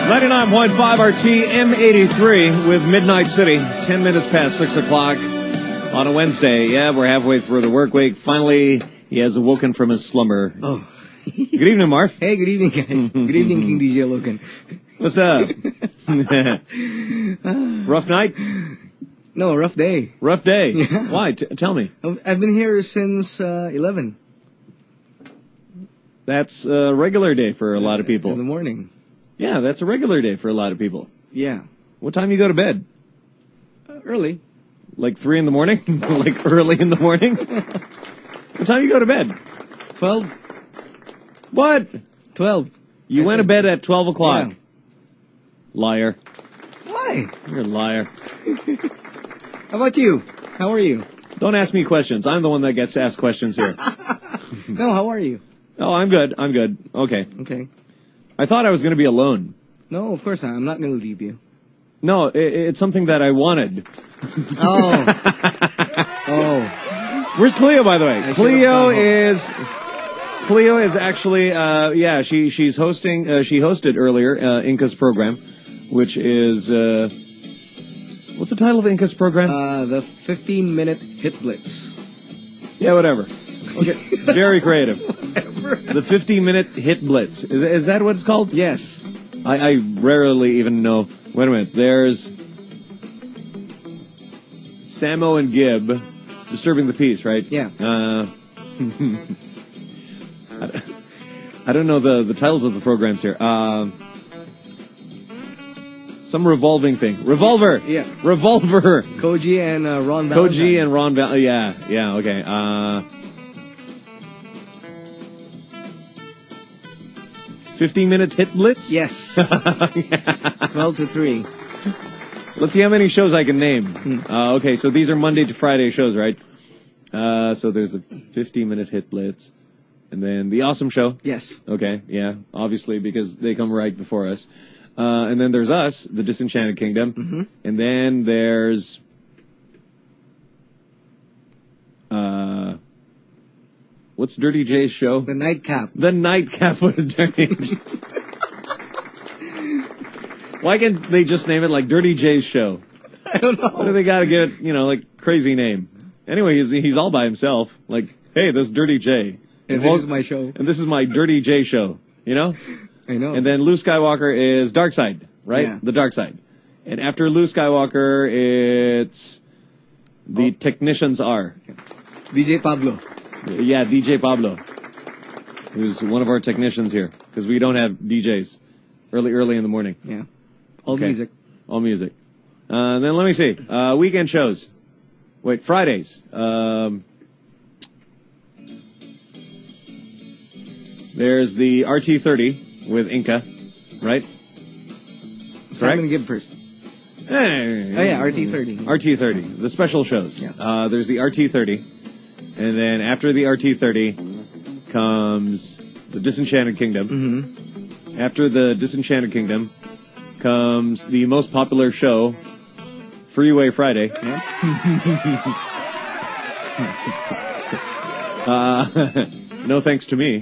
99.5 RT M83 with Midnight City. 10 minutes past 6 o'clock on a Wednesday. Yeah, we're halfway through the work week. Finally, he has awoken from his slumber. Oh. Good evening, Marv. Hey, good evening, guys. Good evening, King DJ Logan. What's up? Rough night? No, rough day. Rough day? Yeah. Why? Tell me. I've been here since 11. That's a regular day for a lot of people. In the morning. Yeah, that's a regular day for a lot of people. Yeah. What time you go to bed? Early. Like 3 in the morning? Like early in the morning? What time you go to bed? 12. What? 12. You went to bed at 12 o'clock. Yeah. Liar. Why? You're a liar. How about you? How are you? Don't ask me questions. I'm the one that gets to ask questions here. No, how are you? Oh, I'm good. I'm good. Okay. Okay. I thought I was going to be alone. No, of course not. I'm not going to leave you. No, it's something that I wanted. Oh. Oh. Where's Cleo, by the way? Cleo is actually, she's hosting, she hosted earlier, Inca's program, which is, what's the title of Inca's program? The 15-minute hit blitz. Yeah, whatever. Okay. Very creative. The 50-minute hit blitz. Is that what it's called? Yes. I rarely even know. Wait a minute. There's Samo and Gibb disturbing the peace, right? Yeah. I don't know the titles of the programs here. Some revolving thing. Revolver! Yeah. Revolver! Koji and Ron Valentine. Koji and Ron Valentine. Yeah, okay. 15-minute hit blitz? Yes. 12 to 3. Let's see how many shows I can name. Okay, so these are Monday to Friday shows, right? So there's the 15-minute hit blitz. And then the Awesome Show. Yes. Okay, yeah, obviously, because they come right before us. And then there's us, the Disenchanted Kingdom. Mm-hmm. And then there's... what's Dirty J's show? The Nightcap. The Nightcap with Dirty J. Why can't they just name it like Dirty J's show? I don't know. Why do they gotta get, like, crazy name? Anyway, he's all by himself. Like, hey, this is Dirty J. And this is my show. And this is my Dirty J show, I know. And then Luke Skywalker is Dark Side, right? Yeah. The Dark Side. And after Luke Skywalker, it's the Technicians Are. DJ Pablo. Yeah, DJ Pablo, who's one of our technicians here, because we don't have DJs early in the morning. Yeah. All music. All music. Then let me see. Weekend shows. Wait, Fridays. There's the RT30 with Inca, right? Simon Gibb first. Hey. Oh, yeah, RT30. RT30, the special shows. Yeah. There's the RT30, and then after the RT30 comes the Disenchanted Kingdom. Mm-hmm. After the Disenchanted Kingdom comes the most popular show, Freeway Friday. Yeah. No thanks to me.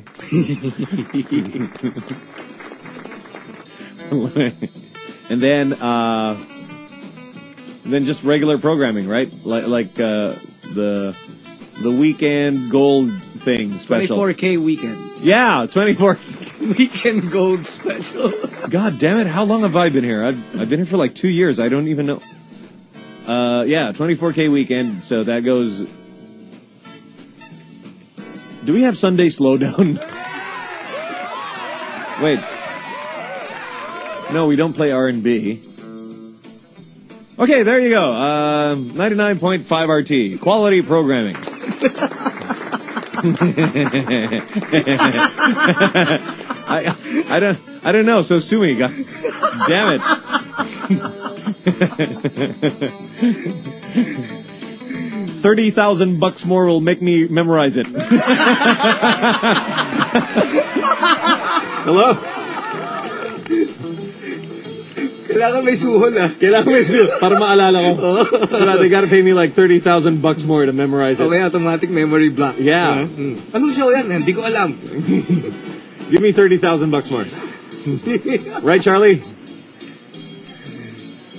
And then just regular programming, right? Like the weekend gold thing special. 24K weekend. Yeah, 24 weekend gold special. God damn it! How long have I been here? I've been here for like 2 years. I don't even know. Yeah, 24K weekend. So that goes. Do we have Sunday Slowdown? Wait. No, we don't play R&B. Okay, there you go. 99.5 RT. Quality programming. I don't know, so sue me. God damn it. $30,000 more will make me memorize it. Hello? Kailangan may suhol Kailangan may suhol para maalala ko. They gotta pay me like $30,000 more to memorize it. Okay, automatic memory block. Yeah. Anong show yan? Hindi ko alam. Give me $30,000 more. Right, Charlie?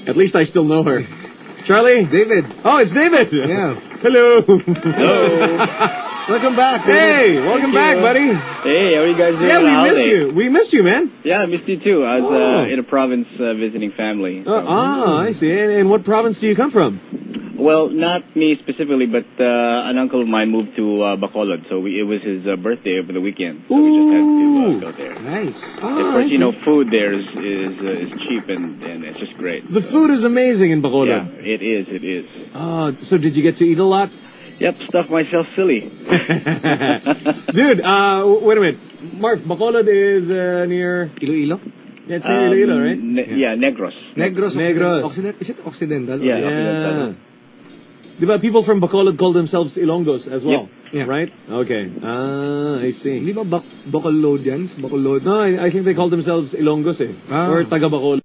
At least I still know her. Charlie? David. Oh, it's David. Yeah. Hello. Hello. Welcome back, David. Hey, welcome back, buddy. Hey, how are you guys doing? Yeah, on we holiday? missed you. We missed you, man. Yeah, I missed you too. I was in a province visiting family. I see. And what province do you come from? Well, not me specifically, but an uncle of mine moved to Bacolod, so it was his birthday over the weekend. So we just had to go there. Nice. Of course, you know, food there is cheap and it's just great. The food is amazing in Bacolod. Yeah, it is. It is. So did you get to eat a lot? Yep, stuffed myself silly. Dude, wait a minute. Mark, Bacolod is near... Iloilo? Yeah, it's near Iloilo, right? Negros. Negros. Is it Occidental? Yeah. Yeah. Diba, people from Bacolod call themselves Ilonggos as well, Yeah. right? Okay. I see. Hindi ba Bacolod yan? Bacolod? No, I think they call themselves Ilonggos eh. Or taga Bacolod.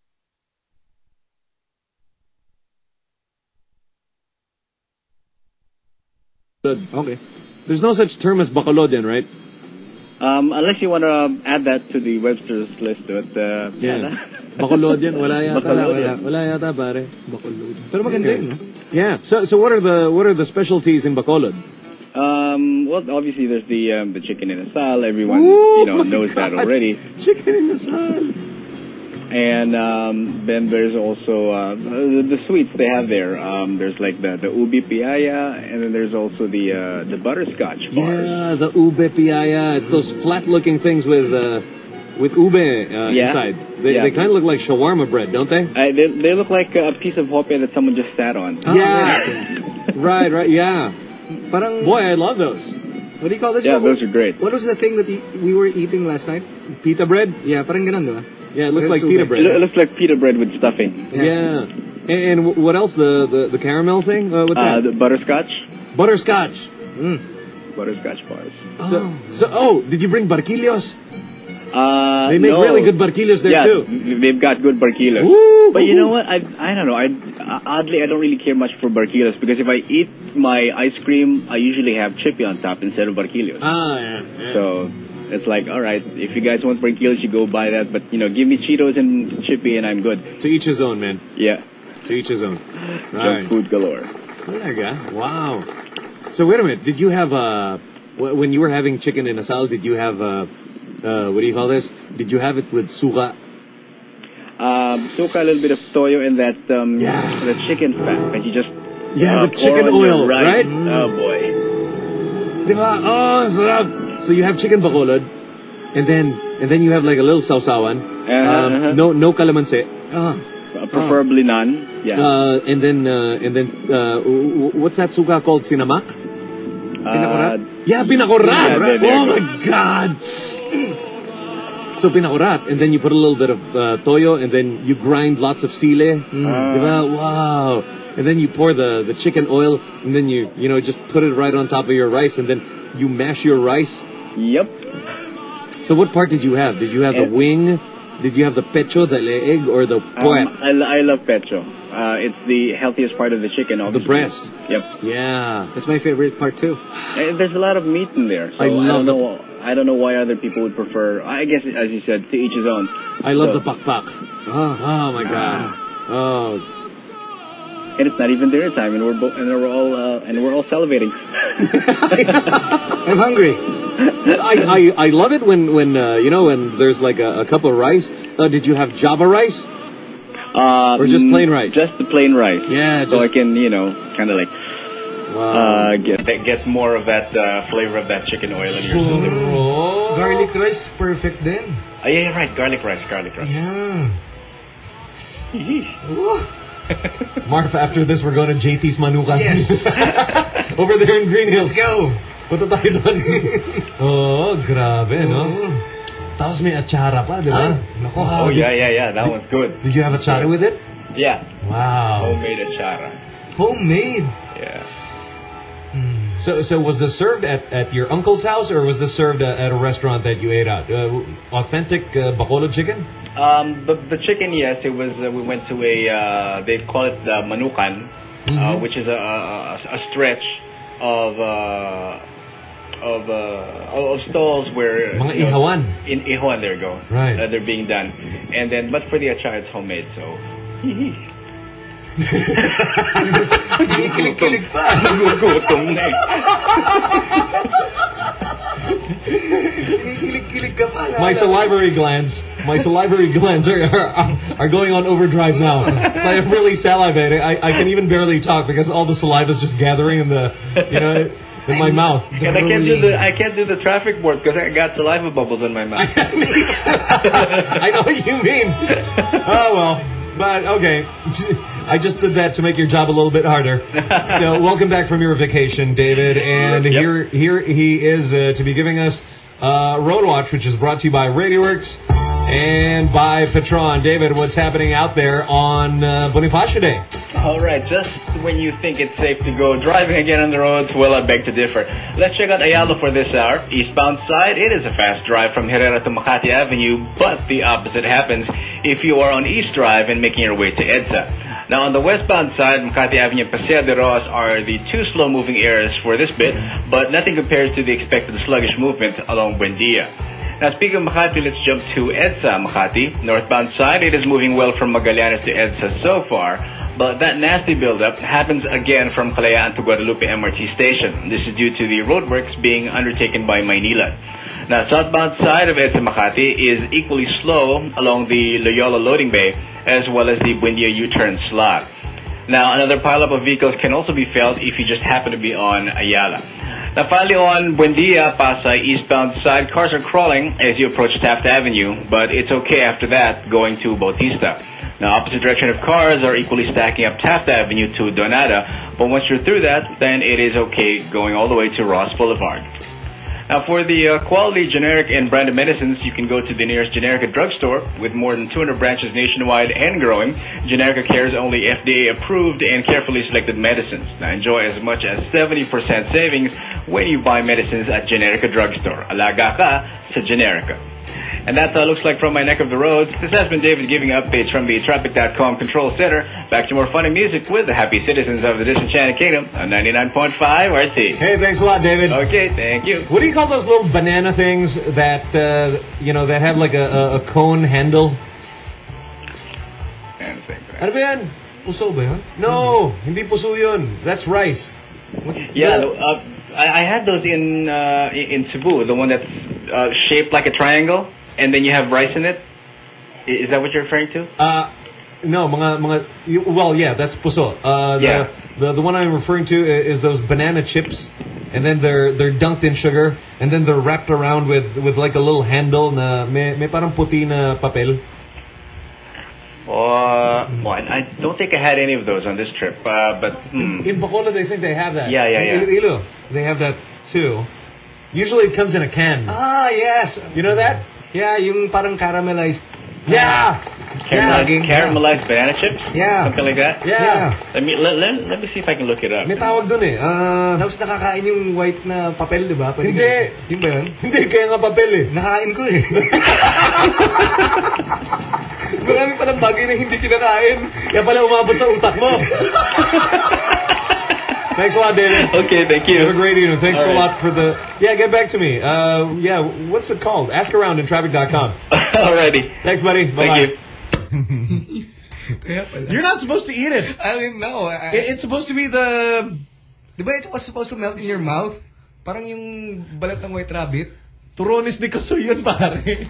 Okay. There's no such term as Bacolodian, right? Unless you want to add that to the Webster's list, but Yeah. Bacolodian, wala yata. Bacolodian. Wala yata, pare. Bacolod. Pero maganda yun, ha? Yeah. So what are the specialties in Bacolod? Well, obviously there's the chicken in a sal. Everyone knows that already. Chicken in the sun. And then there's also the sweets they have there. There's like the ubi piaya, and then there's also the butterscotch bars. Yeah, the ube piaya. It's those flat-looking things with ube inside. They kind of look like shawarma bread, don't they? They look like a piece of hope that someone just sat on. Yeah. right. Yeah. Parang, Boy, I love those. what do you call this? Yeah, those are great. What was the thing that we were eating last night? Pita bread? Yeah, parang ganun, di ba? Yeah, it looks like It's pita ube. bread. It looks like pita bread with stuffing. Yeah. And what else? The caramel thing? What's that? The butterscotch. Butterscotch. Butterscotch bars. Did you bring barquillos? They They make really good barquillos there too. They've got good barquillos. Woo! But you know what? I don't know. Oddly, I don't really care much for barquillos because if I eat my ice cream, I usually have chippy on top instead of barquillos. Yeah. So it's like, all right, if you guys want barquillos, you go buy that. But give me Cheetos and chippy, and I'm good. To each his own, man. Yeah, To each his own. junk food galore. Talaga? Wow. So wait a minute. Did you have when you were having chicken in a salad? Did you have what do you call this? Did you have it with suka? Suka, a little bit of toyo, and that the chicken fat that you just the pour chicken on your oil, rice. right? Oh boy. Diba? Oh, sarap. So you have chicken bacolod, and then you have like a little sausawan. No calamansi. Preferably none. Yeah. And then what's that suka called? Sinamak? Pinakurat? Yeah, pinakurat. Yeah, there Oh you go. my God. So pinakurat, and then you put a little bit of toyo, and then you grind lots of sile. Diba? Wow. And then you pour the chicken oil, and then you just put it right on top of your rice, and then you mash your rice. Yep. So what part did you have? Did you have the wing? Did you have the pecho, the leeg, or the puet? I love pecho. It's the healthiest part of the chicken, obviously. The breast. Yep. Yeah. That's my favorite part too. And there's a lot of meat in there. So I love I don't know why other people would prefer. I guess, as you said, to each his own. I love the pakpak. Oh my God. Oh. And it's not even dinner time, and we're all salivating. I'm hungry. I love it when there's like a cup of rice. Did you have Java rice? Or just plain rice? Just the plain rice. Yeah. So I can, kind of like get more of that flavor of that chicken oil in your system. Garlic rice, perfect then. Yeah, right. Garlic rice. Yeah. Marv, after this, we're going to JT's Manukan. Yes. Over there in Green Hills. Let's go. Punta tayo doon. Oh, grabe, no? Tapos may achara pa, di ba? Nako, Oh, yeah. That one's good. Did you have achara with it? Yeah. Wow. Homemade achara. Homemade. Yeah. So was this served at your uncle's house, or was this served at a restaurant that you ate at? Authentic Bacolod chicken? The chicken, yes, it was. We went to they call it the Manukan, which is a stretch of stalls where Mga ihawan. In Ihawan, there you go. Right. They're being done, and then but for the achara, it's homemade. So Kilig-kilig pa. Nagugutom na eh. Kilig-kilig ka pa. My salivary glands are going on overdrive now. I'm really salivating. I can even barely talk because all the saliva is just gathering in in my mouth. And I can't do the traffic board because I got saliva bubbles in my mouth. I know what you mean. Oh well, but okay. I just did that to make your job a little bit harder. So welcome back from your vacation, David. And here he is to be giving us Road Watch, which is brought to you by RadioWorks and by Petron. David, what's happening out there on Bonifacio Day? All right, just when you think it's safe to go driving again on the roads, well, I beg to differ. Let's check out Ayala for this hour. Eastbound side, it is a fast drive from Herrera to Makati Avenue, but the opposite happens if you are on East Drive and making your way to EDSA. Now, on the westbound side, Makati Avenue and Paseo de Rojas are the two slow-moving areas for this bit, but nothing compares to the expected sluggish movement along Buendia. Now, speaking of Makati, let's jump to EDSA Makati. Northbound side, it is moving well from Magallanes to EDSA so far, but that nasty buildup happens again from Kalayaan to Guadalupe MRT station. This is due to the roadworks being undertaken by Maynilad. Now, southbound side of EDSA Makati is equally slow along the Loyola loading bay as well as the Buendia U-turn slot. Now, another pileup of vehicles can also be felt if you just happen to be on Ayala. Now, finally, on Buendia, Pasay, eastbound side, cars are crawling as you approach Taft Avenue, but it's okay after that going to Bautista. Now, opposite direction of cars are equally stacking up Taft Avenue to Donada, but once you're through that, then it is okay going all the way to Ross Boulevard. Now, for the quality generic and branded medicines, you can go to the nearest Generica drugstore. With more than 200 branches nationwide and growing, Generica carries only FDA-approved and carefully selected medicines. Now, enjoy as much as 70% savings when you buy medicines at Generica drugstore. Alaga ka sa Generica. And that looks like from my neck of the roads. This has been David giving updates from the Traffic.com Control Center. Back to more fun and music with the happy citizens of the Disenchanted Kingdom on 99.5 RT. Hey, thanks a lot, David. Okay, thank you. What do you call those little banana things that, that have like a cone handle? Ano ba yan? Puso ba yun? No, hindi puso yun. That's rice. Yeah, I had those in Cebu, the one that's shaped like a triangle. And then you have rice in it? Is that what you're referring to? No, well, yeah, that's puso. The one I'm referring to is those banana chips, and then they're dunked in sugar, and then they're wrapped around with like a little handle na may parang puti na papel. I don't think I had any of those on this trip, but In Bacolod, they think they have that. Yeah. In Iloilo, they have that too. Usually it comes in a can. Ah, yes. You know that? Yeah, yung parang caramelized. Yeah. Caramelized banana chips? Yeah. Something like that? Yeah. Let me see if I can look it up. May tawag dun eh. Tapos nakakain yung white na papel, di ba? Hindi. Yun ba yun? Hindi, kaya nga papel eh. Nakain ko eh. Marami pa ng bagay na hindi kinakain. Kaya pala umabot sa utak mo. Thanks a lot, David. Okay, thank you. Have a great evening. Thanks a lot for the... Yeah, get back to me. What's it called? Ask around in traffic.com. Alrighty. Thanks, buddy. Bye-bye. Thank you. You're not supposed to eat it. I didn't know. It's supposed to be the... Diba it was supposed to melt in your mouth? Parang yung balat ng white rabbit. Turones de Casoy yun, pare.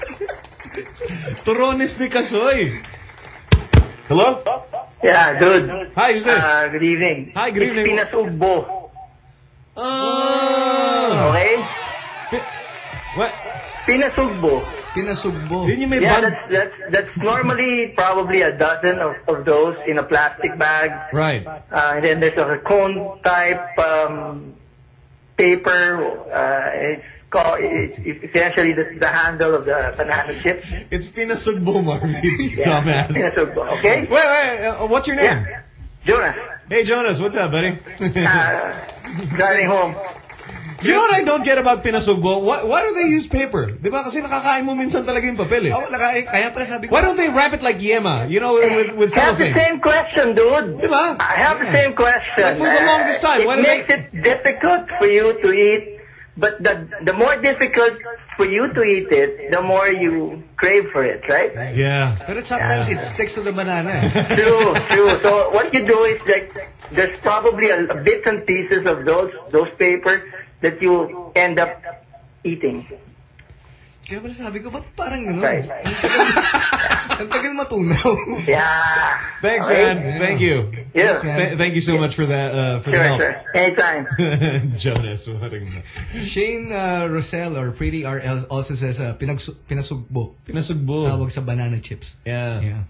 Turones de Casoy. Hello? Yeah, dude. Hi, who's this? Good evening. Hi, good evening. It's Pinasugbo. Oh. Okay? What? Pinasugbo. Pinasugbo. Yun yung may Yeah, bun- that's normally probably a dozen of those in a plastic bag. Right. And then there's a cone type paper. It's essentially the handle of the banana chips. It's Pinasugbo, Marvin. Dumbass. Pinasugbo, okay? Wait, what's your name? Yeah. Jonas. Hey, Jonas, what's up, buddy? Driving home. You know what I don't get about Pinasugbo? Why do they use paper? Di ba? Kasi nakakain mo minsan talaga yung papel eh. Oh, kaya pala sabi ko. Why don't they wrap it like yema? You know, with I have the cellophane? same question, dude. Diba? I have the same question. For the longest time. It makes it difficult for you to eat but the more difficult for you to eat it, the more you crave for it, right? Yeah. But sometimes it sticks to the banana. True. So what you do is like there's probably a bits and pieces of those papers that you end up eating. Kaya pala sabi ko, ba't parang gano'n? Right. Ang tagal matunaw. Yeah. Thanks, Okay. man. Thank you. Yeah. Thank you so much for that. For the help. Sure. Anytime. Jonas. Shane Rosell or Pretty RL also says pinasugbo. Pinasugbo. Tawag sa banana chips. Yeah.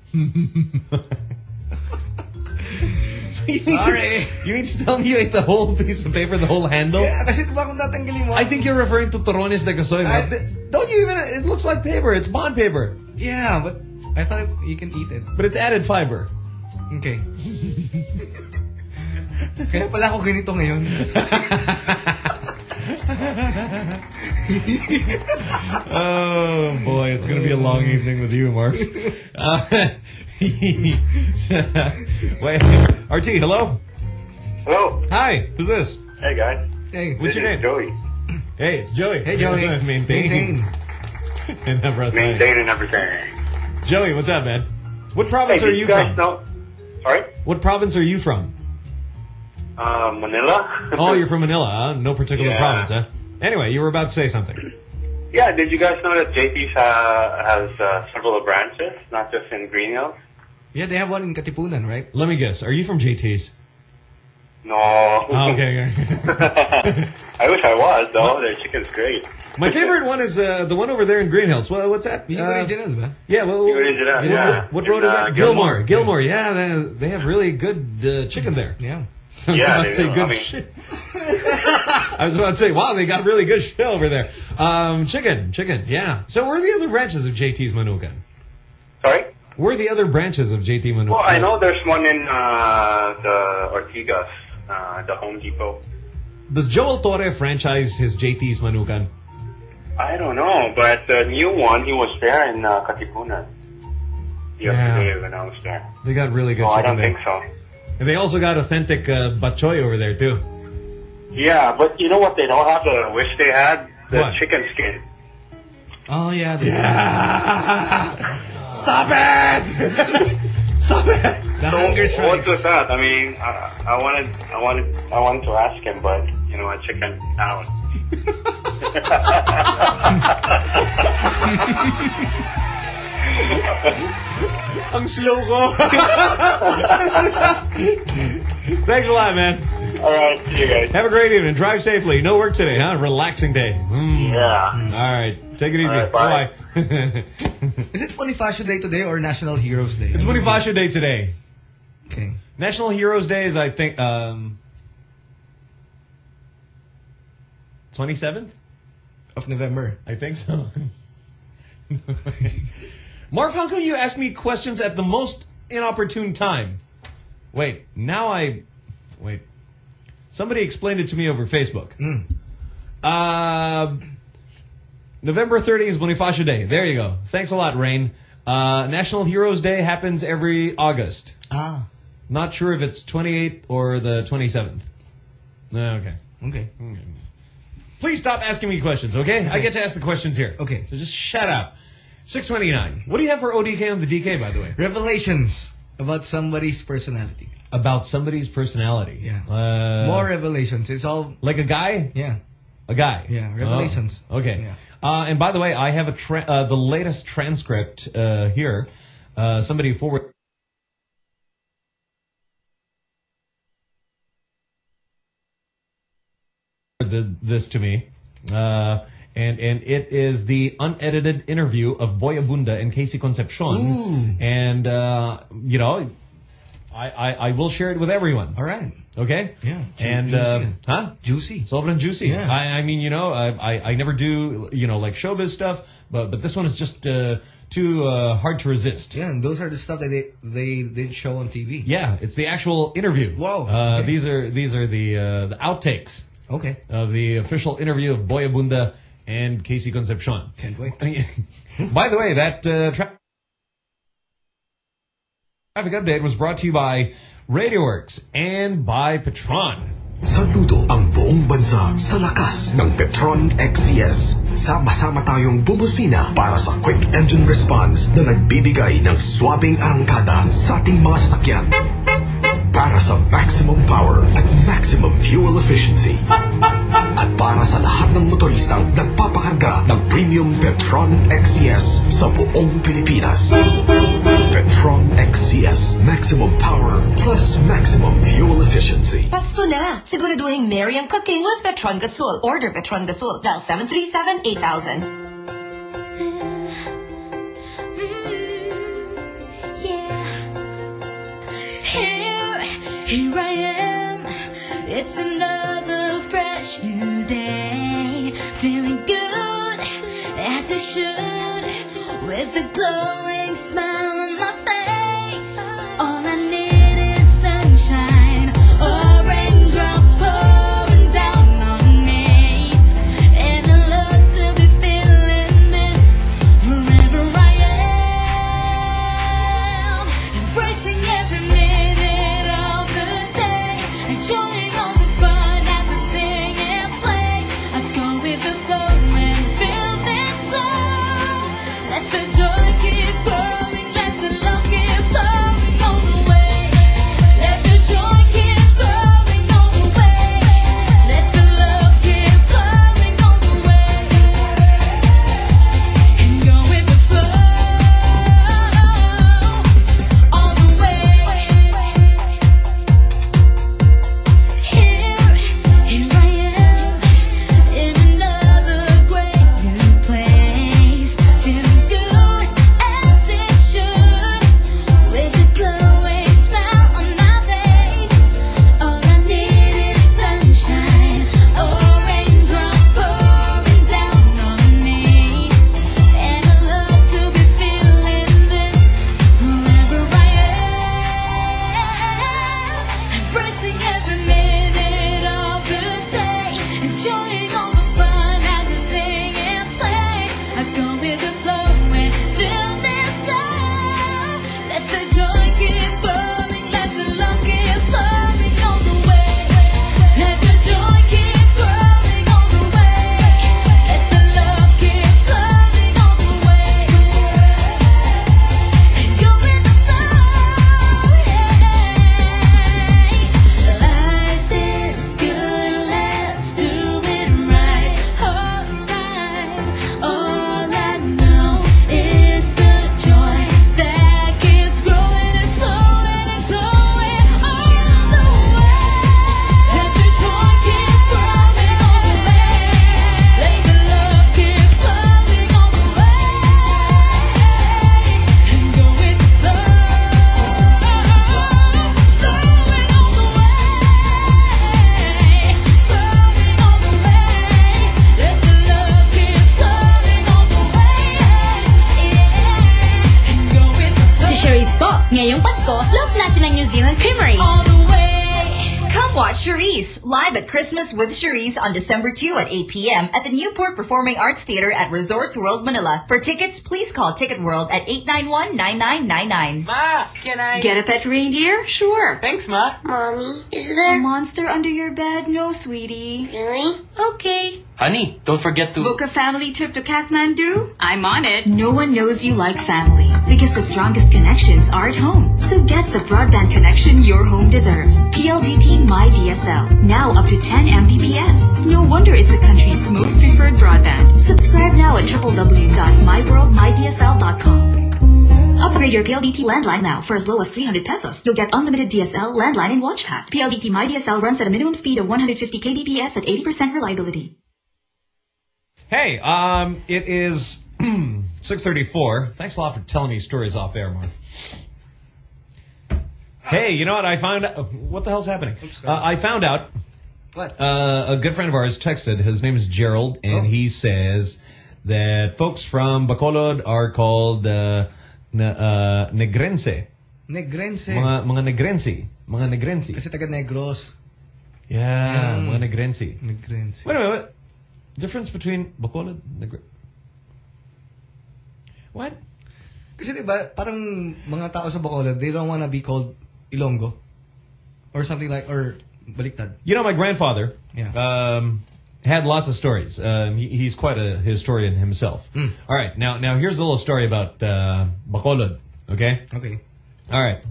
Sorry. You mean to tell me you ate the whole piece of paper, the whole handle? Yeah, kasi diba kung tatanggalin mo? I think you're referring to Torones de Casoy. Don't you even... It looks like paper. It's bond paper. Yeah, but I thought you can eat it. But it's added fiber. Okay. Kaya pala ako ganito ngayon. Oh, boy. It's going to be a long evening with you, Mark. Wait, RT, hello? Hello. Hi, who's this? Hey, guys. Hey, What's your name? Joey. Hey, it's Joey. Hey, Joey. Maintain. And never Maintaining everything. Joey, what's up, man? What province are you from? Sorry? What province are you from? Manila. Oh, you're from Manila, huh? No particular Yeah. province, huh? Anyway, you were about to say something. Yeah, did you guys know that JT's has several branches, not just in Green Hills? Yeah, they have one in Katipunan, right? Let me guess. Are you from JT's? No. Oh, okay. I wish I was, though. Their chicken's great. My favorite one is the one over there in Green Hills. Well, what's that? Yung original, ba? Yeah, well, Original, yeah. What road is In, that? Gilmore. Gilmore, yeah. They have really good chicken there. Yeah. I was Yeah, about to they say do. good I mean- shit. I was about to say, wow, they got really good shit over there. Chicken, yeah. So where are the other branches of JT's Manukan? Sorry? Where are the other branches of JT Manukan? Well, I know there's one in the Ortigas, the Home Depot. Does Joel Torre franchise his JT's Manukan? I don't know, but the new one, he was there in Katipunan. The other day when I was there. They got really good No, I chicken don't there. think so. And they also got authentic bachoy over there, too. Yeah, but you know what they don't have? I wish they had the What? chicken skin. Oh, yeah. Stop it! Stop it! The hunger So what's strikes. with that? I mean, I wanted to ask him, but you know, I chickened out. Ang slow ko. Thanks a lot, man. All right, see you guys. Have a great evening. Drive safely. No work today, huh? Relaxing day. Yeah. All right. Take it easy. All right, bye. Bye-bye. Is it Bonifacio Day today or National Heroes Day? It's Bonifacio Day today. Okay. National Heroes Day is, I think, 27th? Of November. I think so. Marv, how come you ask me questions at the most inopportune time? Wait, somebody explained it to me over Facebook. November 30th is Bonifacio Day. There you go. Thanks a lot, Rain. National Heroes Day happens every August. Ah. Not sure if it's 28th or the 27th. Okay. Okay. Please stop asking me questions, okay? I get to ask the questions here. Okay. So just shut up. 629. What do you have for ODK on the DK, by the way? Revelations about somebody's personality. About somebody's personality. Yeah. More More revelations. It's all... like a guy? Yeah. A guy. Yeah, revelations. Oh, okay. Yeah. And by the way, I have the latest transcript here. Somebody forwarded this to me. And it is the unedited interview of Boy Abunda and Casey Concepcion. Ooh. And, you know, I will share it with everyone. All right. Okay? Yeah. And, Juicy. huh? Juicy. Sobrang juicy. Yeah. I mean, you know, I never do, you know, like showbiz stuff, but this one is just too hard to resist. Yeah, and those are the stuff that they did show on TV. Yeah, it's the actual interview. Whoa. Okay. These are the outtakes Okay. of the official interview of Boy Abunda and Casey Concepcion. Can't wait. By the way, that traffic update was brought to you by RadioWorks and by Petron. Saludo ang buong bansa sa lakas ng Petron XCS. Sama-sama tayong bumusina para sa quick engine response na nagbibigay ng swabing arangkada sa ating mga sasakyan. Para sa maximum power at maximum fuel efficiency. At para sa lahat ng motoristang nagpapakarga ng premium Petron XCS sa buong Pilipinas. Petron XCS. Maximum power plus maximum fuel efficiency. Pasko na! Siguraduhin merry ang cooking with Petron Gasol. Order Petron Gasol. Dial 737-8000. Here I am, it's another fresh new day. Feeling good, as it should, with a glowing smile on my face. All I need is sunshine, or raindrops pouring down on me. And I love to be feeling this wherever I am. Embracing every minute of the day, enjoying all the fun as I sing and play. I go with the flow and feel this glow. Let the joy keep growing, let the love keep flowing all the way. Let the joy keep growing all the way. Let the love keep flowing all the way. And go with the flow all the way. Here I am, in another great new place. Feeling good as it should, with a glowing smile on my face. All I need is sunshine, or raindrops pouring down on me. And I love to be feeling this wherever I am. Embracing every minute of the day, enjoying all the fun as I sing and play. I go with the flow and feel this glow. Let the joy keep growing, let the love keep flowing all the way. Let the joy keep growing all the way. Let the love keep flowing all the way. And go with the flow, Life is good, let's do it right. Alright, all I know is the joy that keeps growing and flowing and glowing all the way. Let the joy keep growing all the way. Let the love keep flowing all the way. And go with the flow, flowing all the way. Flowing all the way. Let the love keep flowing all the way. And go with the flow. Si Cherise po. Ngayong Pasko, love natin ang New Zealand Creamery. All the way. Come watch Cherise live at Christmas with Cherise on December 2 at 8 p.m. at the Newport Performing Arts Theater at Resorts World Manila. For tickets, please call Ticket World at 891-9999. Ma, can I Get a pet reindeer? Sure. Thanks, Ma. Mommy, is there A monster under your bed? No, sweetie. really? Okay. Honey, don't forget to Book a family trip to Kathmandu? I'm on it. No one knows you like family because the strongest connections are at home. So get the broadband connection your home deserves. PLDT MyDSL. Now up to 10 Mbps. No wonder it's the country's most preferred broadband. Subscribe now at www.myworldmydsl.com. Upgrade your PLDT landline now for as low as 300 pesos. You'll get unlimited DSL, landline, and watch chat. PLDT MyDSL runs at a minimum speed of 150 kbps at 80% reliability. Hey, it is 6:34. Thanks a lot for telling me stories off air, Marv. Hey, you know what? I found out. What the hell's happening? I found out. What? A good friend of ours texted. His name is Gerald, and he says that folks from Bacolod are called Negrense. Negrense. Mga Negrense. Mga Negrense. Kasi taga Negros. Yeah, mga Negrense. Negrense. Wait a minute. Difference between Bacolod and Negrense. What? Kasi diba, parang mga tao sa Bacolod, they don't wanna be called Ilonggo. Or something like, or baliktad. You know, my grandfather Yeah. had lots of stories. He's quite a historian himself. All right, now here's a little story about Bacolod. Okay. Okay. All right.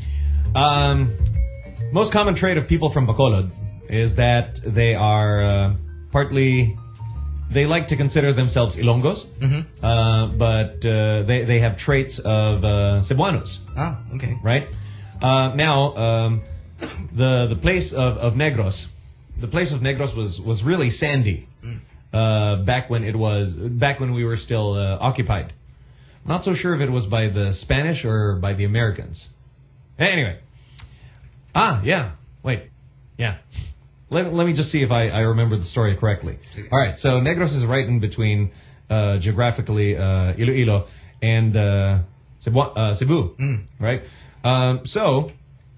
Most common trait of people from Bacolod is that they are partly. They like to consider themselves Ilonggos, but they have traits of Cebuanos. Ah, okay. Right? Now, the place of Negros, the place of Negros was really sandy back when we were still occupied. Not so sure if it was by the Spanish or by the Americans. Anyway. Let me just see if I remember the story correctly. All right, so Negros is right in between geographically Iloilo and Cebu, right? So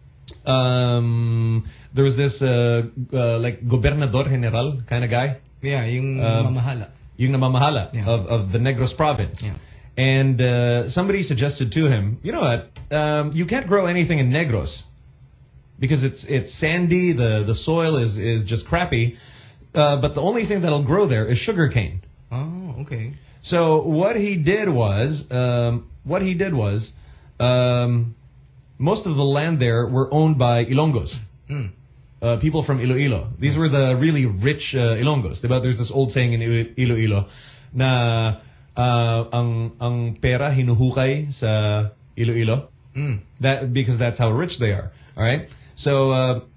there was this like Gobernador General kind of guy. Yeah, yung mamahala. Yung namamahala of the Negros province. Yeah. And somebody suggested to him, you know what, you can't grow anything in Negros. Because it's sandy, the soil is just crappy, but the only thing that'll grow there is sugarcane. Oh, okay. So what he did was most of the land there were owned by Ilonggos, people from Iloilo. These were the really rich Ilonggos. Diba? There's this old saying in Iloilo na ang pera hinuhukay sa Iloilo. That because that's how rich they are. All right. So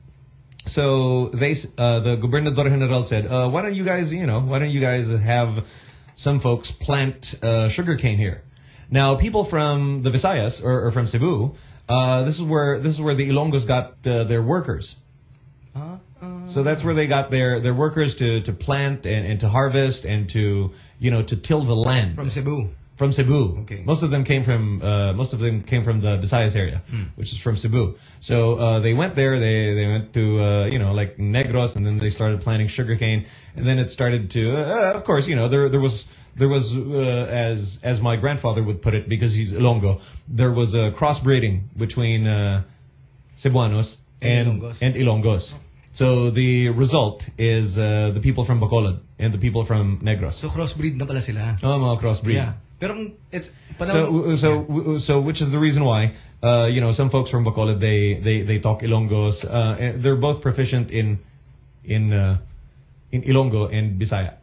the Gobernador General said, why don't you guys have some folks plant sugarcane here? Now, people from the Visayas or from Cebu, this is where the Ilonggos got their workers. So that's where they got their workers to plant and to harvest and to till the land. From Cebu. From Cebu. Okay. Most of them came from the Visayas area, which is from Cebu. So they went there. They went to like Negros, and then they started planting sugarcane, and then it started to of course there was as my grandfather would put it, because he's Ilonggo, there was a crossbreeding between Cebuanos and Ilonggos. So the result is the people from Bacolod and the people from Negros. So crossbreed na pala sila. Oh, mga crossbreed. Yeah. Pero it's so which is the reason why some folks from Bacolod they talk Ilonggos. They're both proficient in Ilonggo and Bisaya.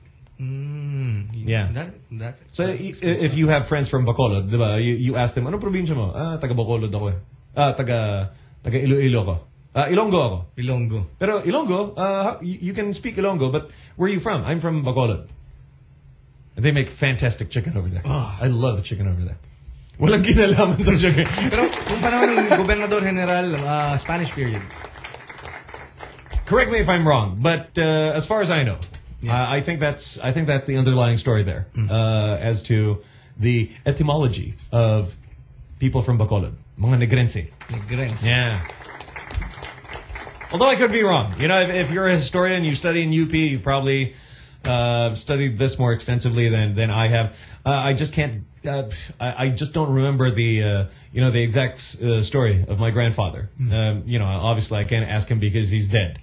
Yeah. That's so if you have friends from Bacolod, diba, you ask them, ano probinsya mo? Taga Bacolod ako eh. Taga Iloilo ko. Ilonggo ako. Ilonggo. Pero Ilonggo, you can speak Ilonggo, but where are you from? I'm from Bacolod. They make fantastic chicken over there. Oh. I love the chicken over there. Walang kinalaman sa chicken. Pero kung panahon ng Gobernador General, Spanish period. Correct me if I'm wrong, but as far as I know, I think that's the underlying story there, as to the etymology of people from Bacolod, mga Negrense. Negrense. Yeah. Although I could be wrong. If you're a historian, you study in UP, you probably studied this more extensively than I have. I just can't. I just don't remember the the exact story of my grandfather. Obviously I can't ask him because he's dead.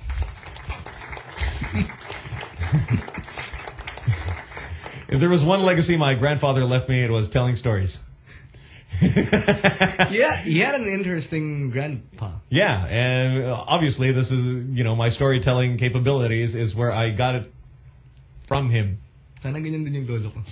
If there was one legacy my grandfather left me, it was telling stories. Yeah, he had an interesting grandpa. Yeah, and obviously this is, my storytelling capabilities is where I got it from him. Sana ganyan din yung lolo ko.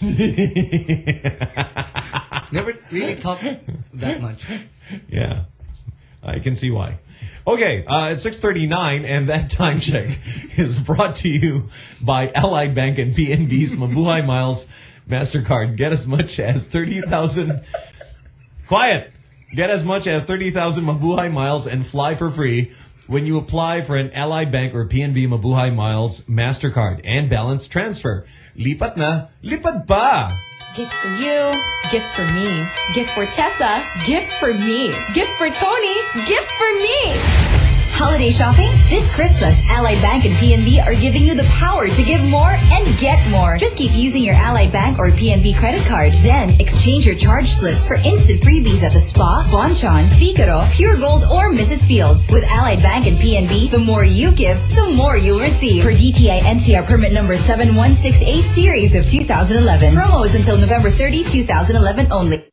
Never really talked that much. Yeah, I can see why. Okay, it's 6:39, and that time check is brought to you by Allied Bank and PNB's Mabuhay Miles MasterCard. Get as much as 30,000... Quiet! Get as much as 30,000 Mabuhay Miles and fly for free when you apply for an Allied Bank or PNB Mabuhay Miles MasterCard and balance transfer. Lipat na, lipad pa! Gift for you, gift for me, gift for Tessa, gift for me, gift for Tony, gift for me! Holiday shopping? This Christmas, Allied Bank and PNB are giving you the power to give more and get more. Just keep using your Allied Bank or PNB credit card. Then, exchange your charge slips for instant freebies at the Spa, Bonchon, Figaro, Pure Gold, or Mrs. Fields. With Allied Bank and PNB, the more you give, the more you'll receive. Per DTI NCR permit number 7168 series of 2011. Promo is until November 30, 2011 only.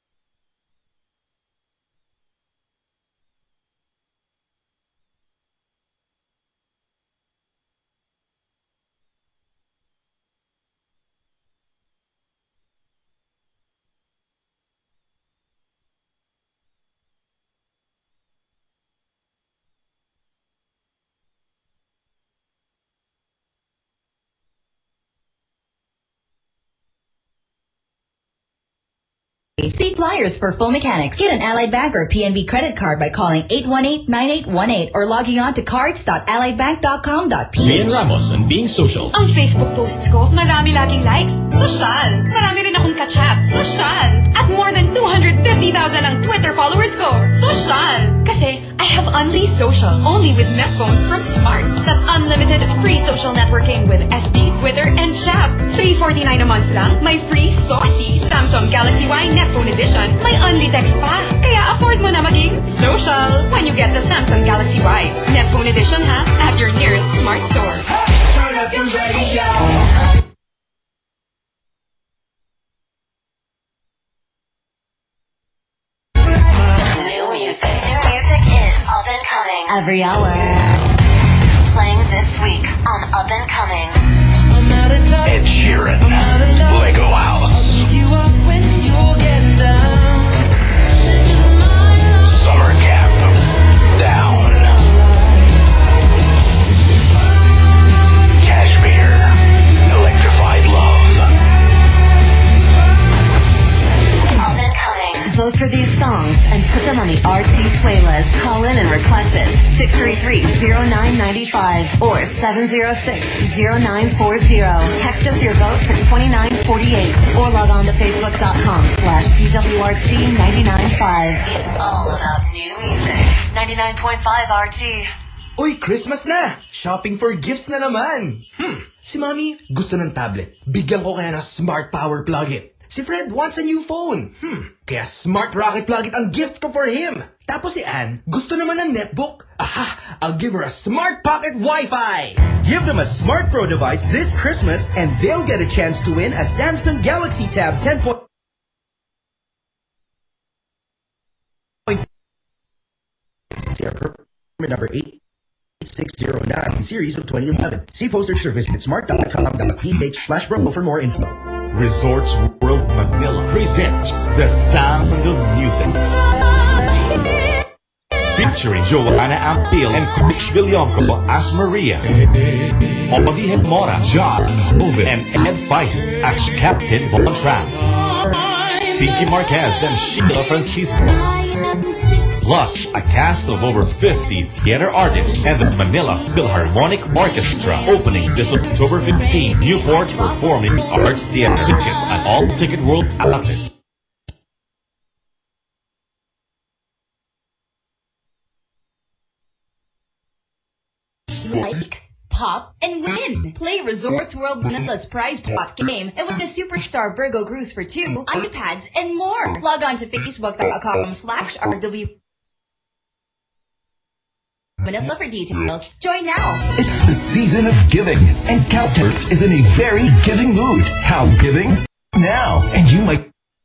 See flyers for full mechanics. Get an Allied Bank or PNB credit card by calling 818-9818 or logging on to cards.alliedbank.com.ph. Mayan Ramos and being social. Ang Facebook posts ko, marami laging likes. Sosyal. Marami rin akong kachap. Sosyal. At more than 250,000 ang Twitter followers ko. Sosyal. Kasi I have Unleashed Social only with Netphone from Smart. That's unlimited free social networking with FB, Twitter, and chat. $349 a month lang. May free saucy Samsung Galaxy Y Netphone Edition. May Unli text pa. Kaya afford mo na maging social when you get the Samsung Galaxy Y Netphone Edition at your nearest Smart store. Turn up your radio. New music is up and coming every hour. Playing this week on Up and Coming. Ed Sheeran, Lego House. Summer Camp, Down. Kashmir, Electrified Love. Up and Coming. Vote for these songs and put them on the RT playlist. Call in and request it. 633-0995 or 706-0940. Text us your vote to 2948 or log on to facebook.com/DWRT995. It's all about new music. 99.5 RT. Uy, Christmas na! Shopping for gifts na naman! Si Mami gusto ng tablet. Bigyan ko kaya ng Smart Power Plug-It. Si Fred wants a new phone. Kaya Smart Rocket Plug-It ang gift ko for him. Tapos si Anne gusto naman ng netbook. Aha! I'll give her a Smart Pocket Wi-Fi. Give them a Smart Pro device this Christmas and they'll get a chance to win a Samsung Galaxy Tab 10. Number 8609 series of 2011. See posters or visit smart.com.ph/promo for more info. Resorts World Manila presents The Sound of Music. Featuring Joanna Ampil and Chris Villonco as Maria. Obi Mora, John Hoven, and Ed Feist as Captain Von Tran. Pinky Marquez and Sheila Francisco. Plus, a cast of over 50 theater artists and the Manila Philharmonic Orchestra opening this October 15. Newport Performing Arts Theater. Tickets at all Ticket World outlets. Like, pop, and win. Play Resorts World Manila's prize pot game and win the Superstar Virgo Cruise for 2, iPads, and more. Log on to facebook.com/RW Manila for details. Join now. It's the season of giving, and CalTech is in a very giving mood. How giving? Now. And you might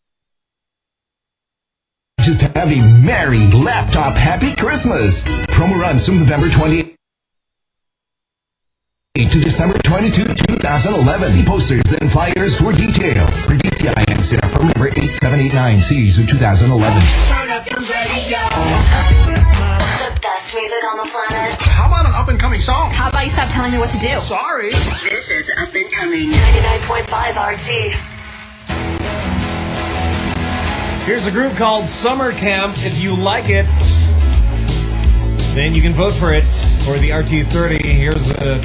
just have a merry laptop happy Christmas. Promo runs from November 28th to December 22, 2011. See posters and flyers for details. For DTI NCR from number 8789 series of 2011. Turn up your radio. The best music on the planet. How about an up-and-coming song? How about you stop telling me what to do? Sorry. This is Up and Coming. 99.5 RT. Here's a group called Summer Camp. If you like it, then you can vote for it for the RT30. Here's a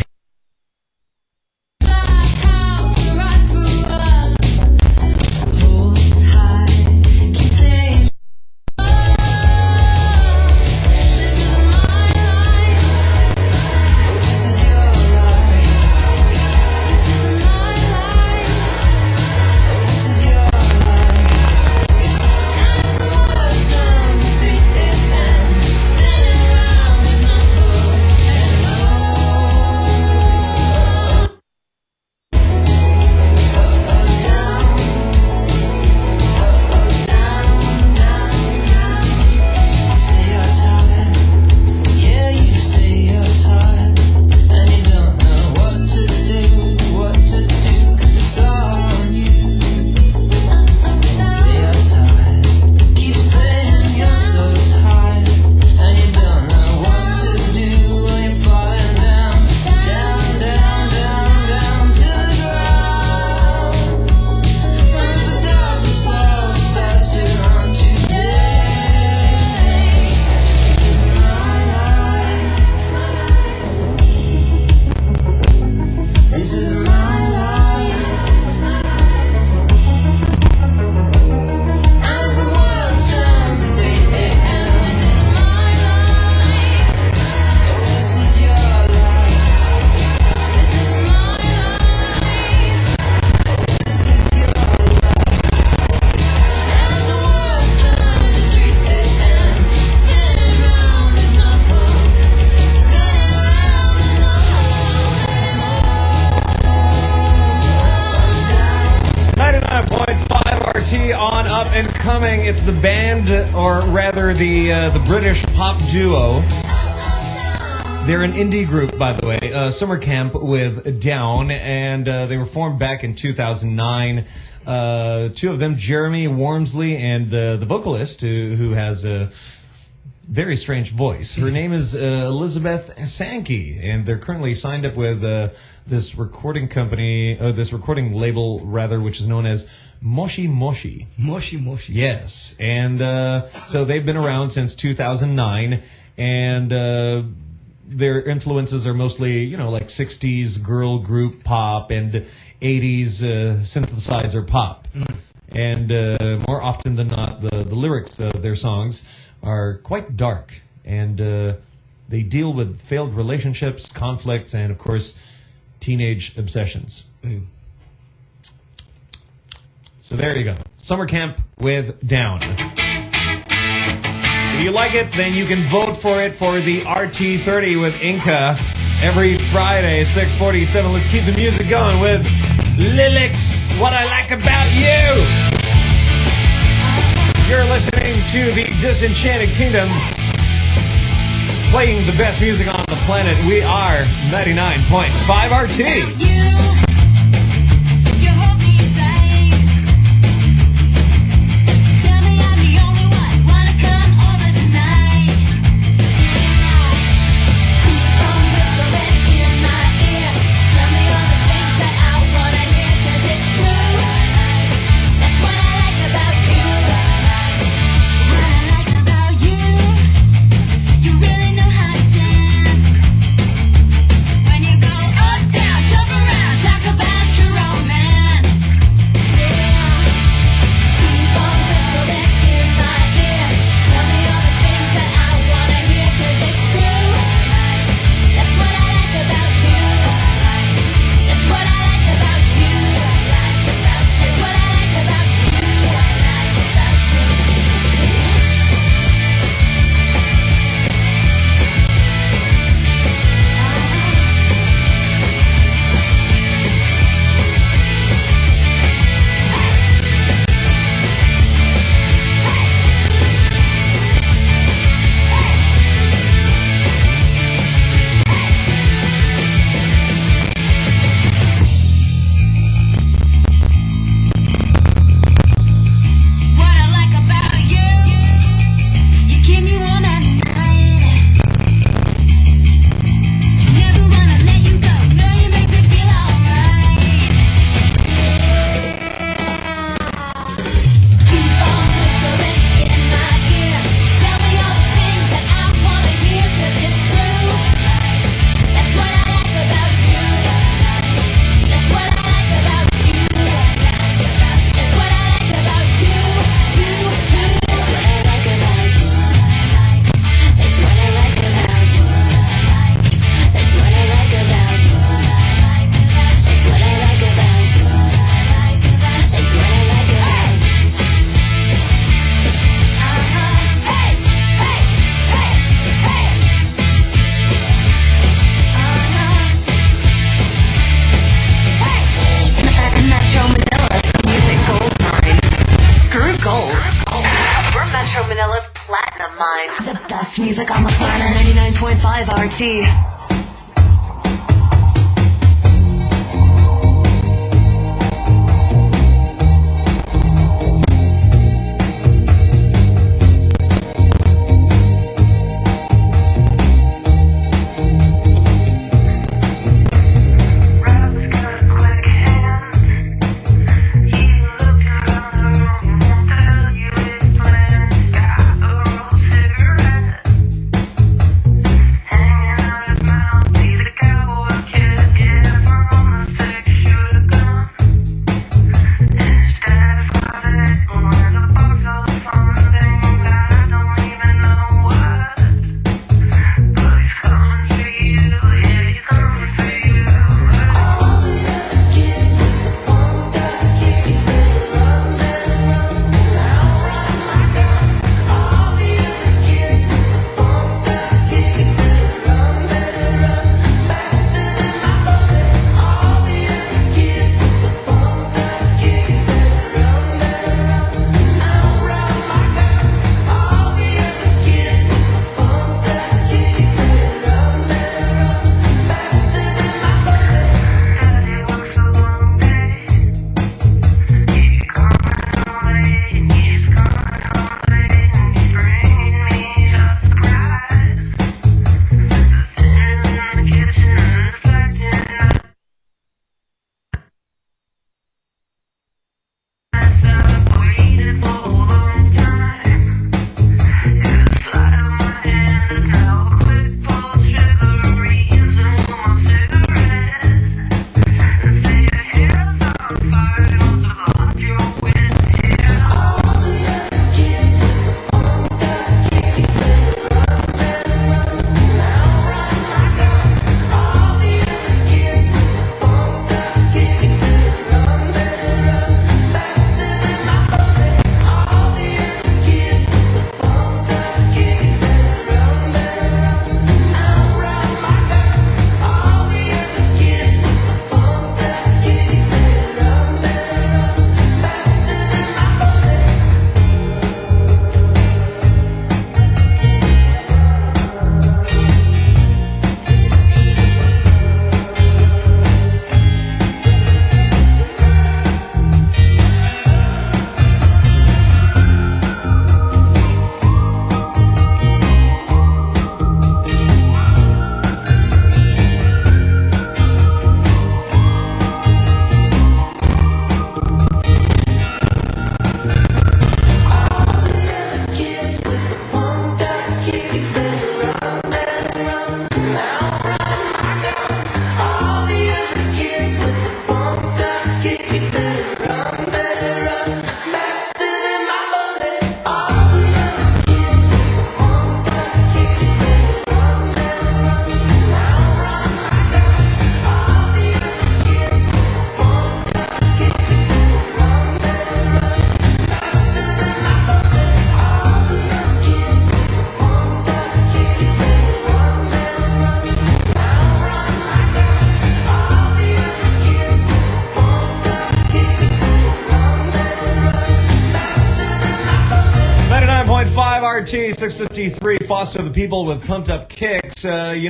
RT on Up and Coming. It's the band, or rather the British pop duo. They're an indie group, by the way. Summer Camp with Down, and they were formed back in 2009. Two of them, Jeremy Wormsley and the vocalist, who has a very strange voice. Her name is Elizabeth Sankey, and they're currently signed up with this recording company, this recording label, rather, which is known as Moshi Moshi. Moshi Moshi. Yes, and so they've been around since 2009, and their influences are mostly, like 60s girl group pop and 80s synthesizer pop. And more often than not, the lyrics of their songs are quite dark, and they deal with failed relationships, conflicts, and, of course, teenage obsessions. So there you go. Summer Camp with Down. If you like it, then you can vote for it for the RT30 with Inca every Friday, 6:47. Let's keep the music going with Lilyx, What I Like About You. You're listening to the Disenchanted Kingdom, playing the best music on the planet. We are 99.5 RT. The best music on the planet. 99.5 RT. Hanging out at my have RT 653 Foster the People with Pumped Up Kicks.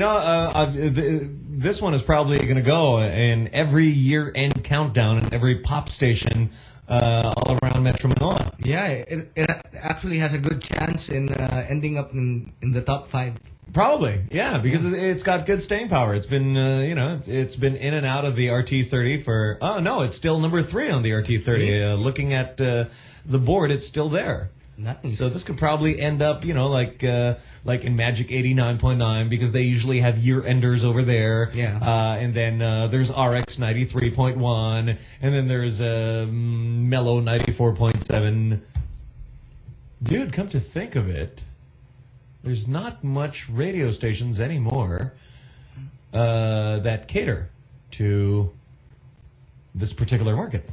This one is probably going to go in every year-end countdown in every pop station all around Metro Manila. Yeah, it actually has a good chance in ending up in the top 5. Probably, yeah, because it's got good staying power. It's been, it's been in and out of the RT30 for. Oh no, it's still number 3 on the RT30. Looking at the board, it's still there. Nice. So this could probably end up, like in Magic 89.9 because they usually have year enders over there. Yeah. And then there's RX 93.1, and then there's Mellow 94.7. Dude, come to think of it, there's not much radio stations anymore that cater to this particular market.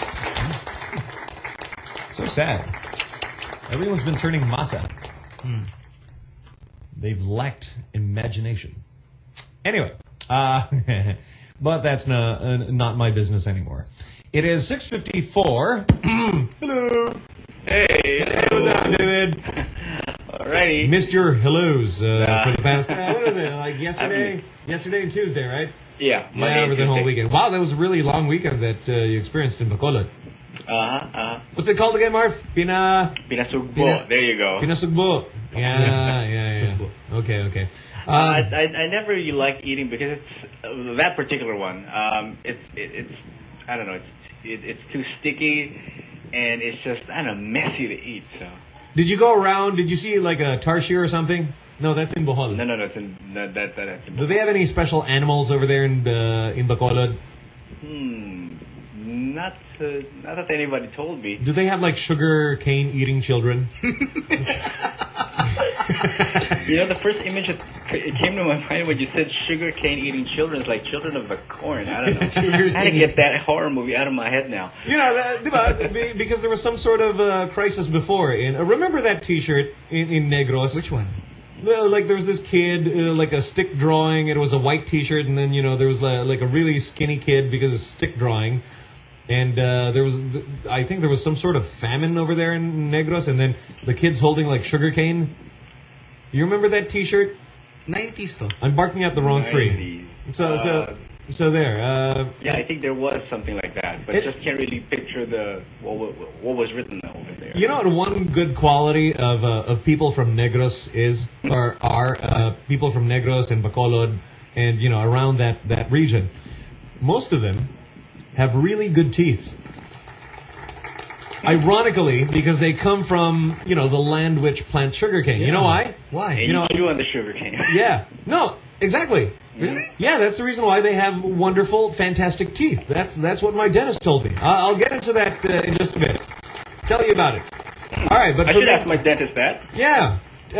So sad. Everyone's been turning masa. They've lacked imagination. Anyway, but that's not my business anymore. It is 6:54. Hello. Hey. What's up, David? Alrighty. Missed your hellos for the past. What was it? Like yesterday and Tuesday, right? Yeah. Monday over the whole weekend. Wow, that was a really long weekend that you experienced in Bacolod. What's it called again, Marv? Pinasugbo. There you go. Pinasugbo. Yeah. Okay. I never really like eating because it's that particular one. It's I don't know. It's too sticky, and it's just messy to eat. So. Did you go around? Did you see like a tarsier or something? No, that's in Bohol. No, that's in that's in Bohol. Do they have any special animals over there in Bacolod? Not that anybody told me. Do they have like sugar cane eating children? The first image that came to my mind when you said sugar cane eating children is like Children of the Corn. I don't know. I had to get that horror movie out of my head now. Because there was some sort of crisis before. Remember that T-shirt in Negros? Which one? Like there was this kid, like a stick drawing. It was a white T-shirt, and then there was like a really skinny kid because of stick drawing. And I think there was some sort of famine over there in Negros, and then the kid's holding like sugar cane. You remember that T-shirt? 90s though. I'm barking at the wrong tree. So there. Yeah, I think there was something like that, but just can't really picture what was written over there. You know what? One good quality of people from Negros are people from Negros and Bacolod and around that region. Most of them have really good teeth. Ironically, because they come from, the land which plants sugarcane. Yeah. You know why? Why? And you chew on the sugarcane. Yeah. No, exactly. Really? Yeah, that's the reason why they have wonderful, fantastic teeth. That's what my dentist told me. I'll get into that in just a bit. Tell you about it. All right, but I should ask my dentist that. Yeah.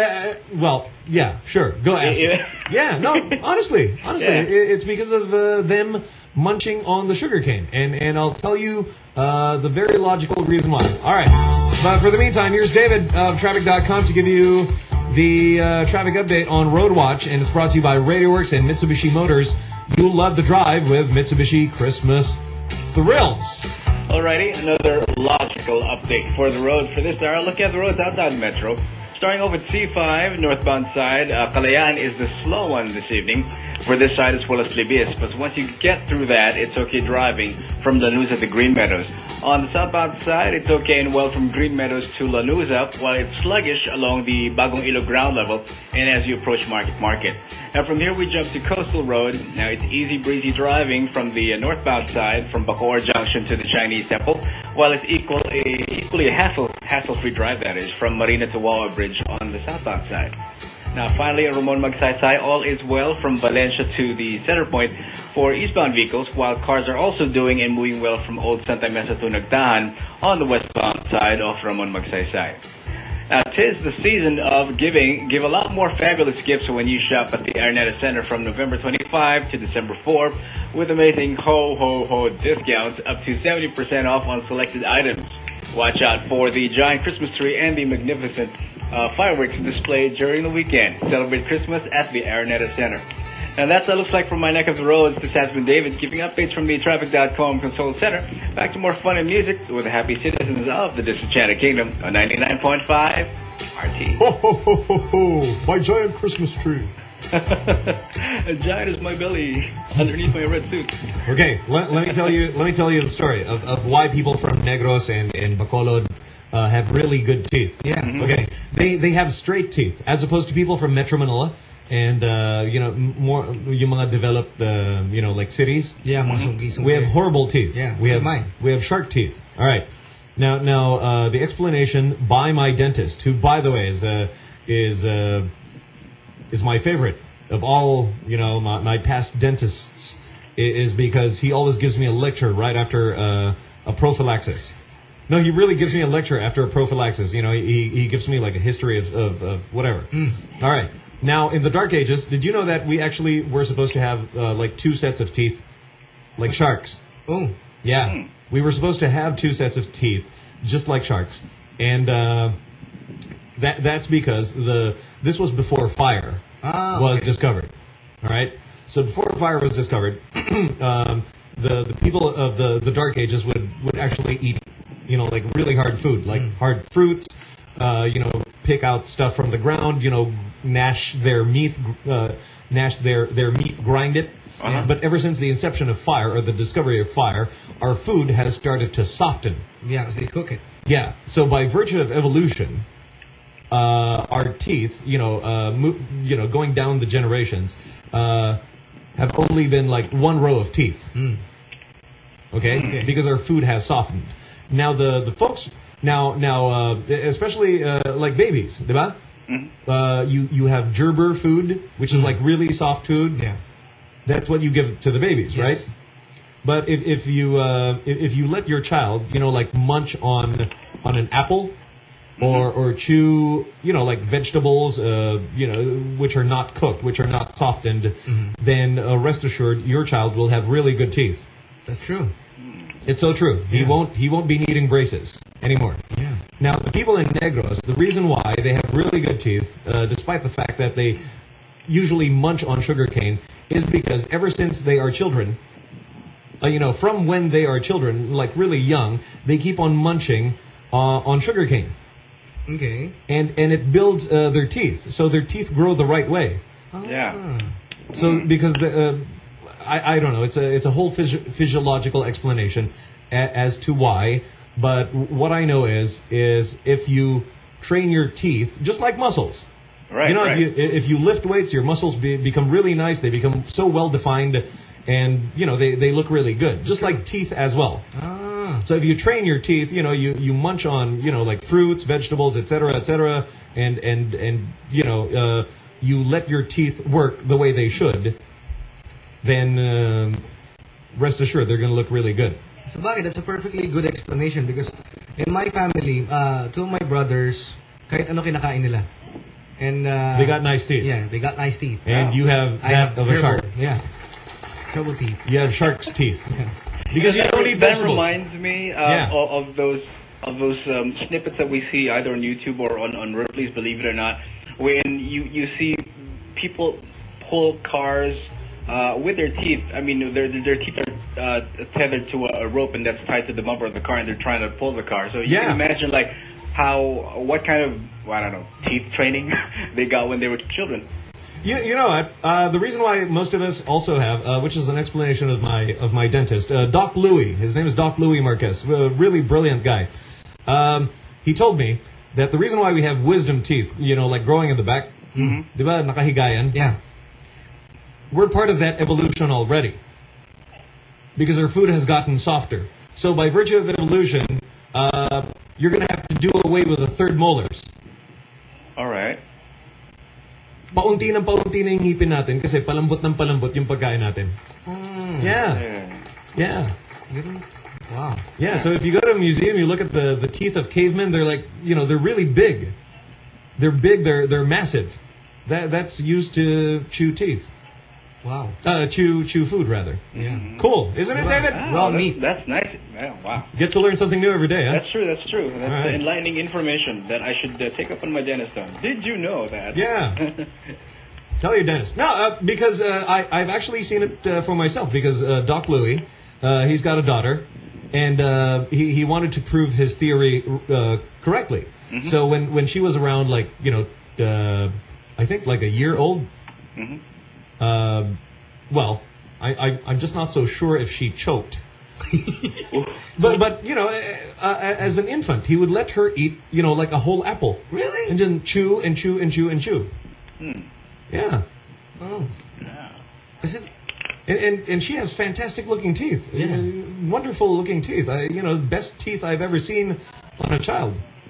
Yeah, sure. Go ask him. Yeah, no, honestly. Yeah. It's because of them munching on the sugarcane. And I'll tell you the very logical reason why. All right. But for the meantime, here's David of Traffic.com to give you the traffic update on Road Watch. And it's brought to you by RadioWorks and Mitsubishi Motors. You'll love the drive with Mitsubishi Christmas Thrills. Alrighty, another logical update for the road. For this hour, look at the roads outside Metro. Starting off at C5, northbound side, Kalayaan is the slow one this evening for this side as well as Libis. But once you get through that, it's okay driving from Lanuza to Green Meadows. On the southbound side, it's okay and well from Green Meadows to Lanuza, while it's sluggish along the Bagong Ilog ground level and as you approach Market. Now from here, we jump to Coastal Road. Now it's easy breezy driving from the northbound side from Bacoor Junction to the Chinese Temple, while it's equally a hassle-free drive, that is, from Marina to Wawa Bridge on the southbound side. Now finally, at Ramon Magsaysay, all is well from Valencia to the center point for eastbound vehicles, while cars are also doing and moving well from Old Santa Mesa to Nagtahan on the westbound side of Ramon Magsaysay. Now, 'tis the season of giving. Give a lot more fabulous gifts when you shop at the Araneta Center from November 25 to December 4 with amazing ho discounts up to 70% off on selected items. Watch out for the giant Christmas tree and the magnificent fireworks display during the weekend. Celebrate Christmas at the Araneta Center. And that's what it looks like from my neck of the roads. This has been David giving updates from the Traffic.com Control Center. Back to more fun and music with the happy citizens of the Disenchanted Kingdom on 99.5 RT. Ho, ho, ho, ho, ho. My giant Christmas tree. A giant is my belly underneath my red suit. Okay, let me tell you the story of why people from Negros and Bacolod have really good teeth. Yeah. Okay, they have straight teeth as opposed to people from Metro Manila and more yung mga developed like cities. Yeah, mga We have horrible teeth. Yeah, we have shark teeth. All right. Now the explanation by my dentist, who by the way is my favorite of all, my past dentists, is because he always gives me a lecture right after a prophylaxis. No, he really gives me a lecture after a prophylaxis. He gives me like a history of whatever. All right. Now, in the Dark Ages, did you know that we actually were supposed to have like 2 sets of teeth, like sharks? Oh. Yeah. We were supposed to have 2 sets of teeth, just like sharks. And that's because this was before fire was discovered. All right. So before fire was discovered, the people of the Dark Ages would actually eat, like really hard food, like hard fruits, pick out stuff from the ground, gnash their meat, grind it. But ever since the inception of fire, or the discovery of fire, our food has started to soften. Yeah, because they cook it. Yeah. So by virtue of evolution, our teeth, going down the generations, have only been like 1 row of teeth. Okay? Because our food has softened. Now the folks especially like babies, diba? You have gerber food, which is like really soft food. Yeah. That's what you give to the babies, right? But if you let your child, like munch on an apple, or chew, like vegetables, which are not cooked, which are not softened, then rest assured your child will have really good teeth. That's true. It's so true. Yeah. He won't be needing braces anymore. Yeah. Now the people in Negros, the reason why they have really good teeth, despite the fact that they usually munch on sugarcane, is because ever since they are children, from when they are children, like really young, they keep on munching on sugarcane. Okay. And it builds their teeth, so their teeth grow the right way. Yeah. So because I don't know, it's a whole physiological explanation as to why. But what I know is if you train your teeth just like muscles. Right. If you lift weights, your muscles become really nice. They become so well defined, and they look really good, just like teeth as well. So if you train your teeth, you munch on like fruits, vegetables, etc., and you let your teeth work the way they should, then rest assured they're going to look really good. So bakit, that's a perfectly good explanation, because in my family, 2 of my brothers, kahit ano kinakain nila. And they got nice teeth. Yeah, they got nice teeth. And you have that of a shark. Yeah. Trouble teeth. You have shark's teeth. Yeah. Because you don't eat that vegetables. reminds me of those snippets that we see either on YouTube or on Ripley's Believe It or Not, when you see people pull cars with their teeth. I mean, their teeth are tethered to a rope, and that's tied to the bumper of the car, and they're trying to pull the car. So you can imagine like what kind of, I don't know, teeth training they got when they were children. You know what? The reason why most of us also have, which is an explanation of my dentist, Doc Louis. His name is Doc Louis Marquez, a really brilliant guy. He told me that the reason why we have wisdom teeth, like growing in the back, diba, nakahigayan? Yeah. We're part of that evolution already, because our food has gotten softer. So by virtue of evolution, you're going to have to do away with the third molars. All right. Paunti ng yung ngipin natin kasi palambot ng palambot yung pagkain natin. Yeah. Wow. Yeah, so if you go to a museum, you look at the teeth of cavemen, they're like, they're really big. They're big, they're massive. That's used to chew teeth. Wow. Chew food, rather. Yeah. Cool, isn't it, David? Raw meat. That's nice. Yeah, wow. Get to learn something new every day, huh? That's true. That's right. enlightening information that I should take up on my dentist on. Did you know that? Yeah. Tell your dentist. No, because I've actually seen it for myself, because Doc Louis, he's got a daughter, and he wanted to prove his theory correctly. Mm-hmm. So when she was around, like, I think like a year old, well, I'm just not so sure if she choked. but as an infant, he would let her eat, like a whole apple. Really? And then chew and chew and chew and chew. Yeah. Oh. Yeah. Is it? And she has fantastic looking teeth. Yeah. Wonderful looking teeth. Best teeth I've ever seen on a child.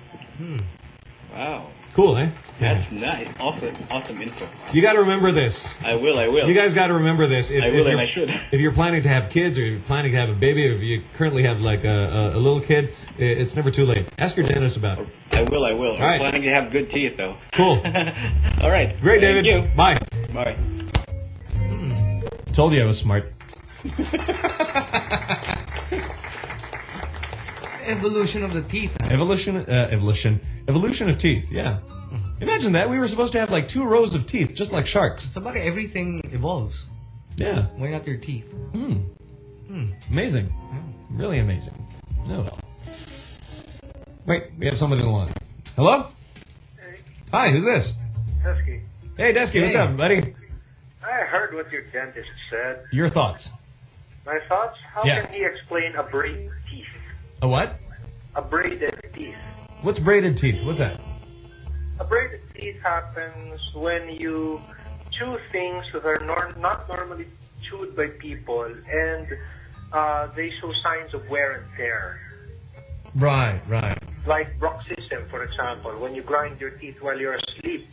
Wow. Cool, eh? That's nice. Awesome info. You got to remember this. I will. You guys got to remember this. I will, and I should. If you're planning to have kids, or you're planning to have a baby, or if you currently have like a little kid, it's never too late. Ask your dentist about it. I will. All right. I'm planning to have good teeth, though. Cool. All right. Great, Thank David. you. Bye. Bye. Told you I was smart. Evolution of the teeth. Huh? Evolution of teeth. Yeah. Imagine that. We were supposed to have like 2 rows of teeth, just like sharks. So bakit everything evolves. Yeah. Why not your teeth? Amazing. Really amazing. Oh well. Wait, we have somebody on the line. Hello? Hey. Hi, who's this? Desky. Hey, Desky, what's up, buddy? I heard what your dentist said. Your thoughts? My thoughts? How Yeah. can he explain a braided teeth? A what? A braided teeth. What's braided teeth? What's that? A braided teeth happens when you chew things that are not normally chewed by people, and they show signs of wear and tear. Right. Like bruxism, for example, when you grind your teeth while you're asleep,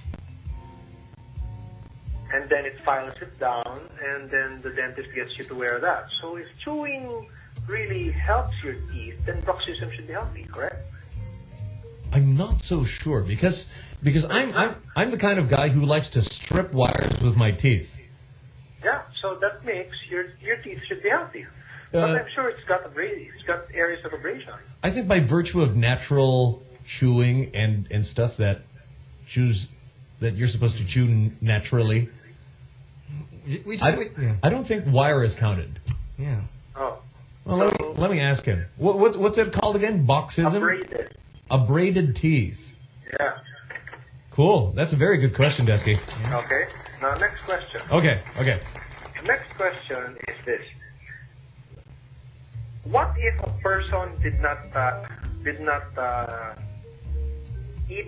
and then it files it down, and then the dentist gets you to wear that. So if chewing really helps your teeth, then bruxism should be healthy, correct? I'm not so sure because I'm the kind of guy who likes to strip wires with my teeth. Yeah, so that makes your teeth should be healthy. But I'm sure it's got areas of abrasion. I think by virtue of natural chewing and stuff that you're supposed to chew naturally, I don't think wire is counted. Yeah. Oh. Well, let me ask him. What's it called again? Boxism? Abraided teeth. Yeah. Cool. That's a very good question, Desky. Yeah. Okay. Now, next question. Okay. The next question is this: what if a person did not eat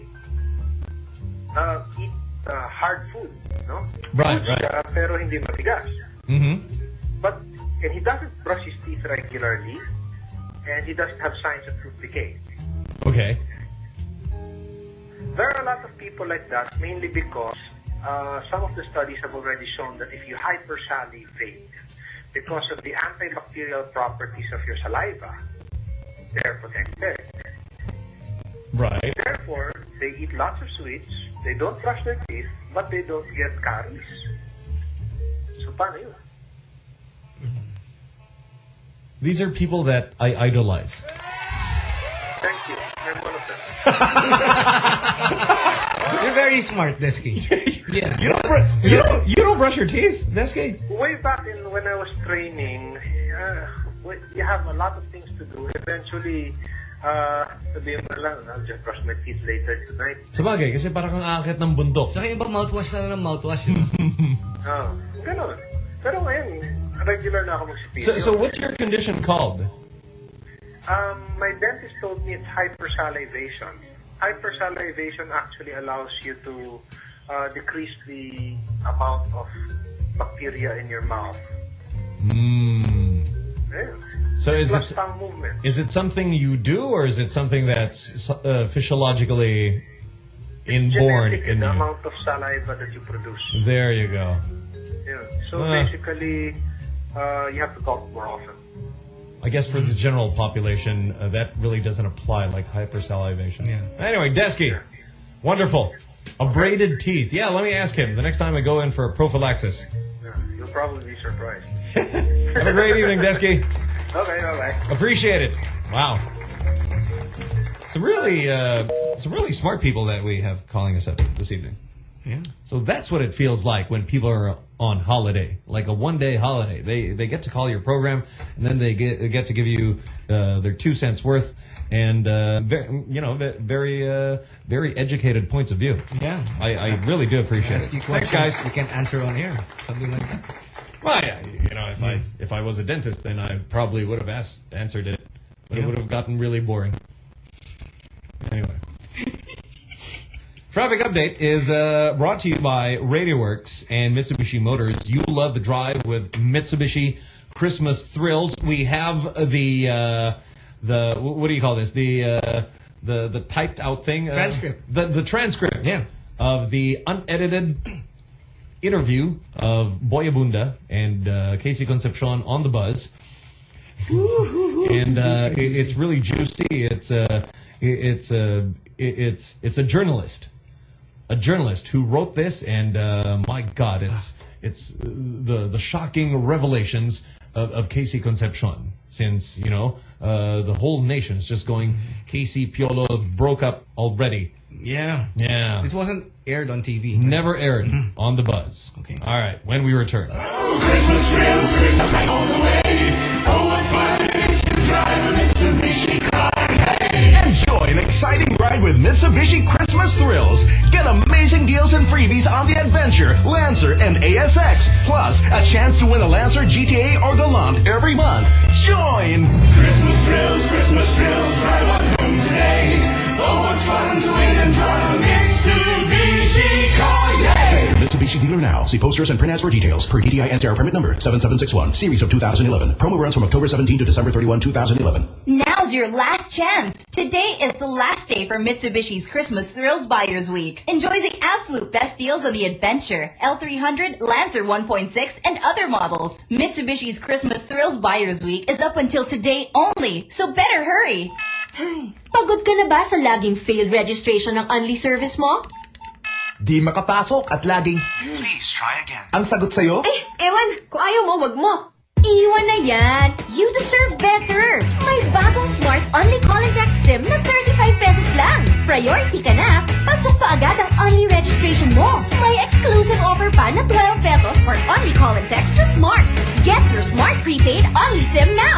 hard food, no? Right. Pero hindi matigas. And he doesn't brush his teeth regularly, and he doesn't have signs of tooth decay. Okay. There are a lot of people like that, mainly because some of the studies have already shown that if you hypersalivate, because of the antibacterial properties of your saliva, they're protected. Right. Therefore, they eat lots of sweets, they don't brush their teeth, but they don't get caries. So, paano yun? These are people that I idolize. Thank you. I'm one of them. You're very smart, Desky. Yeah. You don't brush your teeth, Desky? Way back when I was training, you have a lot of things to do. Eventually, sabihin mo lang, I'll just brush my teeth later tonight. Sabagay, kasi parang kang aakit ng bundok. Sa iba, mouthwash na ng mouthwash. Ganun. Pero ngayon, regular na ako magsipilyo. So what's your condition called? My dentist told me it's hypersalivation. Hypersalivation actually allows you to decrease the amount of bacteria in your mouth. Yeah. So is tongue movement. Is it something you do, or is it something that's physiologically inborn in the you? amount of saliva that you produce. There you go. Yeah. So basically, you have to talk more often. I guess for the general population, that really doesn't apply, like hypersalivation. Yeah. Anyway, Desky, wonderful. Abraded teeth. Yeah, let me ask him the next time I go in for a prophylaxis. Yeah, you'll probably be surprised. Have a great evening, Desky. Okay, bye-bye. Appreciate it. Wow. Some really smart people that we have calling us up this evening. Yeah. So that's what it feels like when people are on holiday, like a one-day holiday. They get to call your program, and then they get to give you their 2 cents worth, and very educated points of view. Yeah, I really do appreciate it. Thanks, guys. You can answer on air, something like that. Well, yeah, if I was a dentist, then I probably would have answered it, but it would have gotten really boring. Anyway. Traffic Update is brought to you by RadioWorks and Mitsubishi Motors. You love the drive with Mitsubishi Christmas Thrills. We have the what do you call this? The typed out thing. Transcript. The transcript. Of the unedited interview of Boy Abunda and Casey Concepcion on the Buzz. And it's really juicy. It's a journalist who wrote this, and my God, it's the shocking revelations of Casey Concepcion. Since the whole nation is just going, Casey Piolo broke up already. Yeah. This wasn't aired on TV. Never aired on the Buzz. Okay. All right, when we return. Oh, Christmas thrills, Christmas right all the way. Oh, what fun it is to drive a Mitsubishi car. Hey! Enjoy an exciting ride with Mitsubishi Christmas Thrills. Get amazing deals and freebies on the Adventure, Lancer, and ASX. Plus, a chance to win a Lancer, GTA, or Galant every month. Join! Christmas thrills, drive on home today. Oh, what fun to win and drive a Mitsubishi car, yay! Mitsubishi dealer now. See posters and print ads for details. Per DTI NCR permit number 7761, series of 2011. Promo runs from October 17 to December 31, 2011. Now's your last chance. Today is the last day for Mitsubishi's Christmas Thrills Buyers Week. Enjoy the absolute best deals on the Adventure, L300, Lancer 1.6, and other models. Mitsubishi's Christmas Thrills Buyers Week is up until today only, so better hurry. Pagod ka na ba sa laging failed registration ng Unli service mo? Di makapasok at laging, please try again. Ang sagot sa'yo? Ewan, kung ayaw mo, wag mo. Iwan na yan. You deserve better. May bagong smart Unli call and text SIM na 35 pesos lang. Priority ka na. Pasok pa agad ang Unli registration mo. May exclusive offer pa na 12 pesos for Unli call and text to Smart. Get your Smart prepaid Unli SIM now.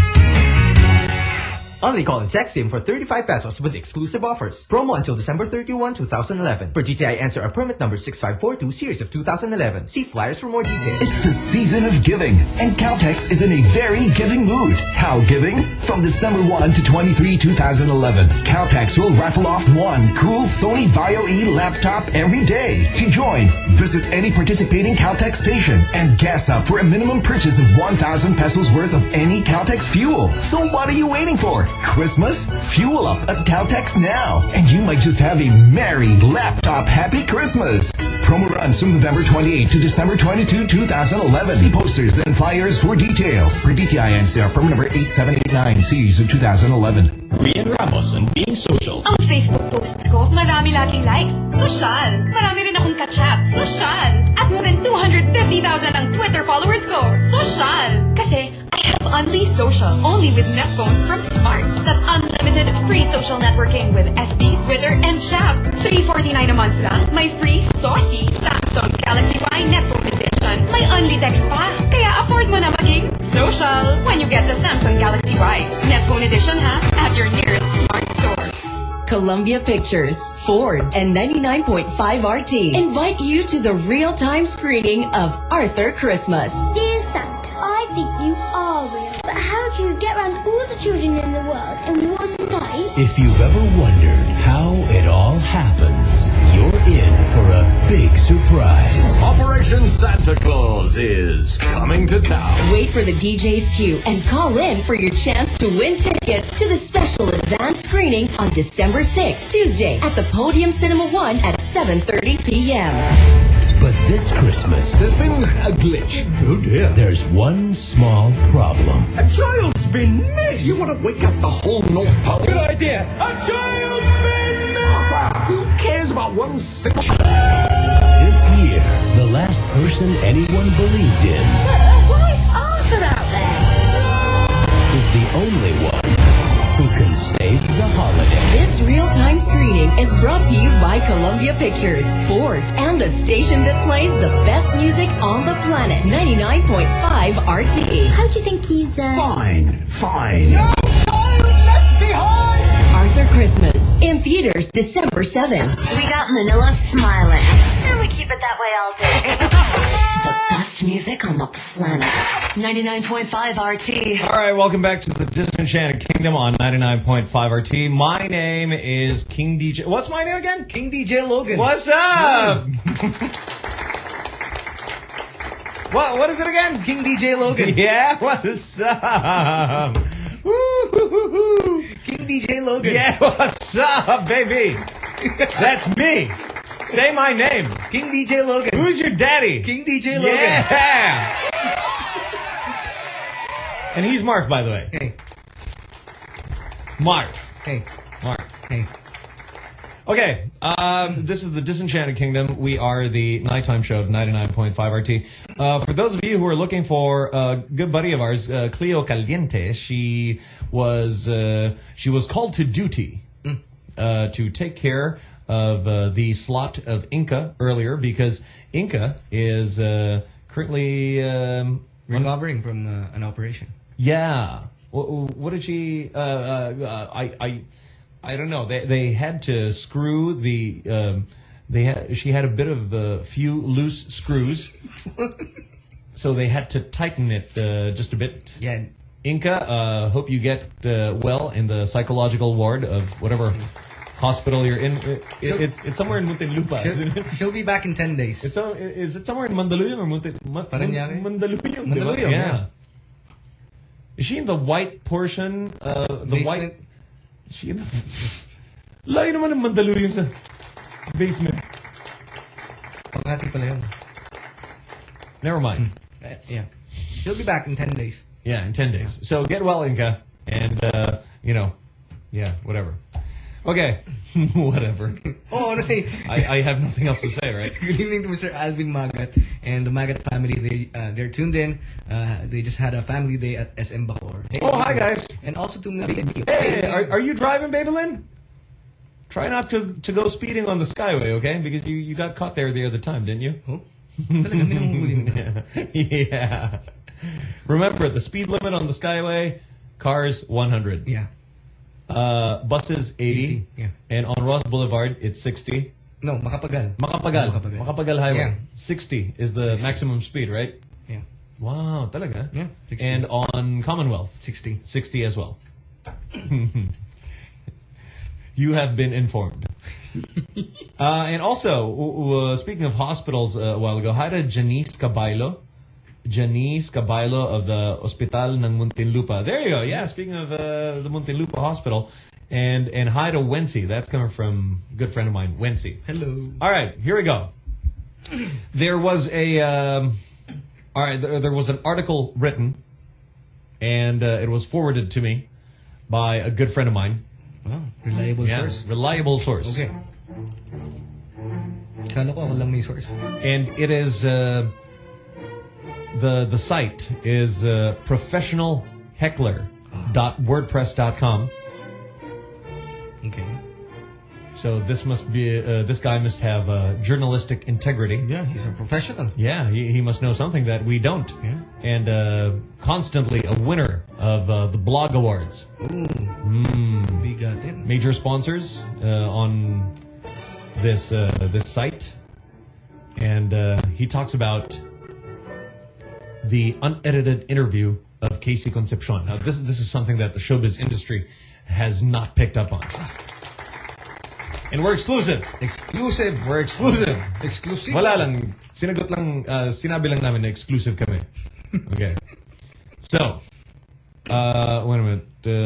Only call and text SIM for 35 pesos with exclusive offers. Promo until December 31, 2011. Per GTI answer a permit number 6542 series of 2011. See flyers for more details. It's the season of giving, and Caltex is in a very giving mood. How giving? From December 1 to 23, 2011, Caltex will raffle off one cool Sony Vaio E laptop every day. To join, visit any participating Caltex station and gas up for a minimum purchase of 1,000 pesos worth of any Caltex fuel. So what are you waiting for? Christmas? Fuel up at Caltex now, and you might just have a merry laptop happy Christmas. Promo runs from November 28 to December 22, 2011. See posters and flyers for details. Per DTI NCR permit number 8789 series of 2011. Rian Ramos and Being Social. Ang Facebook posts ko, marami laging likes. Sosyal. Marami rin akong kachap. Sosyal. At more than 250,000 ang Twitter followers ko. Sosyal. Kasi I have Unli Social, only with Netphone from Smart. That's unlimited free social networking with FB, Twitter, and chat. $349 a month lang. May free saucy Samsung Galaxy Y Netphone edition. May Unli text pa. Kaya afford mo na maging social when you get the Samsung Galaxy Y Netphone edition at your nearest Smart store. Columbia Pictures, Ford, and 99.5 RT invite you to the real-time screening of Arthur Christmas. Dear Santa, I think you are real, but how do you get around all the children in the world in one night? If you've ever wondered how it all happens, you're in for a big surprise. Operation Santa Claus is coming to town. Wait for the DJ's cue and call in for your chance to win tickets to the special advance screening on December 6th, Tuesday, at the Podium Cinema 1 at 7:30 p.m. But this Christmas, there's been a glitch. Oh dear. There's one small problem. A child's been missed. You want to wake up the whole North Pole? Good idea. A child's been missed. Who cares about one single... This year, the last person anyone believed in Why is Arthur out there? is the only one who can save the holiday. This real-time screening is brought to you by Columbia Pictures, Ford, and the station that plays the best music on the planet, 99.5 RT. How do you think he's, Fine. No child left behind! Father Christmas in theaters December 7th. We got Manila smiling. And we keep it that way all day. The best music on the planet. 99.5 RT. All right, welcome back to the Disenchanted Kingdom on 99.5 RT. My name is King DJ. What's my name again? King DJ Logan. What's up? What is it again? King DJ Logan. Yeah, what's up? Woo-hoo-hoo-hoo. King DJ Logan. Yeah, what's up, baby? That's me. Say my name. King DJ Logan. Who's your daddy? King DJ Logan. Yeah. And he's Mark, by the way. Hey. Mark. Hey. Mark. Hey. Okay, this is the Disenchanted Kingdom. We are the nighttime show of 99.5 RT. For those of you who are looking for a good buddy of ours, Cleo Caliente, she was called to duty to take care of the slot of Inca earlier because Inca is currently recovering from an operation. Yeah. What did she? I don't know. They had to screw the. She had a bit of a few loose screws, so they had to tighten it just a bit. Yeah. Inca, hope you get well in the psychological ward of whatever hospital you're in. It's somewhere in Muntinlupa, isn't it? She'll be back in 10 days. Is it somewhere in Mandaluyong or Parañaque? Mandaluyong? Mandaluyong, yeah. Is she in the white portion? The basement? white. She in the. Layo naman ng Mandaluyong sa basement. Pangati pala yun. Never mind. Yeah. She'll be back in 10 days. Yeah, in 10 days. So get well, Inca. And, yeah, whatever. Okay. Whatever. Oh, honestly. I have nothing else to say, right? Good evening to Mr. Alvin Magat and the Magat family. They're tuned in. They just had a family day at SM Bacoor. Hey, oh, hi, guys. And also to Hey, are you driving, Babylin? Try not to go speeding on the Skyway, okay? Because you got caught there the other time, didn't you? Oh? Yeah. Remember, the speed limit on the Skyway, cars 100. Yeah. Buses 80. Yeah. And on Ross Boulevard, it's 60. No, Makapagal. Makapagal Highway. Yeah. 60 is the maximum speed, right? Yeah. Wow, talaga? Yeah. 60. And on Commonwealth? 60. 60 as well. You have been informed. And also, speaking of hospitals a while ago, hi to Janice Caballo. Janice Caballo of the Hospital ng Muntinlupa. There you go. Yeah, speaking of the Muntinlupa Hospital. And hi to Wency. That's coming from a good friend of mine, Wency. Hello. All right, here we go. There was there was an article written, and it was forwarded to me by a good friend of mine. Wow, reliable source. Reliable source. Okay. Kala ko ako lang may source. And it is the site is professionalheckler.wordpress.com. Okay. So this must be this guy must have journalistic integrity. Yeah, he's a professional. Yeah, he must know something that we don't. Yeah. And constantly a winner of the Blog Awards. Ooh. We got it. Major sponsors on this site, and he talks about the unedited interview of Casey Concepcion. Now, this is something that the showbiz industry has not picked up on. And we're exclusive. We're exclusive. Exclusive. Wala lang. Sinagot lang, sinabi lang namin na exclusive kami. Okay. So, wait a minute.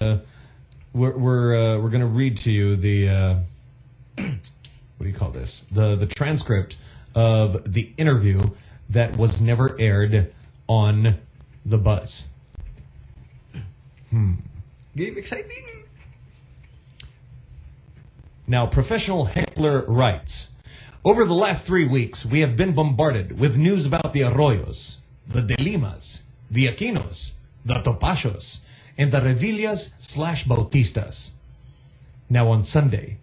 We're gonna read to you the what do you call this? The transcript of the interview that was never aired on The Buzz. Game exciting. Now, Professional Heckler writes, over the last 3 weeks, we have been bombarded with news about the Arroyos, the De Limas, the Aquinos, the Topasios, and the Revillas/Bautistas. Now on Sunday,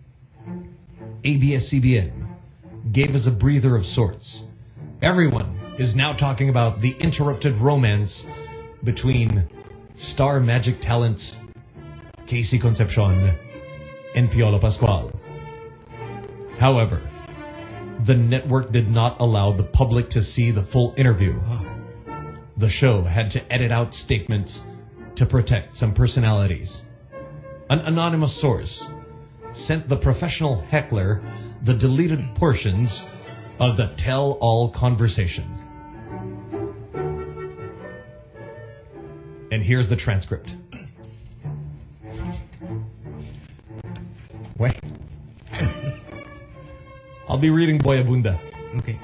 ABS-CBN gave us a breather of sorts. Everyone is now talking about the interrupted romance between star magic talents Casey Concepcion and Piolo Pascual. However, the network did not allow the public to see the full interview. The show had to edit out statements to protect some personalities. An anonymous source sent the professional heckler the deleted portions of the tell-all conversation. And here's the transcript. Wait. I'll be reading Boy Abunda. Okay.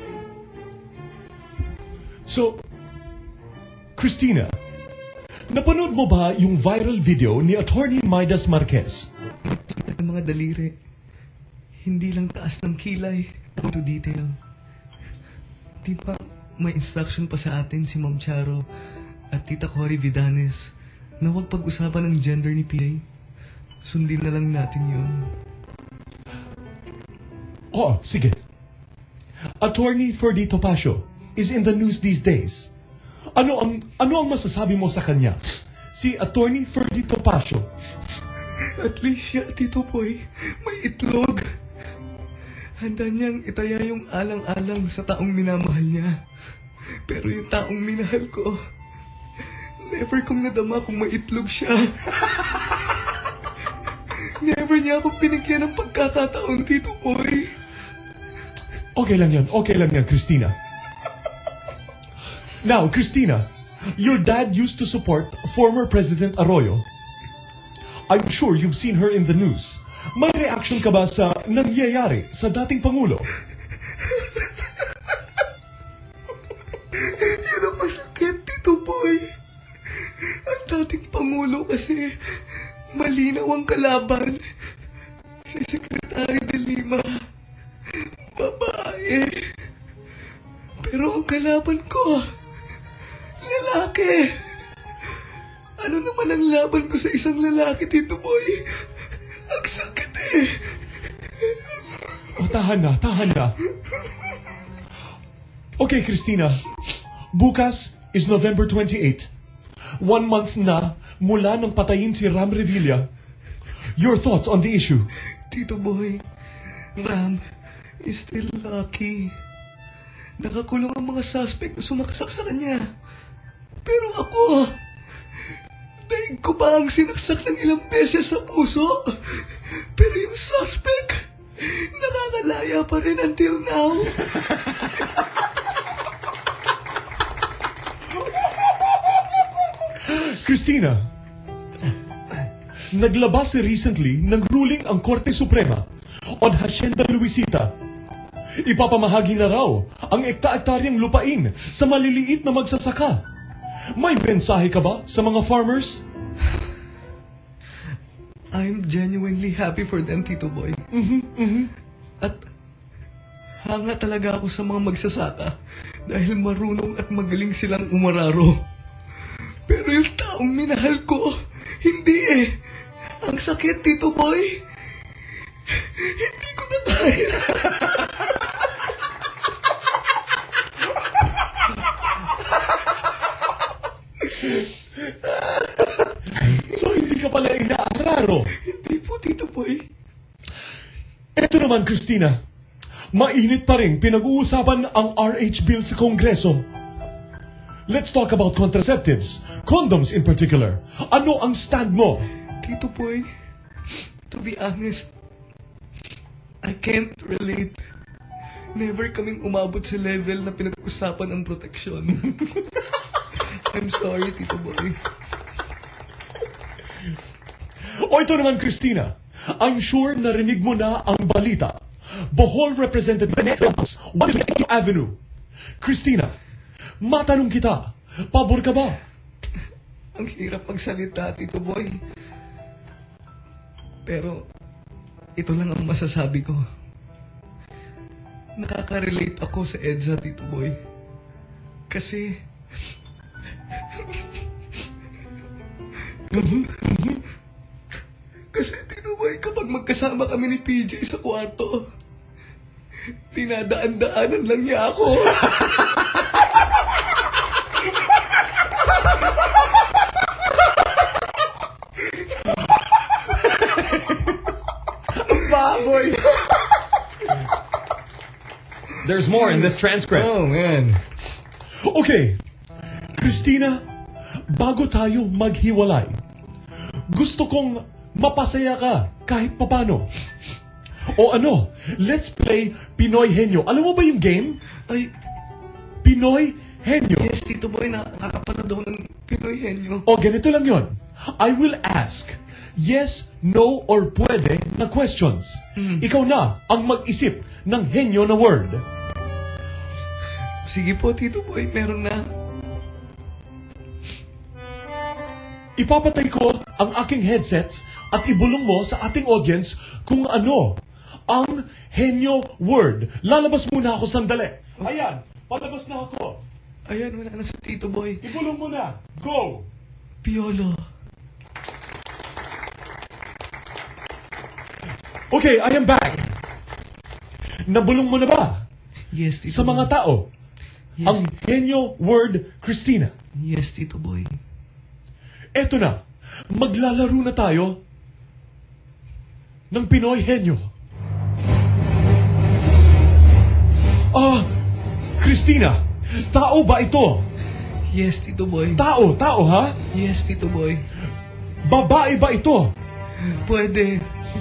So, Christina, napanood mo ba yung viral video ni Attorney Midas Marquez? Ang mga daliri, hindi lang taas ng kilay, to detail. Di ba may instruction pa sa atin si Ma'am Charo at Tita Cory Vidanes na huwag pag-usapan ng gender ni PA? Sundin na lang natin yun. Oh, sige. Attorney Ferdy Topacio is in the news these days. Ano ang masasabi mo sa kanya? Si Attorney Ferdy Topacio. At least siya, Tito Boy, may itlog. Handa niyang itaya yung alang-alang sa taong minamahal niya. Pero yung taong minahal ko, never kong nadama kung may itlog siya. Never niya ako pinigyan ng pagkakataon, Tito Boy. Okay lang yan, Christina. Now, Christina, your dad used to support former President Arroyo. I'm sure you've seen her in the news. May reaction ka ba sa nangyayari sa dating Pangulo? Yun ang masakit, Tito Boy. Ang dating Pangulo kasi malinaw ang kalaban. Si Secretary de Lima, babae. Pero ang kalaban ko, lalaki. Ano naman ang laban ko sa isang lalaki, Tito Boy? Ang sakit eh. Oh, tahan na. Okay, Christina. Bukas is November 28. 1 month na mula nang patayin si Ram Revilla. Your thoughts on the issue? Tito Boy, Ram is still lucky. Nakakulong ang mga suspect na sumaksak sa kanya. Pero ako, daig ko ba ang sinaksak ng ilang beses sa puso? Pero yung suspect, nakakalaya pa rin until now. Christina, naglabas recently ng ruling ang Korte Suprema on Hacienda Luisita. Ipapamahagi na raw ang ekta-ektaryang lupain sa maliliit na magsasaka. May mensahe ka ba sa mga farmers? I'm genuinely happy for them, Tito Boy. At hanga talaga ako sa mga magsasaka dahil marunong at magaling silang umararo. Pero yung taong minahal ko, hindi eh. Ang sakit, Tito Boy. Hindi ko na kaya. So hindi ka pala inaararo? Hindi po, Tito Boy. Eto naman, Christina. Mainit pa rin pinag-uusapan ang RH bill sa Kongreso. Let's talk about contraceptives, condoms in particular. Ano ang stand mo? Tito Boy, to be honest, I can't relate. Never kaming umabot sa level na pinag-usapan ang proteksyon. I'm sorry, Tito Boy. O ito naman, Christina. I'm sure narinig mo na ang balita. Bohol Representative Ramos, 1 Avenue. Christina, matanong kita, pabor ka ba? Ang hirap magsalita, Tito Boy. Pero, ito lang ang masasabi ko. Nakaka-relate ako sa EDSA, Tito Boy. Kasi, kasi, Tito Boy, kapag magkasama kami ni PJ sa kwarto, dinadaan-daanan lang niya ako. There's more in this transcript. Oh, man. Okay. Christina, bago tayo maghiwalay, gusto kong mapasaya ka kahit papano. O ano, let's play Pinoy Henyo. Alam mo ba yung game? Ay, Pinoy Henyo. Yes, Tito Boy, nakakapanood ako ng Pinoy Henyo. O, ganito lang yon. I will ask yes, no, or pwede na questions. Ikaw na ang mag-isip ng henyo na word. Sige po, Tito Boy, meron na. Ipapatay ko ang aking headsets at ibulong mo sa ating audience kung ano ang henyo word. Lalabas muna ako sandali. Ayan, palabas na ako. Ayan, wala na sa Tito Boy. Ibulong mo na. Go! Piolo. Okay, I am back. Nabulong mo na ba? Yes, Tito Sa mga Boy. tao. Yes. Ang henyo word, Christina. Yes, Tito Boy. Eto na. Maglalaro na tayo ng Pinoy henyo. Christina, tao ba ito? Yes, Tito Boy. Tao, ha? Yes, Tito Boy. Babae ba ito? Pwede.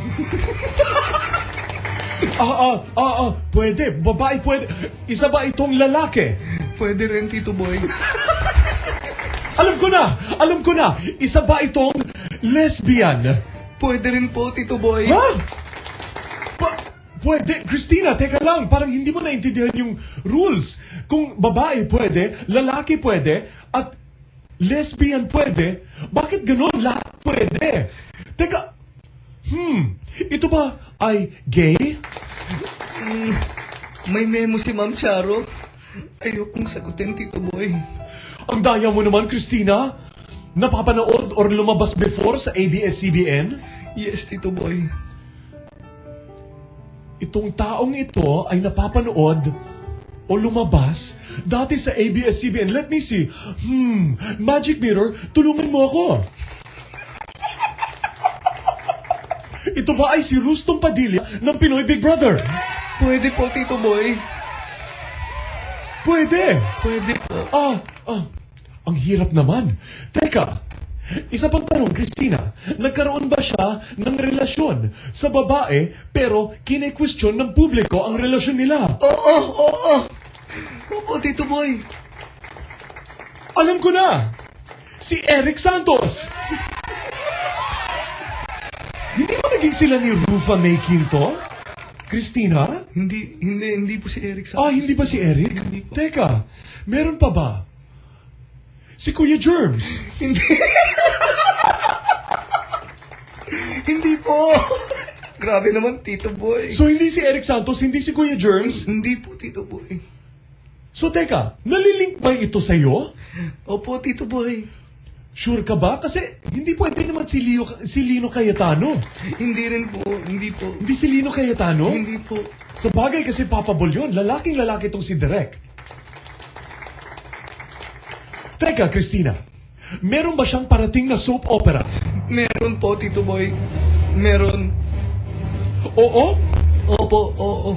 Pwede. Babae, pwede. Isa ba itong lalaki? Pwede rin, Tito Boy. Alam ko na. Isa ba itong lesbian? Pwede rin po, Tito Boy. Ha? Pwede. Christina, teka lang. Parang hindi mo naintindihan yung rules. Kung babae pwede, lalaki pwede, at lesbian pwede, bakit ganon? Lahat pwede. Teka, ito ba ay gay? May memo si Ma'am Charo. Ayokong sagutin, Tito Boy. Ang daya mo naman, Christina. Napapanood or lumabas before sa ABS-CBN? Yes, Tito Boy. Itong taong ito ay napapanood o lumabas dati sa ABS-CBN. Let me see. Magic Mirror, tulungan mo ako. Ito ba ay si Rustong Padilla ng Pinoy Big Brother? Pwede po, Tito Boy. Pwede. Pwede po. Ang hirap naman. Teka, isa pang tanong, Christina. Nagkaroon ba siya ng relasyon sa babae pero kine-question ng publiko ang relasyon nila? Oo. Opo, Tito Boy. Alam ko na. Si Eric Santos. Hindi ba naging sila ni Rufa Making to? Christina? Hindi po si Eric Santos. Hindi ba si Eric? Hindi po. Teka, meron pa ba? Si Kuya Germs? Hindi po. Grabe naman, Tito Boy. So, hindi si Eric Santos, hindi si Kuya Germs? Hindi po, Tito Boy. So, teka, nalilink ba ito sa'yo? Opo, Tito Boy. Sure ka ba? Kasi hindi pwede naman si Lino Cayetano. Hindi rin po, hindi po. Hindi si Lino Cayetano? Hindi po. Sa bagay kasi papabol yun. Lalaking-lalaki itong si Direk. Teka, Christina. Meron ba siyang parating na soap opera? Meron po, Tito Boy. Meron. Oo? Opo, oo.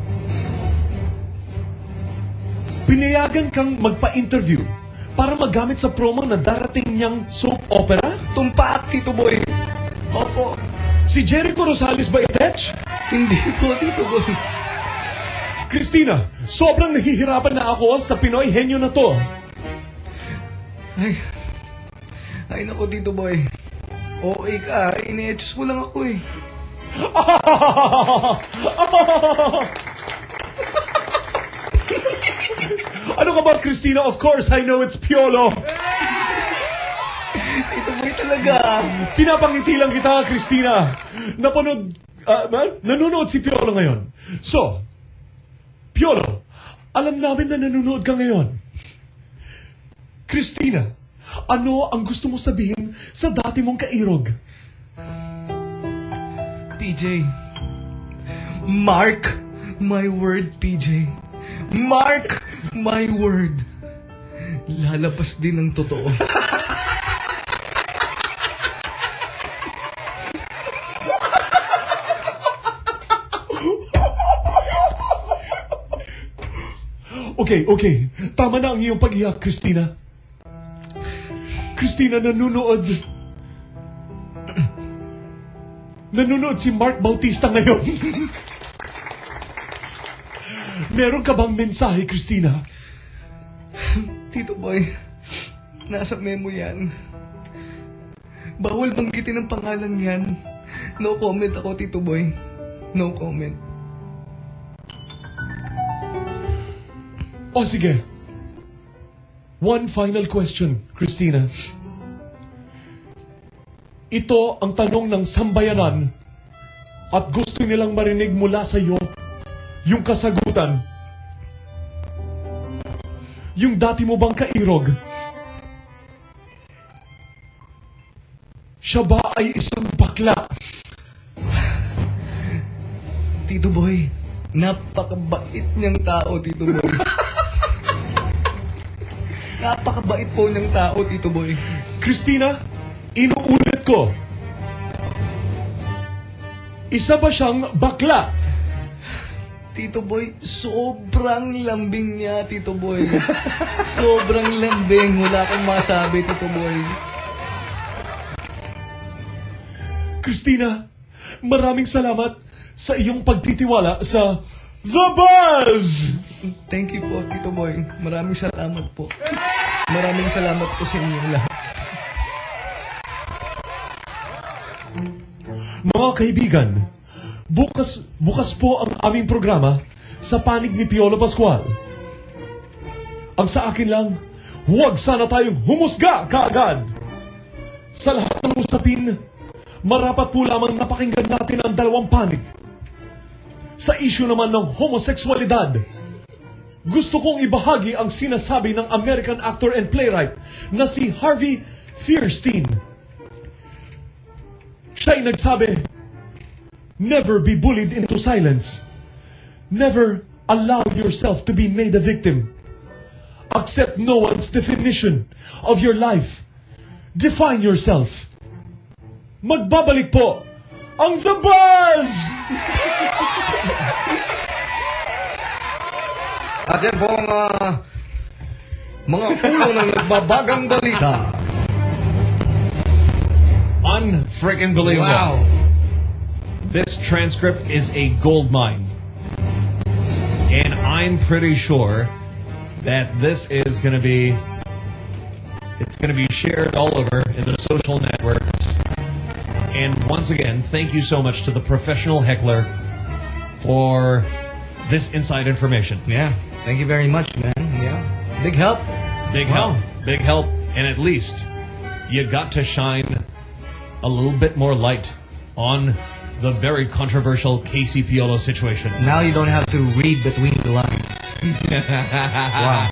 Pinayagan kang magpa-interview para magamit sa promo na darating niyang soap opera? Tumpak, Tito Boy. Opo. Si Jericho Rosales ba itech? Hindi po, Tito Boy. Christina, sobrang nahihirapan na ako sa Pinoy henyo na to. Ay naku, Tito Boy. Okay ka, ine-adjust mo lang ako eh. Ano ka ba, Christina? Of course, I know it's Piolo. Tito Boy talaga. Pinapangiti lang kita, Christina. Nanonood si Piolo ngayon. So, Piolo, alam namin na nanonood ka ngayon. Christina, ano ang gusto mo sabihin sa dati mong kairog? PJ, mark my word, PJ. Mark my word. Lalabas din ang totoo. Okay. Tama na ang iyong pag-iyak, Christina. Christina, nanonood si Mark Bautista ngayon. Meron ka bang mensahe, Christina? Tito Boy, nasa memo yan. Bawal banggitin ang pangalan yan. No comment ako, Tito Boy. No comment. O sige. One final question, Christina. Ito ang tanong ng sambayanan at gusto nilang marinig mula sa iyo yung kasagutan. Yung dati mo bang kairog? Siya ba ay isang bakla? Tito Boy, napakabait niyang tao, Tito Boy. Napakabait po niyang tao, Tito Boy. Christina, inuulit ko. Isa ba siyang bakla? Tito Boy, sobrang lambing niya, Tito Boy. Sobrang lambing. Wala akong masabi, Tito Boy. Christina, maraming salamat sa iyong pagtitiwala sa The Buzz! Thank you po, Tito Boy. Maraming salamat po. Maraming salamat po sa inyo lahat. Mga kaibigan, bukas po ang aming programa sa panig ni Piolo Pascual. Ang sa akin lang, huwag sana tayong humusga kaagad. Sa lahat ng usapin, marapat po lamang napakinggan natin ang dalawang panig. Sa issue naman ng homoseksualidad, gusto kong ibahagi ang sinasabi ng American actor and playwright na si Harvey Fierstein. Siya'y nagsabi, never be bullied into silence. Never allow yourself to be made a victim. Accept no one's definition of your life. Define yourself. Magbabalik po ang The Buzz! At yan po ang mga ulo ng nagbabagang balita. Unfreaking believable. Wow. This transcript is a gold mine. And I'm pretty sure that this is going to be shared all over in the social networks. And once again, thank you so much to the professional heckler for this inside information. Yeah, thank you very much, man. Yeah, big help. Big help. And at least you got to shine a little bit more light on the very controversial Casey Piolo situation. Now you don't have to read between the lines. Wow.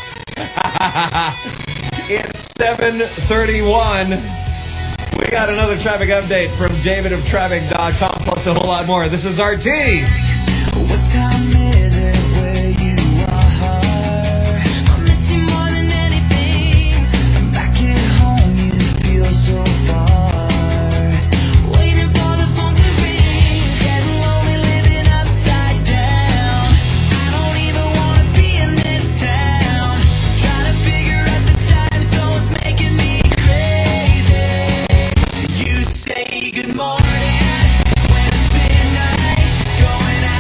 It's 7:31. We got another traffic update from davidoftraffic.com plus a whole lot more. This is RT. What time is it where you are? I miss you more than anything. Back at home, you feel so far. Waiting for the phone to ring. It's getting lonely living upside down. I don't even want to be in this town. Trying to figure out the time zones making me crazy. You say good morning when it's midnight. Going out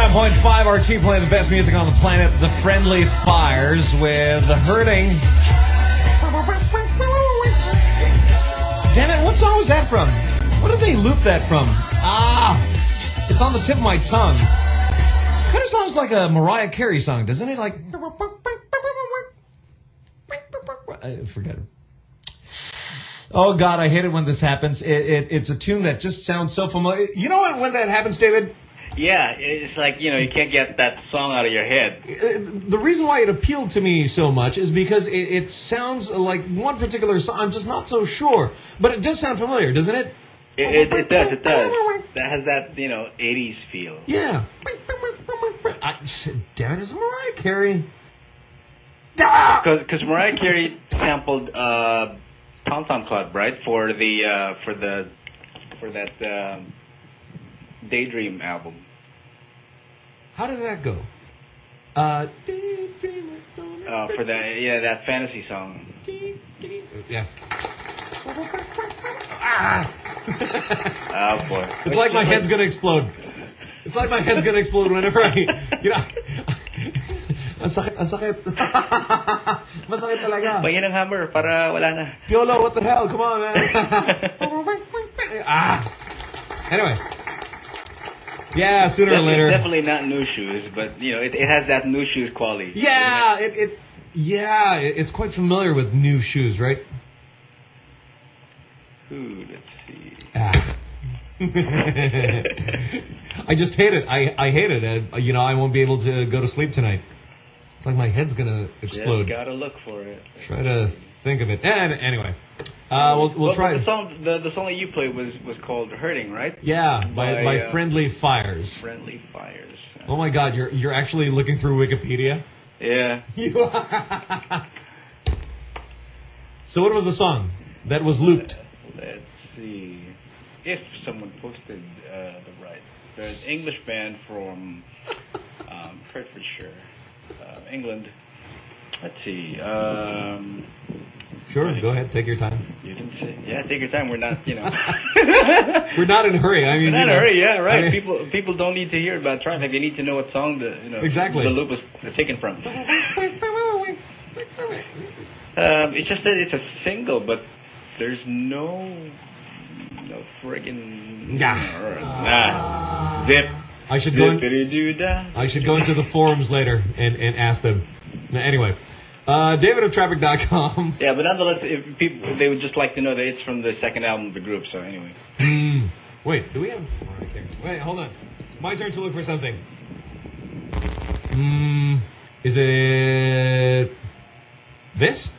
99.5 RT playing the best music on the planet, The Friendly Fires with Hurting. Damn it, what song was that from? What did they loop that from? It's on the tip of my tongue. Kind of sounds like a Mariah Carey song, doesn't it? Like... forget it. Oh, God, I hate it when this happens. It's a tune that just sounds so familiar. You know what, when that happens, David? Yeah, it's like, you can't get that song out of your head. The reason why it appealed to me so much is because it sounds like one particular song. I'm just not so sure. But it does sound familiar, doesn't it? It does. That has that, 80s feel. Yeah. Damn it, it's Mariah Carey. Because Mariah Carey sampled Tom Tom Club, right? For that Daydream album. How did that go? For that fantasy song. Yeah. Oh boy. It's like my head's gonna explode. It's like my head's gonna explode whenever I, ang sakit. Masakit talaga. Pangin ng hammer para wala na. Piolo, what the hell? Come on, man. Anyway. Yeah, sooner or later. It's definitely not New Shoes, but it has that New Shoes quality. Yeah, it's quite familiar with New Shoes, right? Ooh, let's see. I just hate it. I hate it. I won't be able to go to sleep tonight. It's like my head's gonna explode. Just gotta look for it. Try to think of it. And anyway, we'll try. The song that you played was called "Hurting," right? Yeah, by Friendly Fires. Friendly Fires. Oh my God, you're actually looking through Wikipedia? Yeah. You are. So what was the song that was looped? Let's see. If someone posted there's an English band from Hertfordshire, England. Let's see. Sure, go ahead. Take your time. You can say, yeah, take your time. We're not, We're not in a hurry. I mean, we're not in a hurry. Yeah, right. People don't need to hear about traffic. They need to know what song exactly the loop was taken from. It's just that it's a single, but there's no friggin' zip. I should go into the forums later and ask them. Anyway, DavidofTraffic.com. Yeah, but nonetheless, if people, they would just like to know that it's from the second album of the group. So anyway. Wait, do we have? Wait, hold on. My turn to look for something. Is it this?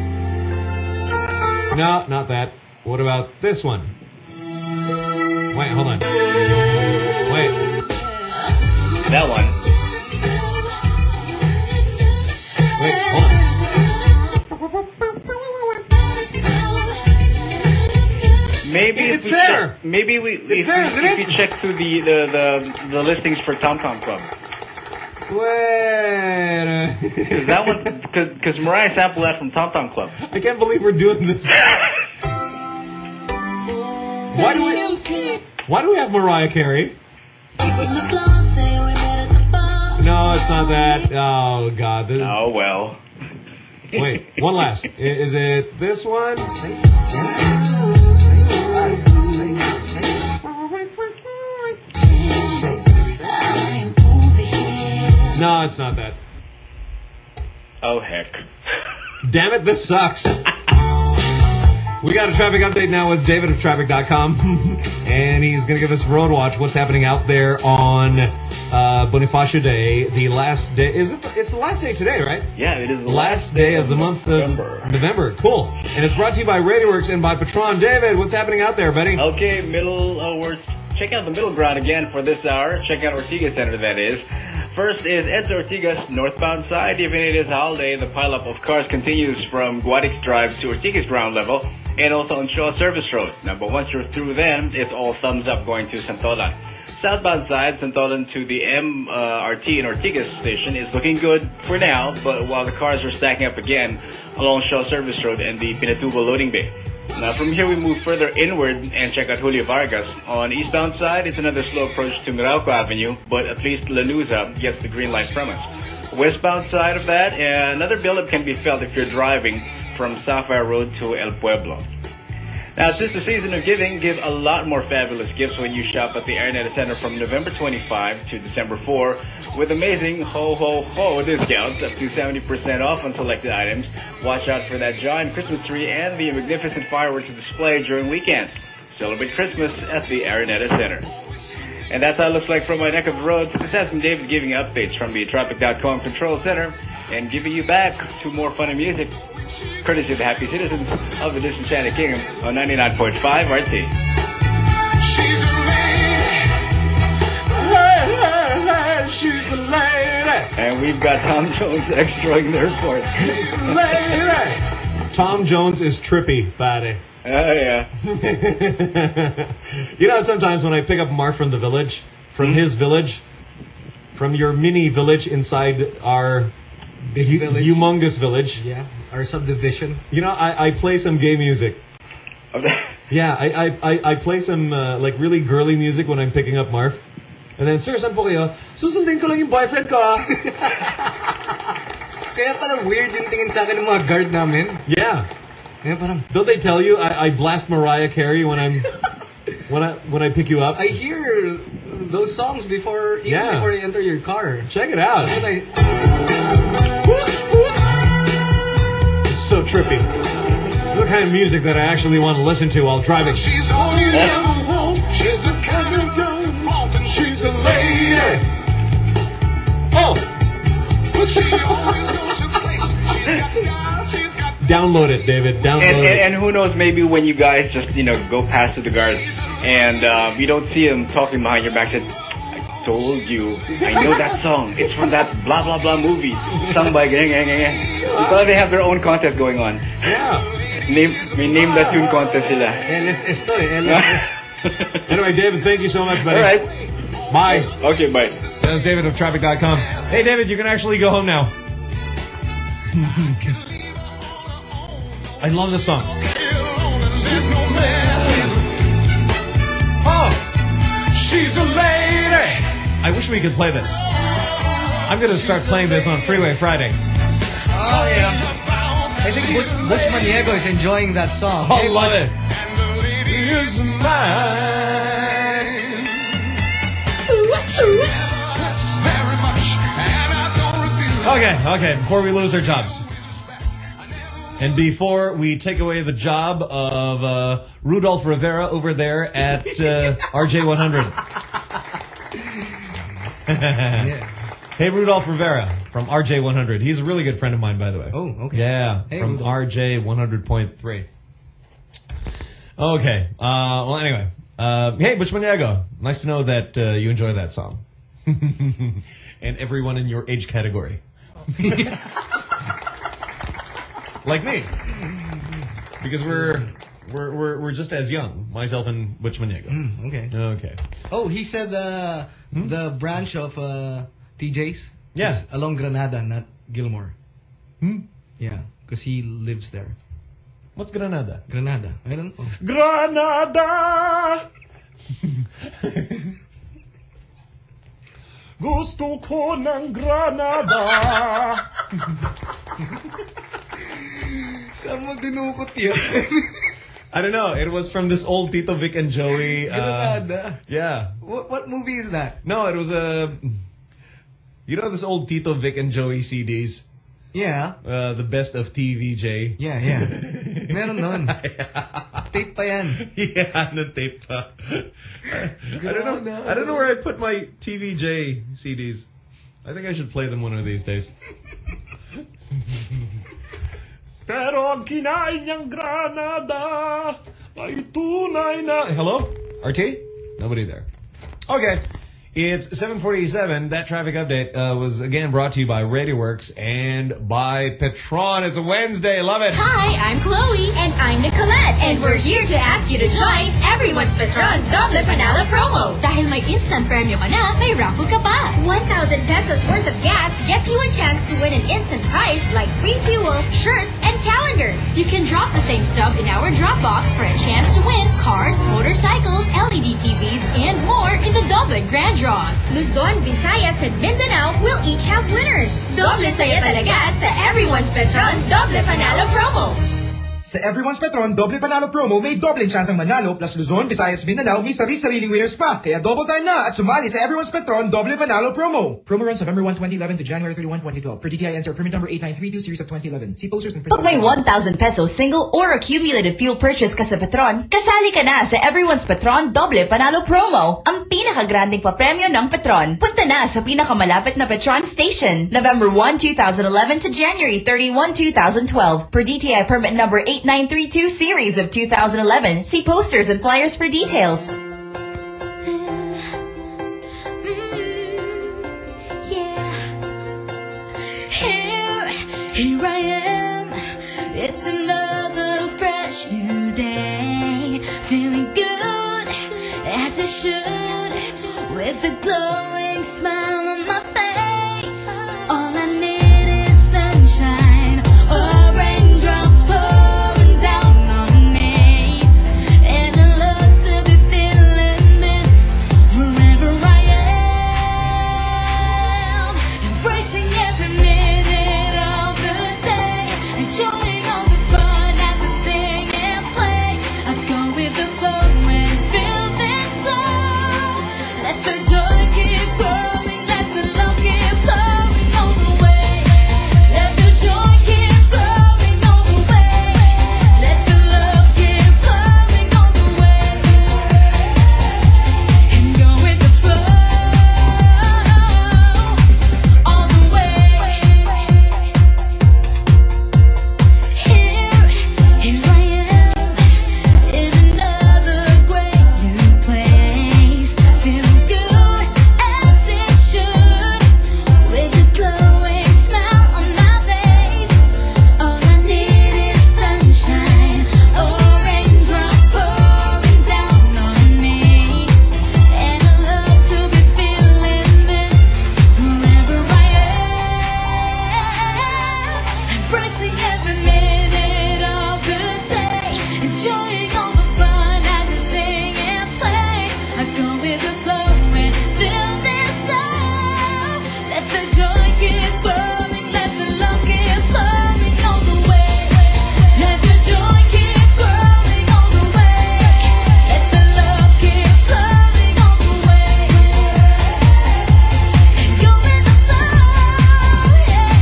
No, not that. What about this one? Wait, hold on. Wait. That one. Wait, hold on. Maybe it's there. Maybe if we check through the listings for Tom Tom Club. Wait. Because that one, because Mariah sampled that from Tom Tom Club. I can't believe we're doing this. Why do we have Mariah Carey? No, it's not that. Oh, God. Oh, well. Wait, one last. Is it this one? No, it's not that. Oh, heck. Damn it, this sucks. We got a traffic update now with DavidofTraffic.com. And he's going to give us Road Watch, what's happening out there on Bonifacio Day, the last day. It's the last day today, right? Yeah, it is the last day of the month of November. Cool. And it's brought to you by RadioWorks and by Patron. David, what's happening out there, buddy? Okay, we're checking out the middle ground again for this hour. Check out Ortigas Center, that is. First is Edsa Ortigas northbound side. Even it is a holiday, the pileup of cars continues from Guadix Drive to Ortigas ground level and also on Shaw Service Road. Now, but once you're through them, it's all thumbs up going to Santolan. Southbound side, Santolan to the MRT in Ortigas station is looking good for now, but while the cars are stacking up again along Shaw Service Road and the Pinatubo loading bay. Now from here we move further inward and check out Julio Vargas. On eastbound side, it's another slow approach to Meralco Avenue, but at least Lanuza gets the green light from us. Westbound side of that, another buildup can be felt if you're driving from Sapphire Road to El Pueblo. Now, since the season of giving, give a lot more fabulous gifts when you shop at the Araneta Center from November 25 to December 4 with amazing ho-ho-ho discounts up to 70% off on selected items. Watch out for that giant Christmas tree and the magnificent fireworks display during weekends. Celebrate Christmas at the Araneta Center. And that's how it looks like from my neck of the road. This has been David giving updates from the Tropic.com Control Center and giving you back to more fun and music, courtesy of the happy citizens of the Disenchanted Kingdom on 99.5 RT. She's a lady. She's a lady. And we've got Tom Jones extraing the report. Lady. Tom Jones is trippy, buddy. Oh, yeah. You know, sometimes when I pick up Mark from the village, from his village, from your mini village inside our big village, humongous village. Yeah, our subdivision. You know, I play some gay music. Yeah, I play some like really girly music when I'm picking up Marv. And then, sir, saan po kayo? Susundin ko lang yung boyfriend ko. Kaya pala weird yung tingin sa akin ng mga guard namin. Yeah. Kaya parang, don't they tell you I blast Mariah Carey when I'm when I pick you up? I hear those songs before I enter your car. Check it out. It's so trippy. It's the kind of music that I actually want to listen to while driving. She's all you ever want. She's the kind of girl to fault, and she's a lady. Oh, but she always goes to place. She's got style. She's got. Download it, David. Download it. And who knows, maybe when you guys just, go past to the guards and you don't see them talking behind your back, said, I told you, I know that song. It's from that blah, blah, blah movie. Sung by gang. Because they have their own contest going on. Yeah. Name the tune contest sila. Anyway, David, thank you so much, buddy. All right. Bye. Okay, bye. That was David of Traffic.com. Hey, David, you can actually go home now. I love this song. Oh, she's a lady. I wish we could play this. I'm going to start playing this on Freeway Friday. Oh, yeah. I think Butch Maniego is enjoying that song. I love it. And the lady is mine. Very much, and I don't refuse. Okay. Before we lose our jobs. And before we take away the job of Rudolph Rivera over there at RJ100. Yeah. Hey, Rudolph Rivera from RJ100. He's a really good friend of mine, by the way. Oh, okay. Yeah, hey, from RJ100.3. Okay. Well, anyway. Hey, Butch Maniego. Nice to know that you enjoy that song. And everyone in your age category. Like me, because we're just as young, myself and Butch Maniego. Okay. Oh, he said the branch of TJ's. Yeah, is along Granada, not Gilmore. Hmm. Yeah, because he lives there. What's Granada? Granada. I don't know. Granada. Gusto ko ng Granada. Saan mo dinukot yan? I don't know. It was from this old Tito Vic and Joey. Granada. Yeah. What movie is that? No, it was you know this old Tito Vic and Joey CDs? Yeah. The best of TVJ. Yeah. Meron nun. Tape pa yan. Yeah, the tape pa. I don't know where I put my TVJ CDs. I think I should play them one of these days. Pero ang kinain niyang Granada ay tunay na... Hello? RT? Nobody there. Okay. It's 7:47. That traffic update was again brought to you by RadioWorks and by Petron. It's a Wednesday. Love it. Hi, I'm Chloe. And I'm Nicolette. And we're here to ask you to join Everyone's Petron Doble Panalo promo. Dahil may instant premyo ka na, may raffle ka pa. 1,000 pesos worth of gas gets you a chance to win an instant prize like free fuel, shirts, and calendars. You can drop the same stuff in our drop box for a chance to win cars, motorcycles, LED TVs, and more in the Doble Grand Draws. Luzon, Visayas, and Mindanao will each have winners. Doble saya talaga sa Everyone's Petron Doble Panalo promo. Sa Everyone's Petron Doble Panalo promo, may dobleng chance ang manalo plus Luzon, Visayas, Mindanao, may sarili-sariling winners pa. Kaya double time na at sumali sa Everyone's Petron Doble Panalo promo. Promo runs November 1, 2011 to January 31, 2012. Per DTI NCR permit number 8932 series of 2011. See posters and Pag may 1,000 pesos single or accumulated fuel purchase ka sa Petron, kasali ka na sa Everyone's Petron Doble Panalo promo. Ang pinakagranding papremyo ng Petron. Punta na sa pinakamalapit na Petron station. November 1, 2011 to January 31, 2012. Per DTI permit number 8932 series of 2011. See posters and flyers for details. Here I am. It's another fresh new day. Feeling good as I should, with a glowing smile on my face. All I need is sunshine or raindrops pouring down on me. And I love to be feeling this wherever I am. Embracing every minute of the day, enjoying all the fun as I sing and play. I go with the flow and feel this love. Let the joy keep growing, let the love keep flowing all the way. Let the joy keep growing all the way. Let the love keep flowing all the way. And go with the flow all the way. Here I am in another great new place, feeling good as it should, with a glowing smile on my face. All I need is sunshine or raindrops pouring down on me. And I love to be feeling this wherever I am. Embracing every minute of the day, enjoying all the fun as I sing and play. I go with the flow and feel this love. Let the joy keep growing, let the love keep flowing all the way. Let the joy keep growing all the way. Let the love keep flowing all the way. And go with the flow,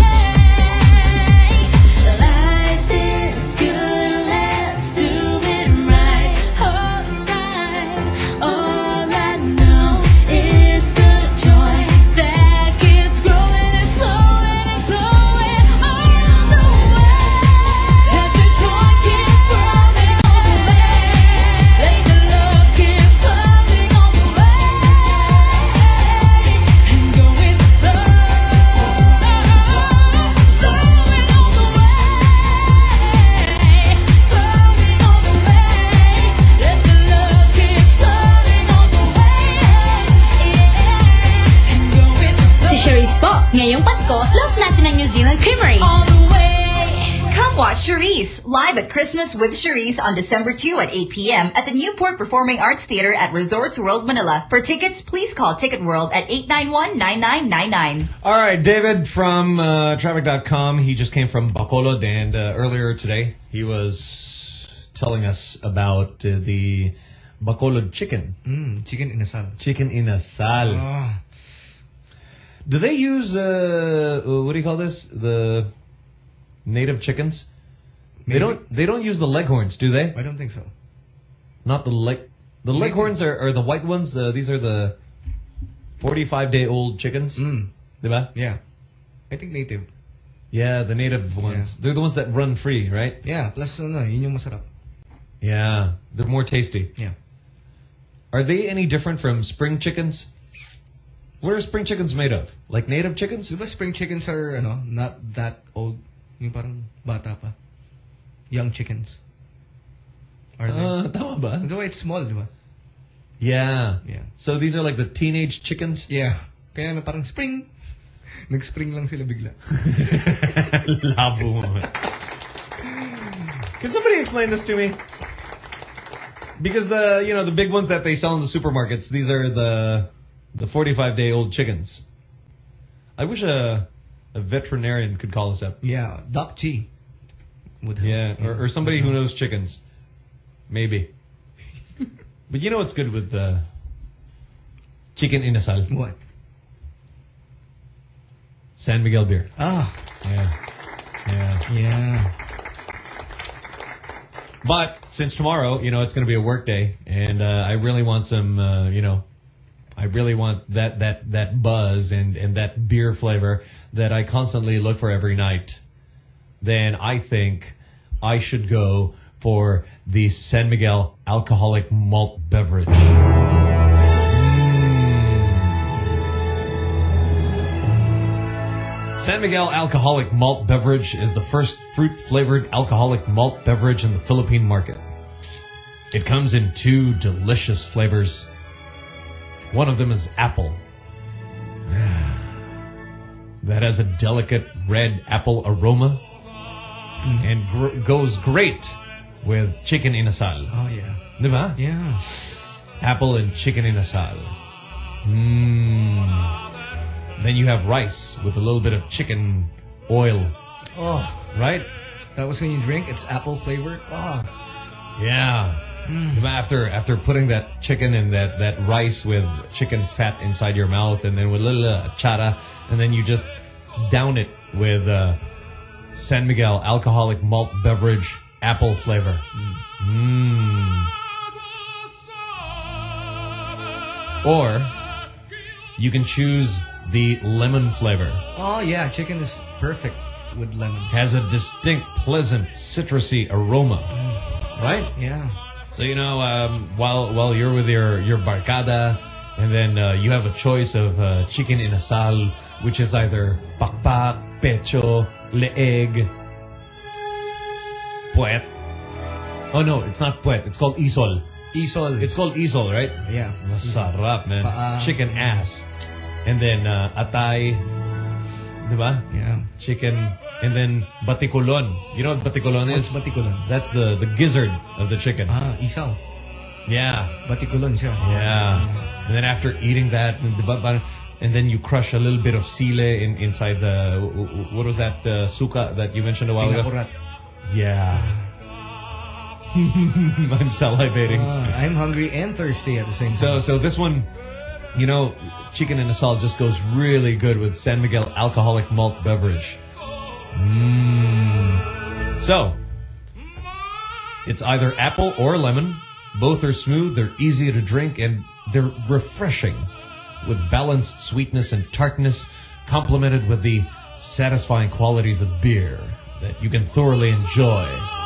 Life is good, let's do it right, alright. All I know is the joy that keeps growing and flowing and glowing all the way. Let the joy keep growing all the way. Let the love keep flowing all the way. And go with the flow, flowing all the way. Flowing all the way. Let the love keep flowing all the way. And go with the flow. Si Cherise po. Ngayong Pasko, love natin ang New Zealand Creamery. All the way. Come watch Cherise live at Christmas with Cherise on December 2 at 8 p.m. at the Newport Performing Arts Theater at Resorts World Manila. For tickets, please call Ticket World at 891-9999. All right, David from traffic.com. He just came from Bacolod, and earlier today he was telling us about the Bacolod chicken. Chicken inasal. Chicken inasal. Ah. Do they use what do you call this? The native chickens? Maybe. They don't use the leghorns, do they? I don't think so. Not the leghorns are the white ones. These are the 45-day-old chickens. Diba? Yeah. I think native. Yeah, the native ones. They're the ones that run free, right? Yeah, plus yun yung masarap. Yeah, they're more tasty. Yeah. Are they any different from spring chickens? What are spring chickens made of? Like native chickens? Diba spring chickens are not that old. Yung parang bata pa. Young chickens. Are they? Tama ba? That's why it's small, diba? Yeah. Yeah. So these are like the teenage chickens? Yeah. Kaya na parang spring. Nag-spring lang sila bigla. Labo mo. Can somebody explain this to me? Because the big ones that they sell in the supermarkets, these are the 45-day-old chickens. I wish a veterinarian could call us up. Yeah, Doc G. Yeah, or somebody who knows chickens. Maybe. But you know what's good with chicken inasal? What? San Miguel beer. Ah. Yeah. But since tomorrow, it's going to be a work day, and I really want some, I really want that buzz and that beer flavor that I constantly look for every night, then I think I should go for the San Miguel alcoholic malt beverage. San Miguel alcoholic malt beverage is the first fruit-flavored alcoholic malt beverage in the Philippine market. It comes in 2 delicious flavors. One of them is apple. That has a delicate red apple aroma and goes great with chicken inasal. Oh, yeah. Diba? Yeah. Apple and chicken inasal. Then you have rice with a little bit of chicken oil. Oh. Right? That was when you drink, it's apple flavored. Oh. Yeah. After putting that chicken and that rice with chicken fat inside your mouth, and then with a little chara, and then you just down it with San Miguel alcoholic malt beverage apple flavor. Or you can choose the lemon flavor. Oh yeah, chicken is perfect with lemon. Has a distinct, pleasant, citrusy aroma. Right? Yeah. So while you're with your barkada, and then you have a choice of chicken inasal, which is either pakpak, pecho, leeg, puwet. Oh no, it's not puwet. It's called isol. Isol. It's called isol, right? Yeah. Masarap, man. Chicken ass. And then atay, diba? Yeah. Chicken, and then batikulon. You know what batikulon is? What's batikulon? That's the gizzard of the chicken. Isaw. Yeah. Batikulon siya. Yeah. And then after eating that, and then you crush a little bit of sile inside the, what was that suka that you mentioned a while ago? Pinakurat. Yeah. I'm salivating. I'm hungry and thirsty at the same time. So this one, chicken inasal just goes really good with San Miguel alcoholic malt beverage. So, it's either apple or lemon. Both are smooth, they're easy to drink, and they're refreshing with balanced sweetness and tartness, complemented with the satisfying qualities of beer that you can thoroughly enjoy.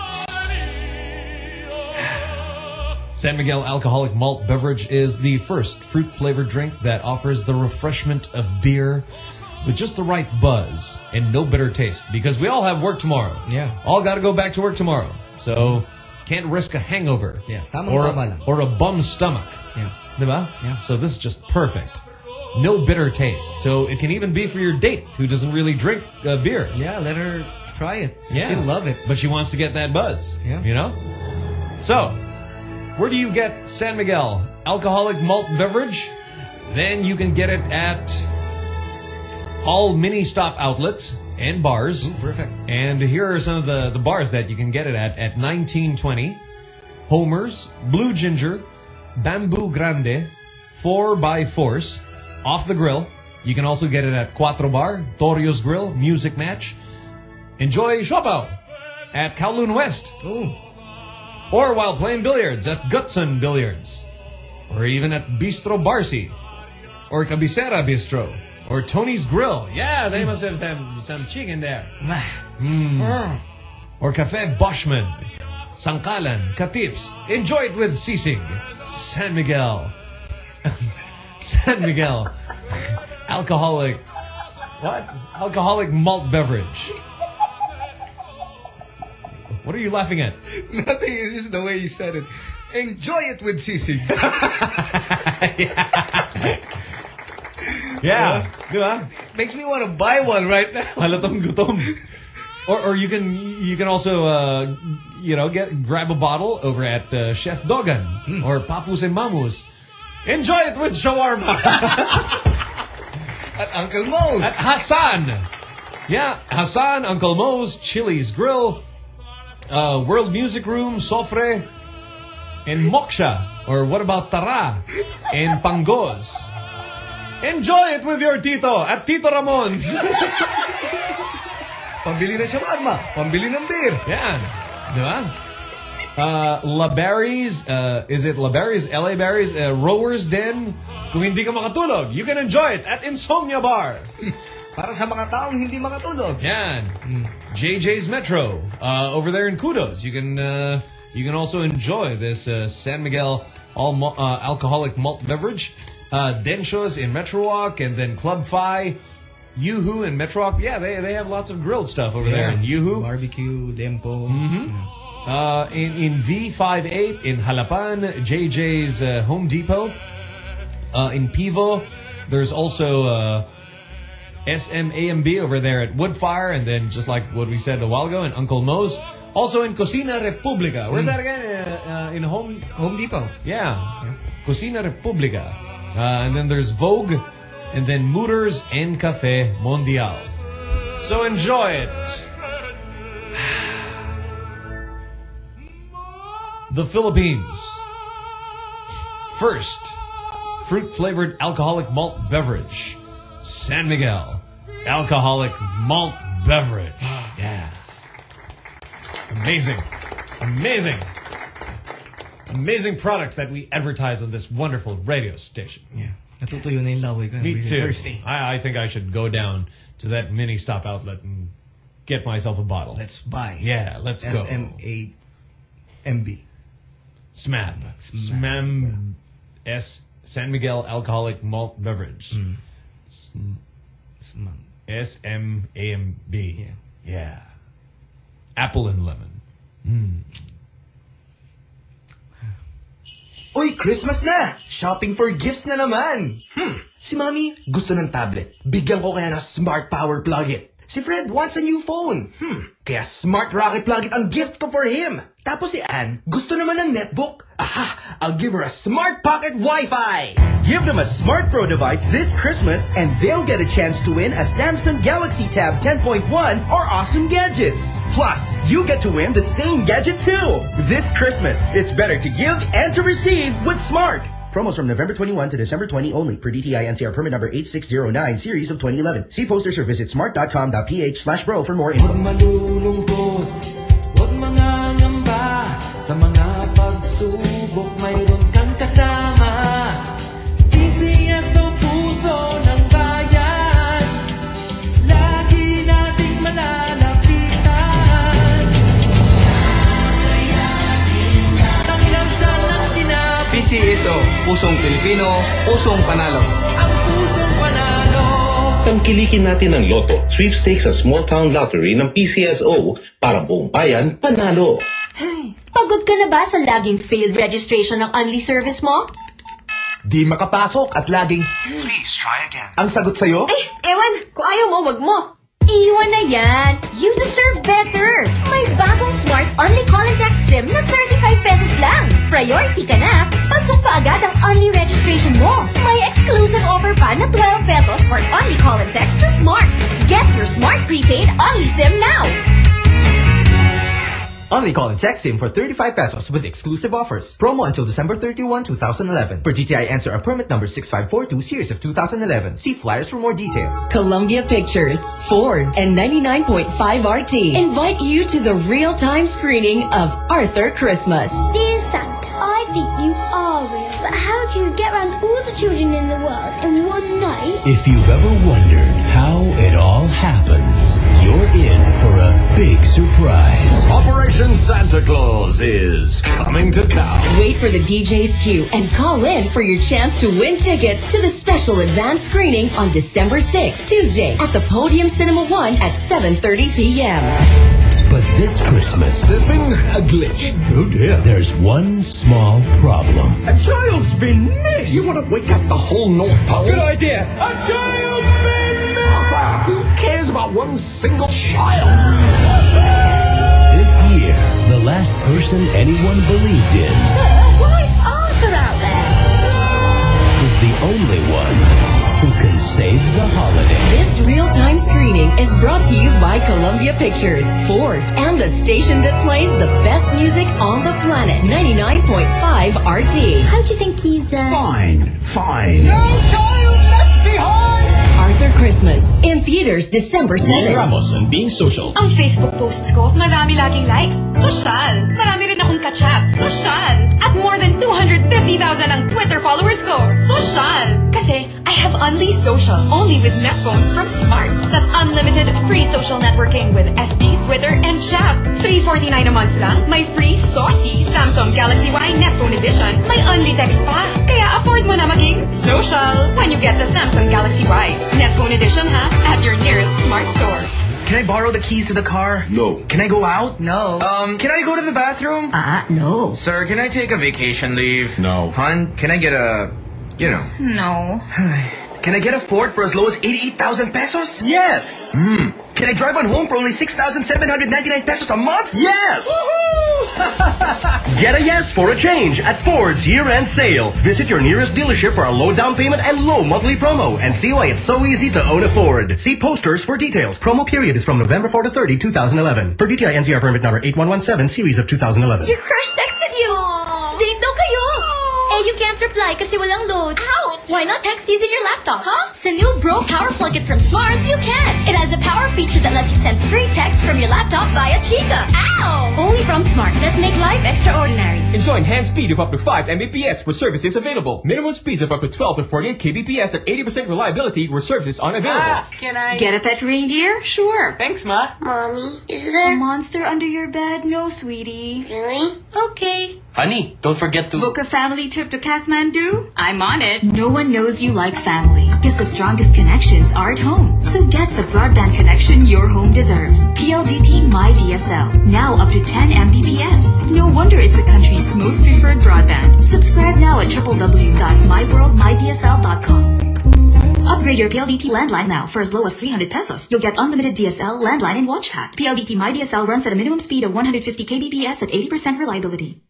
San Miguel alcoholic malt beverage is the first fruit-flavored drink that offers the refreshment of beer with just the right buzz and no bitter taste, because we all have work tomorrow. Yeah. All got to go back to work tomorrow. So, can't risk a hangover. Yeah. Or a bum stomach. Yeah. Diba? Yeah. So this is just perfect. No bitter taste. So it can even be for your date who doesn't really drink beer. Yeah, let her try it. Yeah. She'll love it. But she wants to get that buzz. Yeah. So, where do you get San Miguel alcoholic malt beverage? Then you can get it at all mini stop outlets and bars. Ooh, perfect. And here are some of the bars that you can get it at 1920, Homer's, Blue Ginger, Bamboo Grande, 4x Force, Off the Grill. You can also get it at Cuatro Bar, Torio's Grill, Music Match. Enjoy Siopaw at Kowloon West. Ooh. Or while playing billiards at Gutson Billiards. Or even at Bistro Barcy. Or Cabecera Bistro. Or Tony's Grill. Yeah, they must have some chicken there. Or Cafe Boschman. Sangkalan, Katips. Enjoy it with sisig. San Miguel. San Miguel alcoholic malt beverage. What are you laughing at? Nothing, it's just the way he said it. Enjoy it with Sisig. Yeah. Diba? Makes me want to buy one right now. Halatang gutom. Or you can also grab a bottle over at Chef Dogan or Papus and Mamus. Enjoy it with shawarma. At Uncle Mo's. At Hassan. Yeah, Hassan, Uncle Mo's, Chili's Grill, World Music Room, Sofre, and Moksha. Or what about Tara and Pangos? Enjoy it with your Tito at Tito Ramon's. Pambili ng shawarma, pambili ng beer. Yan. Diba? La Barry's, is it La Barry's, LA Barry's, Rowers Den? Kung hindi ka makatulog, you can enjoy it at Insomnia Bar. Para sa mga taong hindi makatulog. Yan. JJ's Metro, over there in Kudos. You can also enjoy this San Miguel alcoholic malt beverage. Denshos in Metro Walk, and then Club Phi, Yoo-Hoo in Metro Walk. Yeah, they have lots of grilled stuff over there in Yoo-Hoo. Barbecue, Lempo. In V58 in Halapan, JJ's Home Depot. In Pivo, there's also SMAMB over there at Woodfire, and then just like what we said a while ago, in Uncle Mo's. Also in Cocina Republica. Where's that again? In Home Depot. Yeah. Cocina Republica. And then there's Vogue, and then Mooters and Cafe Mondial. So enjoy it. The Philippines. First, fruit-flavored alcoholic malt beverage. San Miguel alcoholic malt beverage. Yeah. Amazing. Amazing. Amazing products that we advertise on this wonderful radio station. Yeah. Natutuyo na yung laway ko. Me really too. Thirsty. I think I should go down to that mini stop outlet and get myself a bottle. Let's buy. Yeah, let's go. SMAMB. SMAB. SMAB. San Miguel alcoholic malt beverage. SMAMB. Yeah. Apple and lemon. Uy, Christmas na! Shopping for gifts na naman! Si Mami gusto ng tablet. Bigyan ko kaya ng Smart Power Plug-It. Si Fred wants a new phone. Kaya Smart Rocket Plug-It ang gift ko for him. Tapos si Ann gusto naman ng netbook. Aha! I'll give her a Smart Pocket Wi-Fi. Give them a Smart Pro device this Christmas and they'll get a chance to win a Samsung Galaxy Tab 10.1 or awesome gadgets. Plus, you get to win the same gadget too. This Christmas, it's better to give and to receive with Smart. Promos from November 21 to December 20 only per DTI NCR permit number 8609 series of 2011. See posters or visit smart.com.ph/pro for more info. Huwag mangangamba sa mga pagsubok, mayroon kang kasama. PCS o puso ng bayan, lagi nating malalapitan. Ang lansa ng tinapos, PCSO, Pusong Pilipino, Pusong Panalo. ang pusong panalo. Tangkilikin natin ang Lotto, sweepstakes sa small town lottery ng PCSO para buong bayan panalo. Hey, pagod ka na ba sa laging failed registration ng Unli service mo? Di makapasok at laging, please try again. Ang sagot sa'yo? Ay, ewan, kung ayaw mo, wag mo. Iwan na yan. You deserve better. May bagong smart Unli call and text SIM na 35 pesos lang. Priority ka na. Pasok pa agad ang Unli registration mo. May exclusive offer pa na 12 pesos for Unli call and text to Smart. Get your Smart prepaid Unli SIM now. Only call and text SIM for 35 pesos with exclusive offers. Promo until December 31, 2011. Per GTI answer a permit number 6542 series of 2011. See flyers for more details. Columbia Pictures, Ford, and 99.5 RT invite you to the real-time screening of Arthur Christmas. Dear Santa, I think you are real, but how do you get around all the children in the world in one night? If you've ever wondered how it all happens, you're in for a big surprise. Operation Santa Claus is coming to town. Wait for the DJ's cue and call in for your chance to win tickets to the special advance screening on December 6th, Tuesday, at the Podium Cinema 1 at 7:30 p.m. But this Christmas, there's been a glitch. Oh dear. There's one small problem. A child's been missed. You want to wake up the whole North Pole? Good idea. A child's been missed. Who cares about one single child? This year, the last person anyone believed in Sir, why is Arthur out there? is the only one who can save the holiday. This real-time screening is brought to you by Columbia Pictures, Ford, and the station that plays the best music on the planet, 99.5 RT. How do you think he's, Fine. No child left behind. Arthur Christmas, in theaters December 7. Ramos and being social. Ang Facebook posts ko, marami laging likes. Sosyal. Marami rin akong kachap. Sosyal. At more than 250,000 ang Twitter followers ko. Sosyal. Kasi I have Unleashed Social only with Netphone from Smart. That's unlimited free social networking with FB, Twitter, and chat. $349 a month lang. May free saucy Samsung Galaxy Y Netphone Edition. May Unli text pa. Kaya afford mo na maging social when you get the Samsung Galaxy Y Netphone Edition, at your nearest Smart store. Can I borrow the keys to the car? No. Can I go out? No. Can I go to the bathroom? No. Sir, can I take a vacation leave? No. Hon, can I get a, No. Can I get a Ford for as low as 88,000 pesos? Yes. Can I drive on home for only 6,799 pesos a month? Yes. Get a yes for a change at Ford's year-end sale. Visit your nearest dealership for a low down payment and low monthly promo and see why it's so easy to own a Ford. See posters for details. Promo period is from November 4 to 30, 2011. Per DTI NCR permit number 8117 series of 2011. Your crush texted you! Date daw kayo! Eh, you can't reply kasi walang load. Ouch! Why not text using your laptop, huh? Sa new Bro Power Plug-in from Smart, you can! It has a power feature that lets you send free text from your laptop via Chica. Ow! Only from Smart. Let's make life extraordinary. Enjoy enhanced speed of up to 5 Mbps where service is available. Minimum speeds of up to 12 to 48 kbps at 80% reliability where service is unavailable. Can I get a pet reindeer? Sure. Thanks, Ma. Mommy, is there A monster under your bed? No, sweetie. really? Okay. Honey, don't forget to... Book a family trip to Kathmandu? I'm on it. No one knows you like family because the strongest connections are at home. So get the broadband connection your home deserves. PLDT MyDSL. Now up to 10 Mbps. No wonder it's the country's most preferred broadband. Subscribe now at www.myworldmydsl.com. Upgrade your PLDT landline now for as low as 300 pesos. You'll get unlimited DSL, landline, and watch chat. PLDT MyDSL runs at a minimum speed of 150 kbps at 80% reliability.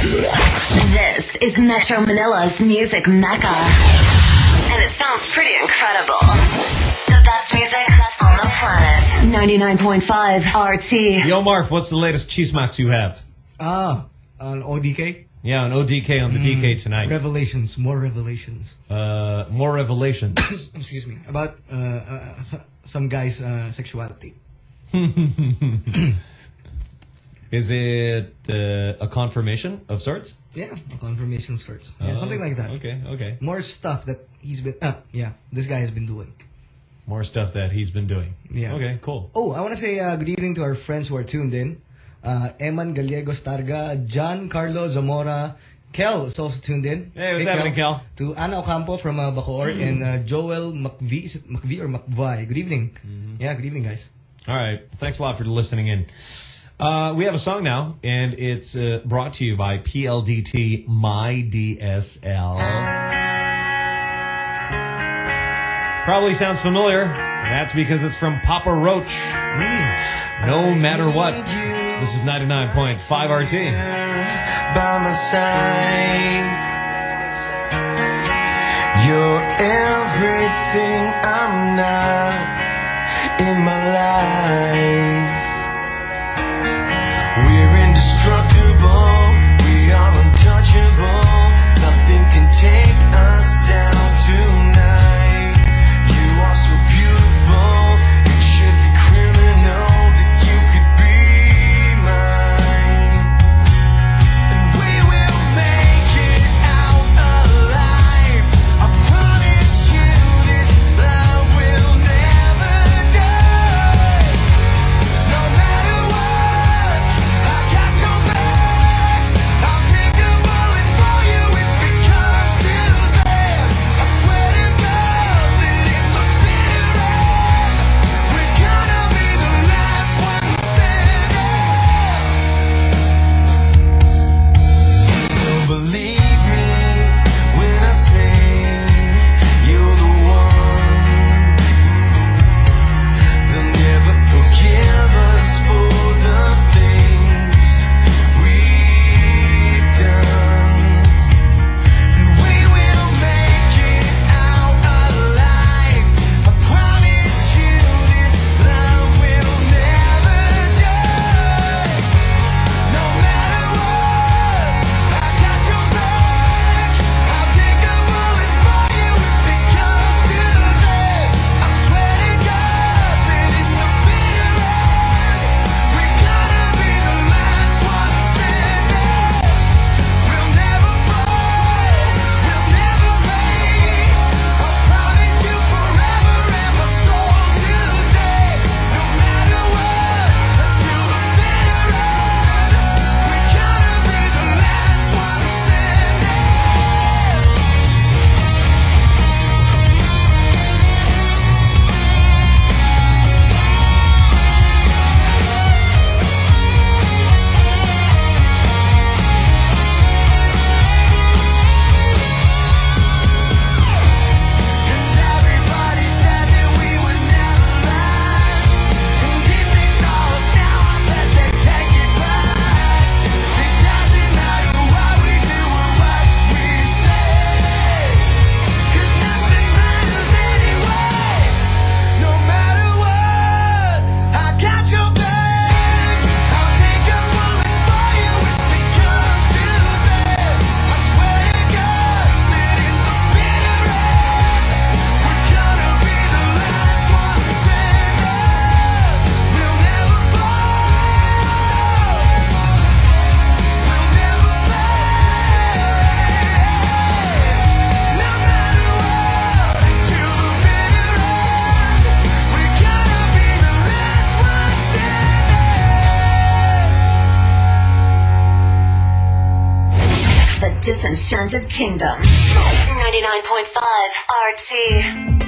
This is Metro Manila's music mecca. And it sounds pretty incredible. The best music on the planet. 99.5 RT. Yo, Marv, what's the latest chismax you have? On ODK? Yeah, on ODK on the DK tonight. Revelations, more revelations. More revelations. Excuse me. About some guy's sexuality. Is it a confirmation of sorts? Yeah, a confirmation of sorts. Yeah, something like that. Okay. More stuff that he's been... this guy has been doing. More stuff that he's been doing. Yeah. Okay, cool. Oh, I want to say good evening to our friends who are tuned in. Eman Gallegos Targa, John Carlo Zamora, Kel is also tuned in. Hey, what's happening, Kel? To Ana Ocampo from Bacoor and Joel McVie. Is it McVie or McVie? Good evening. Yeah, good evening, guys. All right. Thanks a lot for listening in. We have a song now, and it's brought to you by PLDT MyDSL. Probably sounds familiar. That's because it's from Papa Roach. No matter what. This is 99.5 RT. By my side, you're everything I'm not in my life. We're indestructible, we are untouchable. Nothing can take us down tonight. You are so beautiful, it should be criminal that you could be mine. And we will make it out alive. I promise you this love will never die. No matter Enchanted Kingdom. 99.5 RT.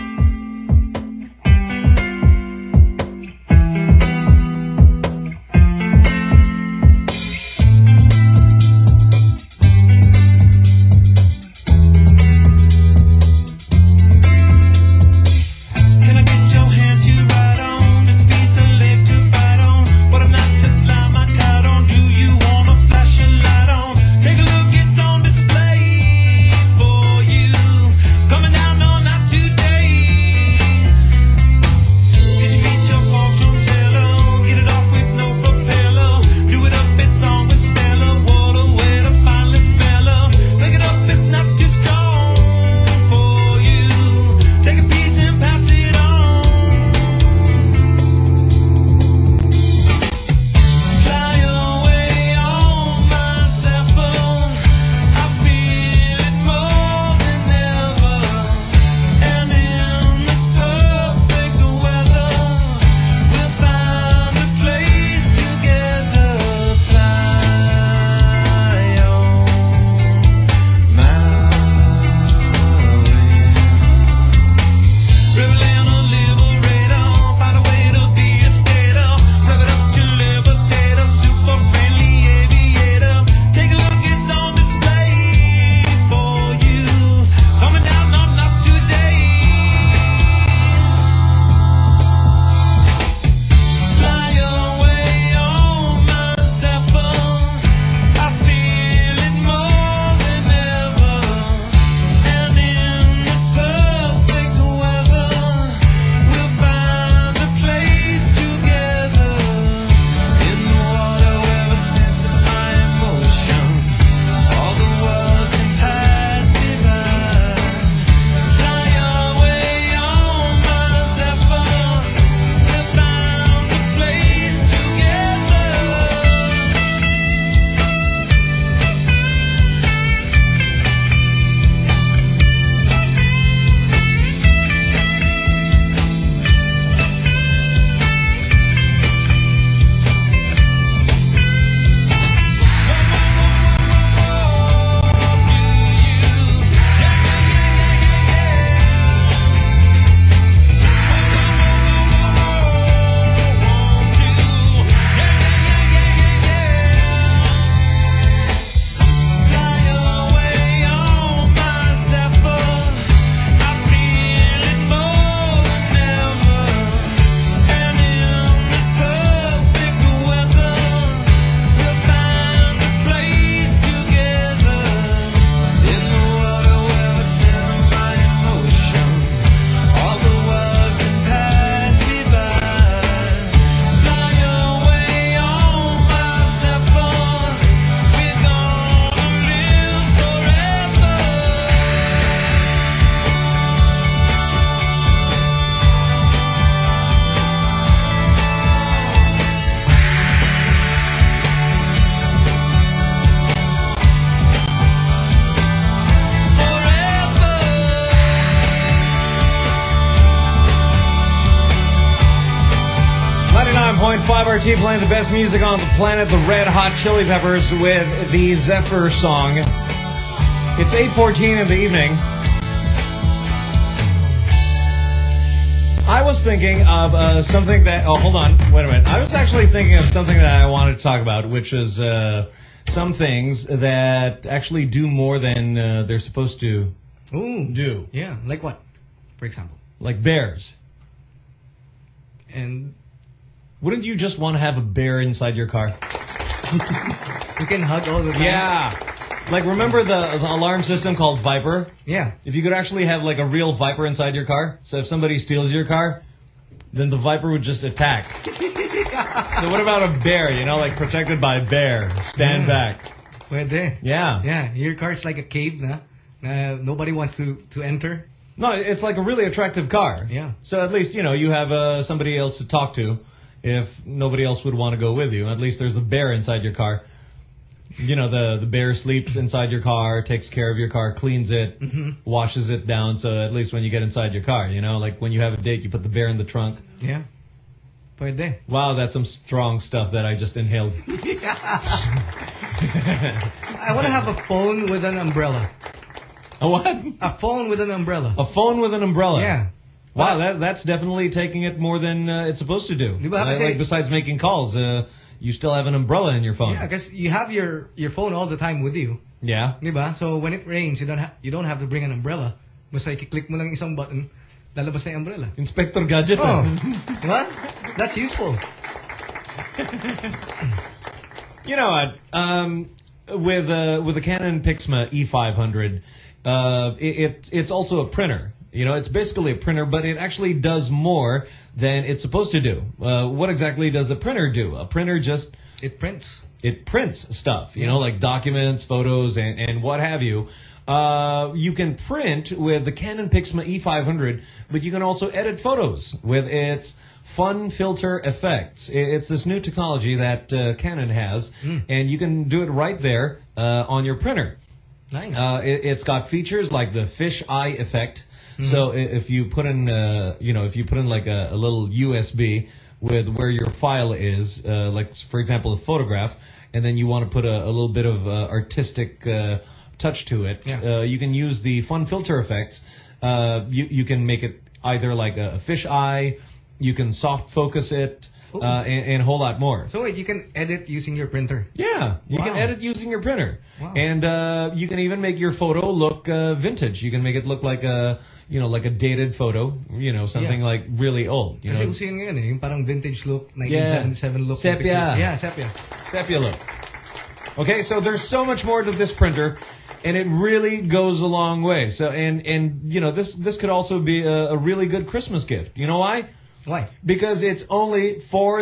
RT playing the best music on the planet, the Red Hot Chili Peppers with the Zephyr song. It's 8:14 in the evening. I was thinking of something that... Oh, hold on. Wait a minute. I was actually thinking of something that I wanted to talk about, which is some things that actually do more than they're supposed to do. Yeah, like what, for example? Like bears. And... Wouldn't you just want to have a bear inside your car? You can hug all the time. Yeah. Like, remember the alarm system called Viper? Yeah. If you could actually have, like, a real Viper inside your car, so if somebody steals your car, then the Viper would just attack. So what about a bear, you know, like, protected by a bear? Stand back. Pwede. Yeah. Yeah, your car's like a cave na. Nobody wants to enter. No, it's like a really attractive car. Yeah. So at least, you know, you have somebody else to talk to if nobody else would want to go with you. At least there's a bear inside your car. You know, the bear sleeps inside your car, takes care of your car, cleans it, washes it down, so at least when you get inside your car, you know, like when you have a date, you put the bear in the trunk. Yeah. Pwede. Wow, that's some strong stuff that I just inhaled. I want to have a phone with an umbrella. A what? A phone with an umbrella. A phone with an umbrella. Yeah. Wow, that's definitely taking it more than it's supposed to do. Kasi, besides making calls, you still have an umbrella in your phone. Yeah, because you have your phone all the time with you. Yeah. Diba? So when it rains, you don't have to bring an umbrella. Basta i-click mo lang isang button, lalabas na yung umbrella. Inspector Gadget. Oh. Diba? That's useful. You know what? With the Canon Pixma E500, it's also a printer. You know, it's basically a printer, but it actually does more than it's supposed to do. What exactly does a printer do? A printer just... It prints. It prints stuff, you know, like documents, photos, and what have you. You can print with the Canon Pixma E500, but you can also edit photos with its Fun Filter Effects. It's this new technology that Canon has, and you can do it right there on your printer. Nice. It's got features like the fish eye effect. So if you put in, if you put in like a little USB with where your file is, like for example a photograph, and then you want to put a little bit of artistic touch to it, you can use the Fun Filter Effects. You can make it either like a fish eye, you can soft focus it, and a whole lot more. So wait, you can edit using your printer? Yeah, you can edit using your printer. Wow. And you can even make your photo look vintage. You can make it look like a dated photo, something like really old. Kasi uso yun ngayon yung parang vintage look, 1977 look. Sepia. Yeah, sepia. Sepia look. Okay, so there's so much more to this printer, and it really goes a long way. So, and this could also be a really good Christmas gift. You know why? Why? Because it's only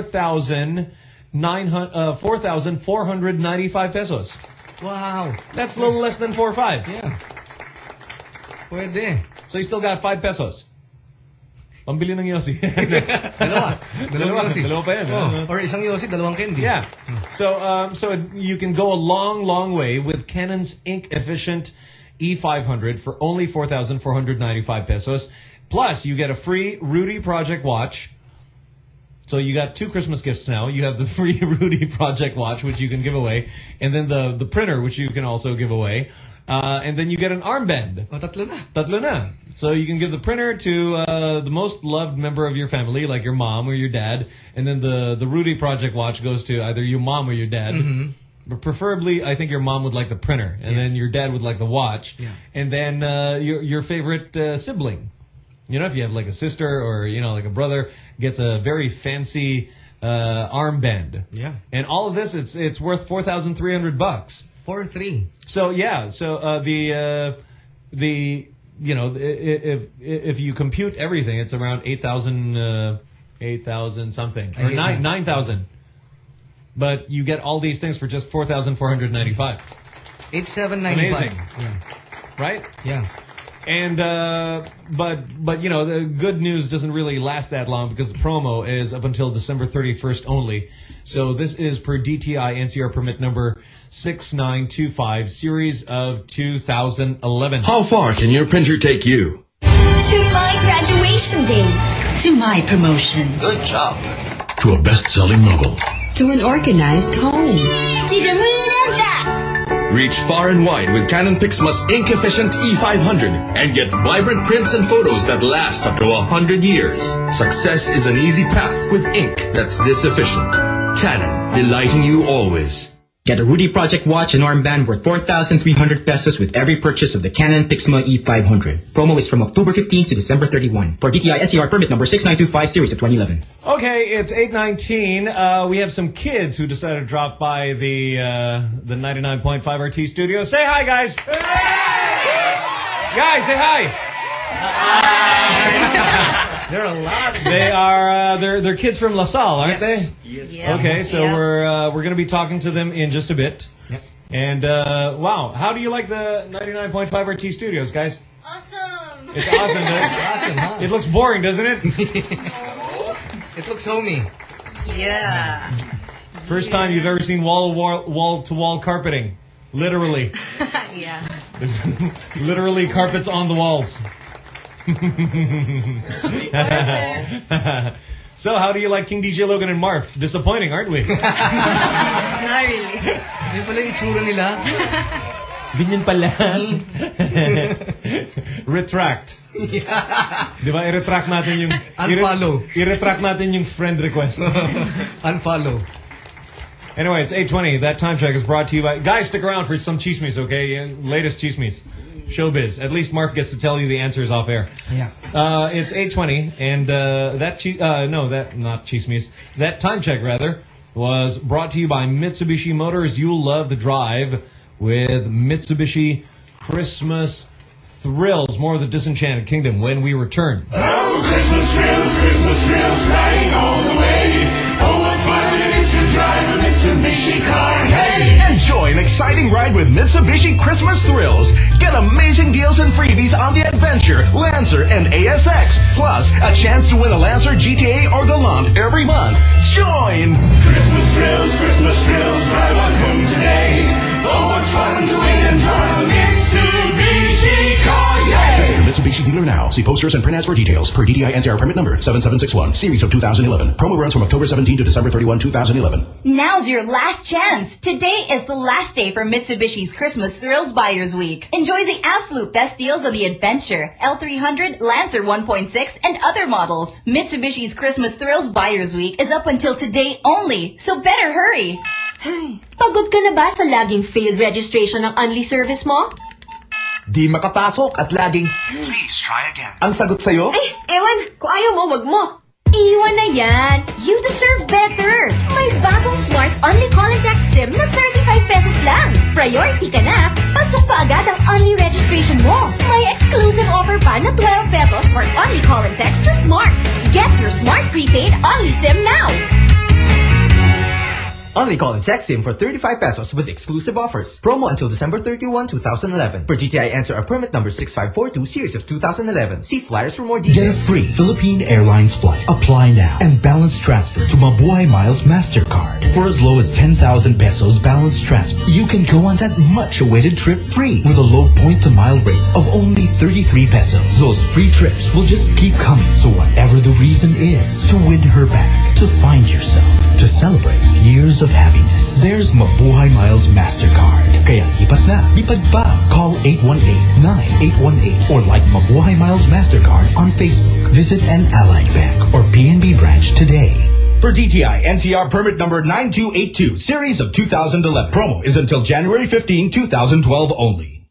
4,495 pesos. Wow. That's a little less than 4.5. Yeah. Pwede. So you still got 5 pesos. Pambili ng Yossi. Dalawa Yossi. Dalawa pa yan. Or isang Yossi, dalawang candy. Yeah. So you can go a long, long way with Canon's ink-efficient E500 for only 4,495 pesos. Plus, you get a free Rudy Project watch. So you got 2 Christmas gifts now. You have the free Rudy Project watch, which you can give away, and then the printer, which you can also give away. And then you get an armband. Oh, tatlo na. Tatlo na. So you can give the printer to the most loved member of your family, like your mom or your dad, and then the Rudy Project watch goes to either your mom or your dad. Mm-hmm. But preferably, I think your mom would like the printer, and then your dad would like the watch, and then your favorite sibling. You know, if you have like a sister or like a brother, gets a very fancy armband. Yeah. And all of this, it's worth $4,300. 4-3. So yeah, so if you compute everything, it's around 8,000 something or 9,000. But you get all these things for just 4,495. 8,795. Amazing. Yeah. Right? Yeah. And but the good news doesn't really last that long because the promo is up until December 31st only. So this is per DTI NCR permit number 6925, series of 2011. How far can your printer take you? To my graduation day. To my promotion. Good job. To a best-selling novel. To an organized home. To the moon and back. Reach far and wide with Canon Pixma's ink-efficient E500 and get vibrant prints and photos that last up to 100 years. Success is an easy path with ink that's this efficient. Canon, delighting you always. Get a Rudy Project watch and armband worth 4,300 pesos with every purchase of the Canon Pixma E500. Promo is from October 15 to December 31. For DTI NCR permit number 6925, series of 2011. Okay, it's 8:19. We have some kids who decided to drop by the 99.5 RT studio. Say hi, guys. Hey! Guys, say hi. There are a lot. They are they're kids from LaSalle, aren't they? Yes. Yeah. Okay, so Yeah. we're going to be talking to them in just a bit. Yep. And wow, how do you like the 99.5 RT studios, guys? Awesome. It's awesome. Doesn't it? Awesome, huh? It looks boring, doesn't it? It looks homey. Yeah. First time you've ever seen wall-to-wall carpeting. Literally. Yeah. There's literally carpets on the walls. So, how do you like King DJ Logan and Marf? Disappointing, aren't we? Not really. Yung pala yung itsura nila. Ganyan pala. Retract. Di ba? I-retract natin yung... Unfollow. I-retract natin yung friend request. Unfollow. Anyway, it's 8:20. That time check is brought to you by... Guys, stick around for some chismes, okay? Latest chismes. Showbiz. At least Mark gets to tell you the answers off air. Yeah. It's 8:20, and that time check rather was brought to you by Mitsubishi Motors. You'll love the drive with Mitsubishi Christmas Thrills. More of the Disenchanted Kingdom when we return. Oh, Christmas thrills, riding all the way. Oh, what fun it is to drive a Mitsubishi car. Hey! Enjoy an exciting ride with Mitsubishi Christmas Thrills. Get amazing deals and freebies on the Adventure, Lancer, and ASX. Plus, a chance to win a Lancer, GTA, or Galant every month. Join! Christmas thrills, drive on home today. Oh, what fun to win and drive a Mitsubishi car. Yay! Visit your Mitsubishi dealer now. See posters and print ads for details. Per DTI NCR permit number 7761, series of 2011. Promo runs from October 17 to December 31, 2011. Now's your last chance. Today is the last day for Mitsubishi's Christmas Thrills Buyers Week. Enjoy the absolute best deals on the Adventure, L300, Lancer 1.6, and other models. Mitsubishi's Christmas Thrills Buyers Week is up until today only, so better hurry. Pagod ka na ba sa laging failed registration ng Unli service mo? Di makapasok at laging, Please try again. ang sagot sa'yo? Ay, ewan. Kung ayaw mo, wag mo. Iwan na yan. You deserve better. May bagong Smart Only Call and Text SIM na 35 pesos lang. Priority ka na. Pasok pa agad ang Only registration mo. May exclusive offer pa na 12 pesos for Only Call and Text to Smart. Get your Smart Prepaid Only SIM now. Only call and text SIM for 35 pesos with exclusive offers. Promo until December 31, 2011. Per GTI answer a permit number 6542 series of 2011. See flyers for more details. Get a free Philippine Airlines flight. Apply now and balance transfer to Mabuhay Miles MasterCard. For as low as 10,000 pesos balance transfer, you can go on that much-awaited trip free with a low point-to-mile rate of only 33 pesos. Those free trips will just keep coming. So whatever the reason is, to win her back, to find yourself, to celebrate years of happiness. There's Mabuhay Miles MasterCard. Kaya lipat na, lipad pa. Call 818-9818 or like Mabuhay Miles MasterCard on Facebook. Visit an Allied Bank or PNB branch today. For DTI NCR permit number 9282, series of 2011. Promo is until January 15, 2012 only.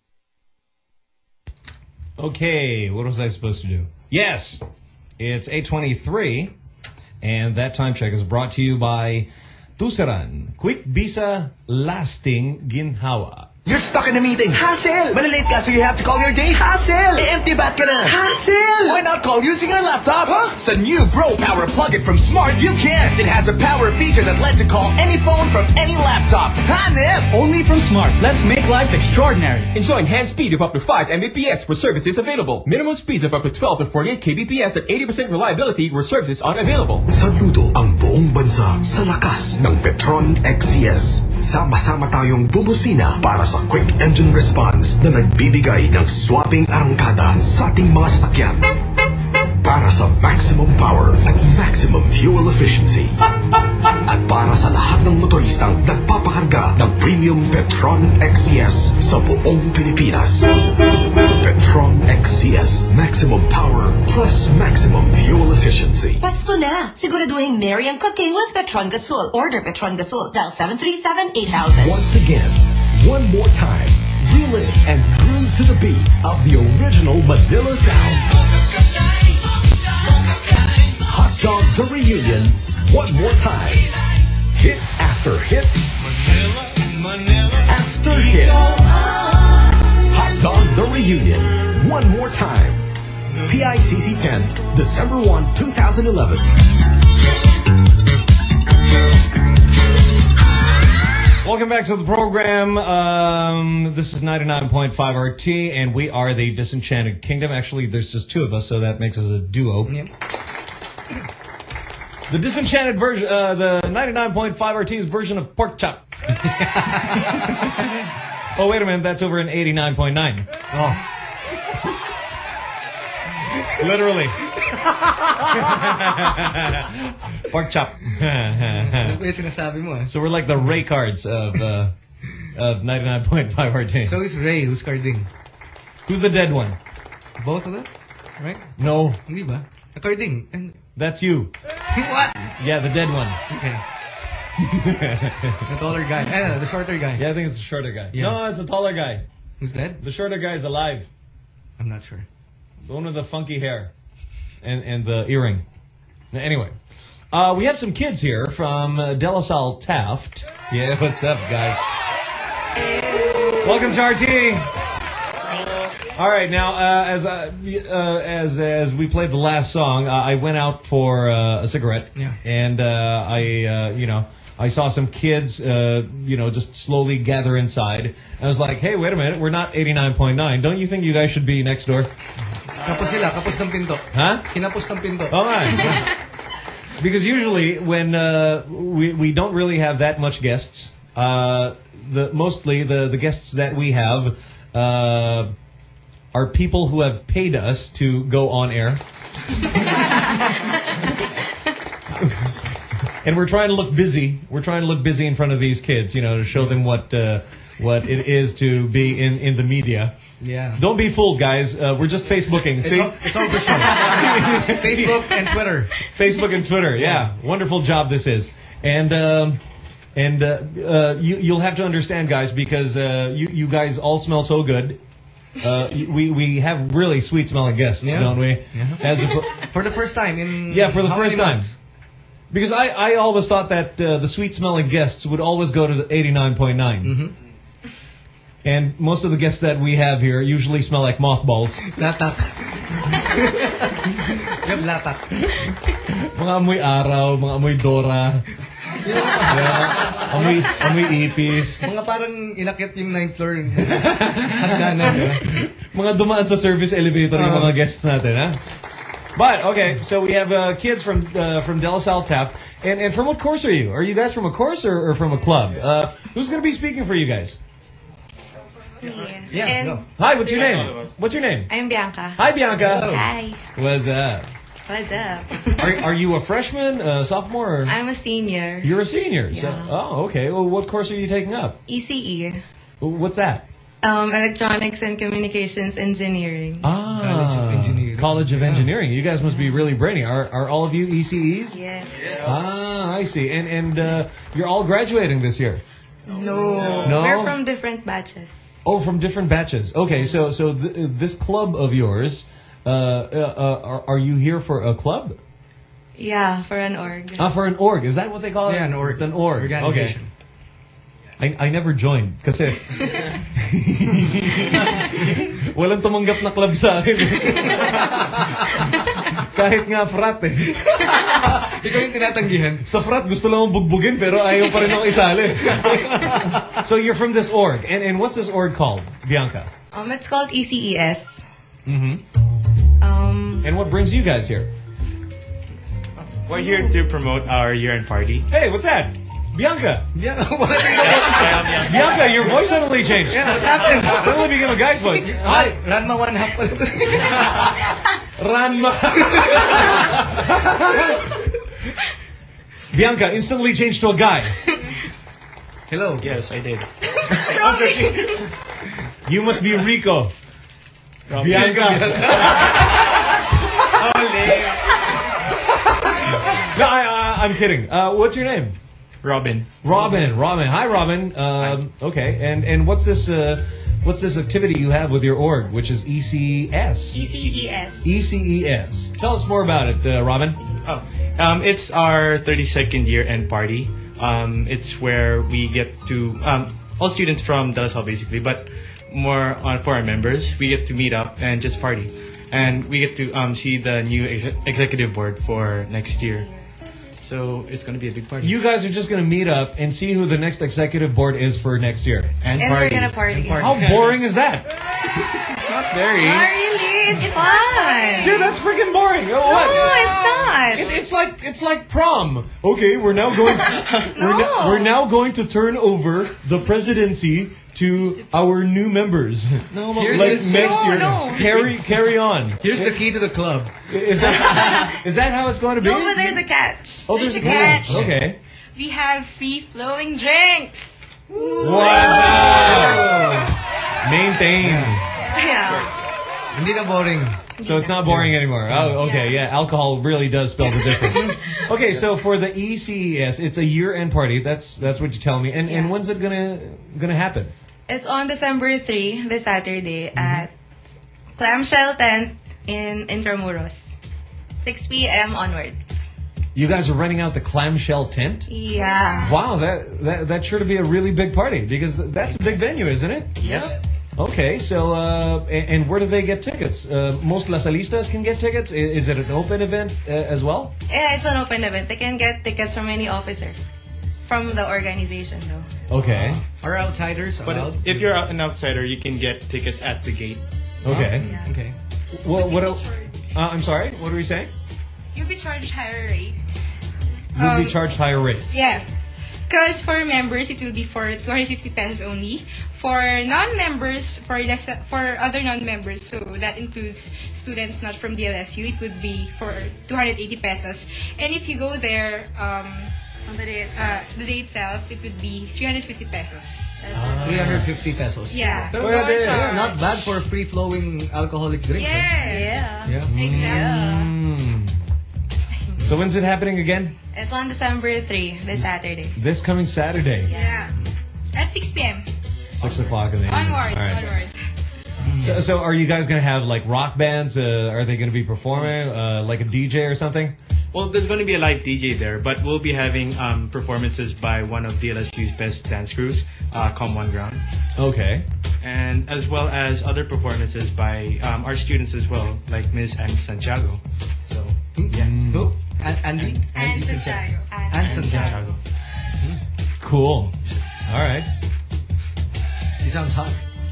Okay, what was I supposed to do? Yes, it's 8:23, and that time check is brought to you by Tusaran, Quick Visa Lasting Ginhawa. You're stuck in a meeting. Hassle! Malilate ka so you have to call your day. Hassle! Empty bat ka na. Hassle! Why not call using your laptop? Huh? Sa new Bro Power plug-in from Smart, you can. It has a power feature that lets you call any phone from any laptop. Hanep! Only from Smart. Let's make life extraordinary. Enjoy enhanced speed of up to 5 Mbps where services available. Minimum speeds of up to 12 to 48 kbps at 80% reliability where services aren't available. Saludo ang buong bansa sa lakas ng Petron XCS. Sama-sama tayong bumusina para sa quick engine response na nagbibigay ng swapping arangkada sa ating mga sasakyan. Para sa maximum power at maximum fuel efficiency. At para sa lahat ng motoristang nagpapakarga ng premium Petron XCS sa buong Pilipinas. Petron XCS. Maximum power plus maximum fuel efficiency. Pasko na! Siguraduhin merry ang cooking with Petron Gasol. Order Petron Gasol. Dial 737-8000. Once again, one more time, relive and groove to the beat of the original Manila sound. Hot Dog The Reunion, one more time. Hit after hit, after hit. Hot Dog The Reunion, one more time. PICC tent, December 1, 2011. Welcome back to the program. This is 99.5 RT, and we are the Disenchanted Kingdom. Actually, there's just two of us, so that makes us a duo. Yep. The Disenchanted version, the 99.5 RT's version of Pork Chop. Oh, wait a minute, that's over in 89.9. Oh. Literally. Pork chop. Ano ba yung sinasabi mo? So we're like the Ray cards of 99.5 RT. So who's Ray? Who's Carding? Who's the dead one? Both of them? Right? No. Hindi ba? Carding. And That's you. what? Yeah, the dead one. Okay. The taller guy. The shorter guy. Yeah, I think it's the shorter guy. Yeah. No, it's the taller guy. Who's dead? The shorter guy is alive. I'm not sure. The one with the funky hair and the earring. Anyway, we have some kids here from De La Salle Taft. Yeah, what's up, guys? Welcome to RT. All right, now as we played the last song, I went out for a cigarette, and I saw some kids, just slowly gather inside. I was like, hey, wait a minute, we're not 89.9. Don't you think you guys should be next door? Kapos sila, kapos ng pinto. Huh? Kinapos ng pinto. All right. Because usually when we don't really have that much guests, mostly the guests that we have are people who have paid us to go on air. And we're trying to look busy. We're trying to look busy in front of these kids, to show them what it is to be in the media. Yeah. Don't be fooled, guys. We're just Facebooking. It's all for show. Facebook and Twitter. Facebook and Twitter. Yeah. Wonderful job this is. And you'll have to understand, guys, because you guys all smell so good. We have really sweet smelling guests, don't we? Yeah. For the first time in for the how first many time. months? Because I always thought that the sweet smelling guests would always go to the 89.9. Mm-hmm. And most of the guests that we have here usually smell like mothballs. Latak. You have latak. Mga amoy araw, mga amoy Dora. Amoy ipis. Mga parang inakyat yung 9th floor. Hagdanan. Mga dumaan sa service elevator yung mga guests natin, ha? But, okay, so we have kids from De La Salle Taft. And from what course are you? Are you guys from a course or from a club? Who's going to be speaking for you guys? Yeah, And go. Hi, what's your name? What's your name? I'm Bianca. Hi, Bianca. Hello. Hi. What's up? What's up? Are you a freshman, sophomore? Or? I'm a senior. You're a senior. Yeah. So, okay. Well, what course are you taking up? ECE. What's that? Electronics and Communications Engineering. College of Engineering. College of Engineering. You guys must be really brainy. Are all of you ECEs? Yes. I see. And you're all graduating this year? No. We're from different batches. Oh, from different batches. Okay, so this club of yours, are you here for a club? Yeah, for an org. For an org. Is that what they call it? Yeah, an org. It's an org. Organization. Okay. I never joined kasi walang tumanggap na club sa akin. Kahit nga frat eh. Ikaw yung tinatanggihan. Sa frat gusto lang akong bugbugin pero ayaw pa rin ako isali. So you're from this org. And what's this org called, Bianca? It's called ECES. Mm-hmm. And what brings you guys here? We're here to promote our year-end party. Hey, what's that? Bianca! Bianca, Bianca, your voice suddenly changed. Yeah, what happened? Suddenly became a guy's voice. Hi, Ranma 1/2 pala. Ranma. Bianca instantly changed to a guy. Hello. Yes, I did. You must be Rico. Bianca. No, I'm kidding. What's your name? Robin. Robin. Hi, Robin. Okay. And what's this activity you have with your org, which is ECS? ECES. ECES. Tell us more about it, Robin. It's our 32nd year-end party. It's where we get to all students from De La Salle basically, but more for our members. We get to meet up and just party, and we get to see the new executive board for next year. So it's going to be a big party. You guys are just going to meet up and see who the next executive board is for next year. And we're going to party. How boring is that? Not very. Not really. it's fun. Dude, that's freaking boring. Oh, what? No, it's not. It's like prom. Okay, we're now going. we're now going to turn over the presidency to our new members. No, like here's- next year. No. Carry on. Here's the key to the club. Is that how it's going to be? No, but there's a catch. Oh, there's a catch. Okay. We have free-flowing drinks. Wow. Maintain. Yeah. Hindi na boring. So it's not boring anymore. Oh, okay. Yeah, alcohol really does spell the difference. Okay, so for the ECES, it's a year-end party. That's what you tell me. And when's it gonna happen? It's on December 3, this Saturday, at Clamshell Tent in Intramuros. 6 p.m. onwards. You guys are renting out the clamshell tent? Yeah. Wow, that's sure to be a really big party because that's a big venue, isn't it? Yep. Okay, so and where do they get tickets? Most Lasalistas can get tickets. Is it an open event as well? Yeah, it's an open event. They can get tickets from any officer from the organization, though. Okay. Are outsiders But allowed? if you're an outsider, you can get tickets at the gate. Okay. Yeah. Okay. What else? I'm sorry. What were you saying? You'll be charged higher rates. You'll be charged higher rates. Yeah. Because for members, it will be for 250 pesos only. For non-members, for other non-members, so that includes students not from DLSU, it would be for 280 pesos. And if you go there, on the day itself, it would be 350 pesos. 350 pesos. Yeah. Pero not bad for a free-flowing alcoholic drink. Yeah. Yeah. So when's it happening again? It's on December 3, this Saturday. This coming Saturday. Yeah. At 6 p.m. 6 o'clock in the evening. Onwards, All right. onwards. So are you guys going to have like rock bands? Are they going to be performing like a DJ or something? Well, there's going to be a live DJ there, but we'll be having performances by one of DLSU's best dance crews, Com One Ground. Okay. And as well as other performances by our students as well, like Ms. Anne Santiago. So, yeah. Who? Andy? And Santiago. And Santiago. Cool. All right. He sounds hot.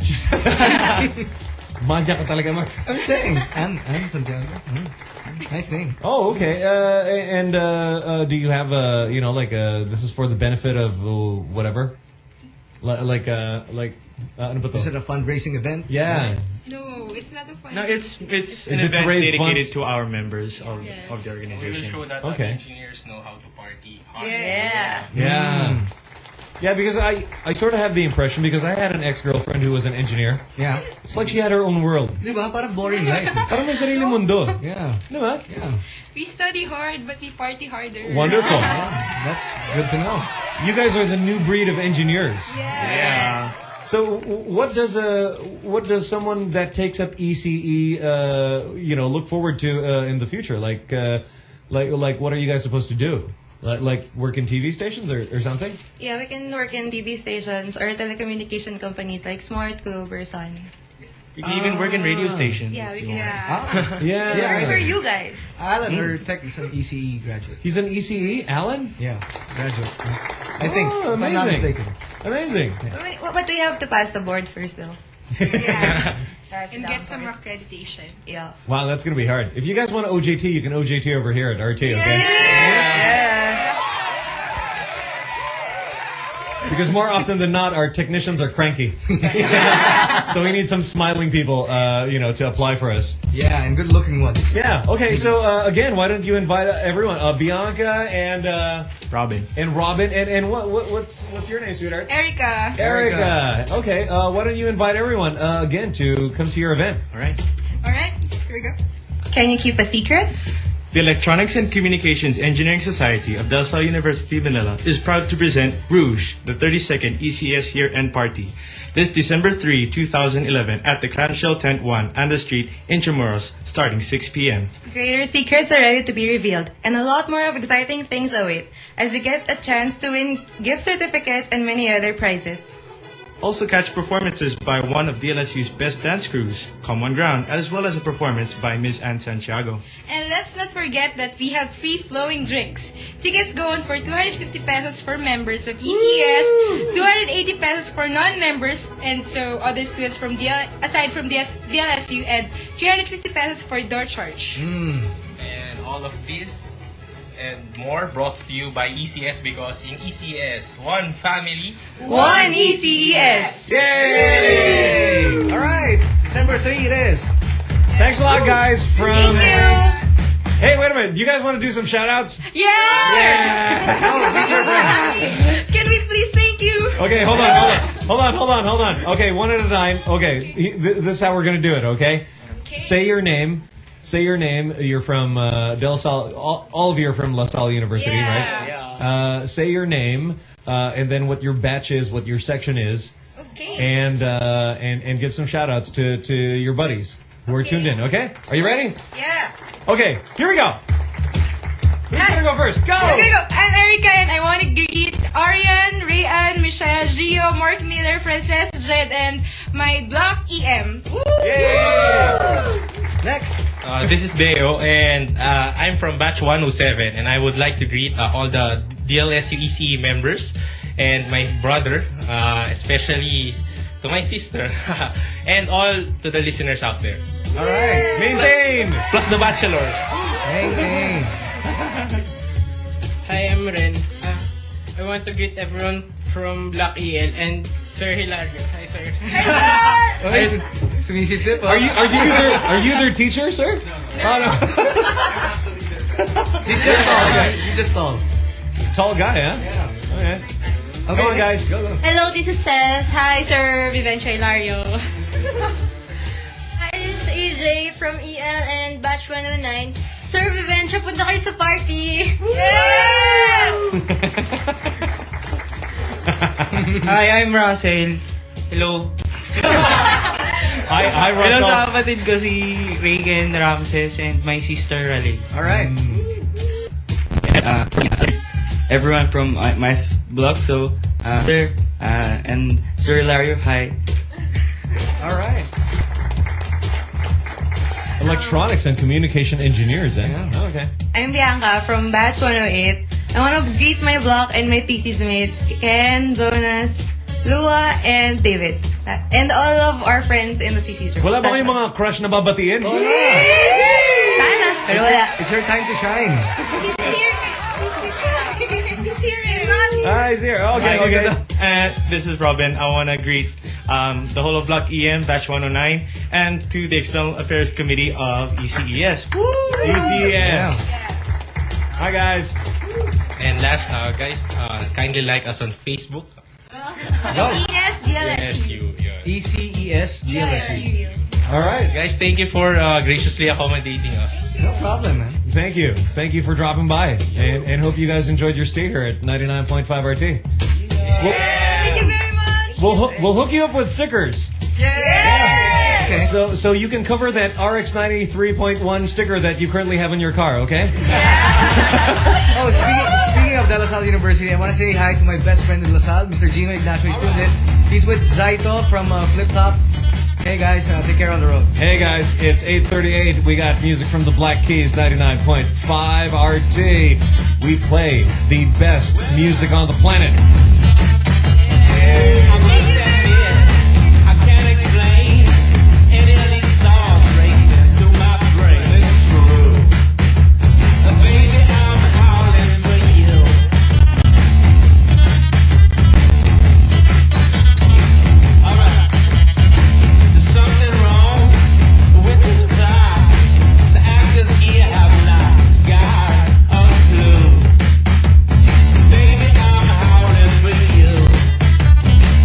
Manja ka talaga, Mark. I'm saying. And Santiago. Nice name. Oh, okay. And do you have this is for the benefit of whatever? Ano ba to? Is it a fundraising event? Yeah. No, it's not a fun. No, it's an Is it to event raise dedicated funds? to our members of the We will organization. show that Okay. engineers know how to party hard. Yeah. Yeah. Yeah, because I sort of have the impression, because I had an ex-girlfriend who was an engineer. Yeah. It's like she had her own world. Diba? Parang boring life. Parang may sarili mundo. Yeah. Diba? Yeah. We study hard, but we party harder. Wonderful. That's good to know. You guys are the new breed of engineers. Yeah. So what does someone that takes up ECE look forward to in the future? Like what are you guys supposed to do? Like work in TV stations or something? Yeah, we can work in TV stations or telecommunication companies like SmartCube or Sun. You can even work in radio stations. Yeah, we if can. you want. Ah. Yeah. Who are you guys? Alan, her tech is an ECE graduate. He's an ECE, Alan? Yeah, graduate. I think. Oh, If I'm not amazing. mistaken. Amazing. But we have to pass the board first, though. Yeah. And get some accreditation. Yeah. Wow, that's going to be hard. If you guys want to OJT, you can OJT over here at RT, okay? Because more often than not, our technicians are cranky. So we need some smiling people, to apply for us. Yeah, and good-looking ones. Yeah. Okay. So again, why don't you invite everyone? Bianca and Robin. And Robin and what's your name, sweetheart? Erica. Erica. Okay. Why don't you invite everyone again to come to your event? All right. All right. Here we go. Can you keep a secret? The Electronics and Communications Engineering Society of De La Salle University, Manila is proud to present Rouge, the 32nd ECS Year-End Party, this December 3, 2011 at the Clamshell Tent 1, Anda Street, Intramuros, starting 6 p.m. Greater secrets are ready to be revealed, and a lot more of exciting things await, as you get a chance to win gift certificates and many other prizes. also catch performances by one of DLSU's best dance crews, Common Ground, as well as a performance by Miss Anne Santiago. And let's not forget that we have free-flowing drinks. Tickets go on for 250 pesos for members of ECS, 280 pesos for non-members, and so other students from aside from DLSU, and 350 pesos for door charge. And all of this and more brought to you by ECS, because in ECS, one family, one ECES! Yay! Alright, December 3 it is. Thanks a lot, guys. From Thank you. Hey, wait a minute. Do you guys want to do some shout-outs? Yeah! Can we please thank you? Okay, hold on. Okay, one at a time. Okay, this is how we're going to do it, okay? Say your name. You're from De La Salle. All of you are from La Salle University, right? Yeah. Say your name, and then what your batch is, what your section is. Okay. And give some shout-outs to your buddies who are tuned in, okay? Are you ready? Yeah. Okay, here we go. Who's going to go first? Go! I'm gonna go. I'm Erica, and I want to greet Arian, Rayan, Michelle, Gio, Mark Miller, Frances, Jed, and my block EM. Yay! Next. This is Deo, and I'm from Batch 107, and I would like to greet all the DLSU ECE members and my brother, especially to my sister, and all to the listeners out there. All right. Maintain! Plus the bachelors. Maintain. Hi, I'm Ren. I want to greet everyone from Block EL and Sir Hilario. Hi, sir. Okay, sumisip-sip. Are you their teacher, sir? No. Oh, no. He's just tall, guys. He's just tall. Tall guy, huh? Yeah. Okay. Come on, guys. Go. Hello, this is Cez. Hi, Sir Vivencio Hilario. Hi, this is AJ from EL and Batch 109. Sir Vivencio, punta kayo sa party! Yes! Hi, I'm Russell. Hello. Hi, Russell. Hello sa kapatid ko si Reagan Ramses and my sister Raleigh. Alright. Everyone from my block, so Sir and Sir Hilario, hi. Alright. Electronics and communication engineers, eh? Yeah. Oh, okay. I'm Bianca from Batch 108. I want to greet my block and my thesis mates, Ken, Jonas, Lua, and David. And all of our friends in the thesis room. Wala ba kayong mga crush na babatiin? Oh, Sana. Pero wala. It's her time to shine. He's here. He's here. He's here. Okay. This is Robin. I want to greet the whole of Block EM, Batch 109, and to the External Affairs Committee of ECES. Woo! ECES. Yeah. Hi, guys. And last, guys, kindly like us on Facebook. ECES DLSU. ECES DLSU. All right. Guys, thank you for graciously accommodating us. No problem, man. Thank you for dropping by, and hope you guys enjoyed your stay here at 99.5 RT. Thank you very much. We'll hook you up with stickers. Yeah. Okay. So you can cover that RX 93.1 sticker that you currently have in your car, okay? Oh, speaking of De La Salle University, I want to say hi to my best friend in La Salle, Mr. Gino Ignacio. He's with Zaito from Flip Top. Hey guys, take care on the road. Hey guys, it's 8:38. We got music from the Black Keys, 99.5 RT. We play the best music on the planet. I can't explain any of these thoughts racing through my brain. It's true. Baby, I'm howling for you. Alright. There's something wrong with this plot. The actors here have not got a clue. Baby, I'm howling for you.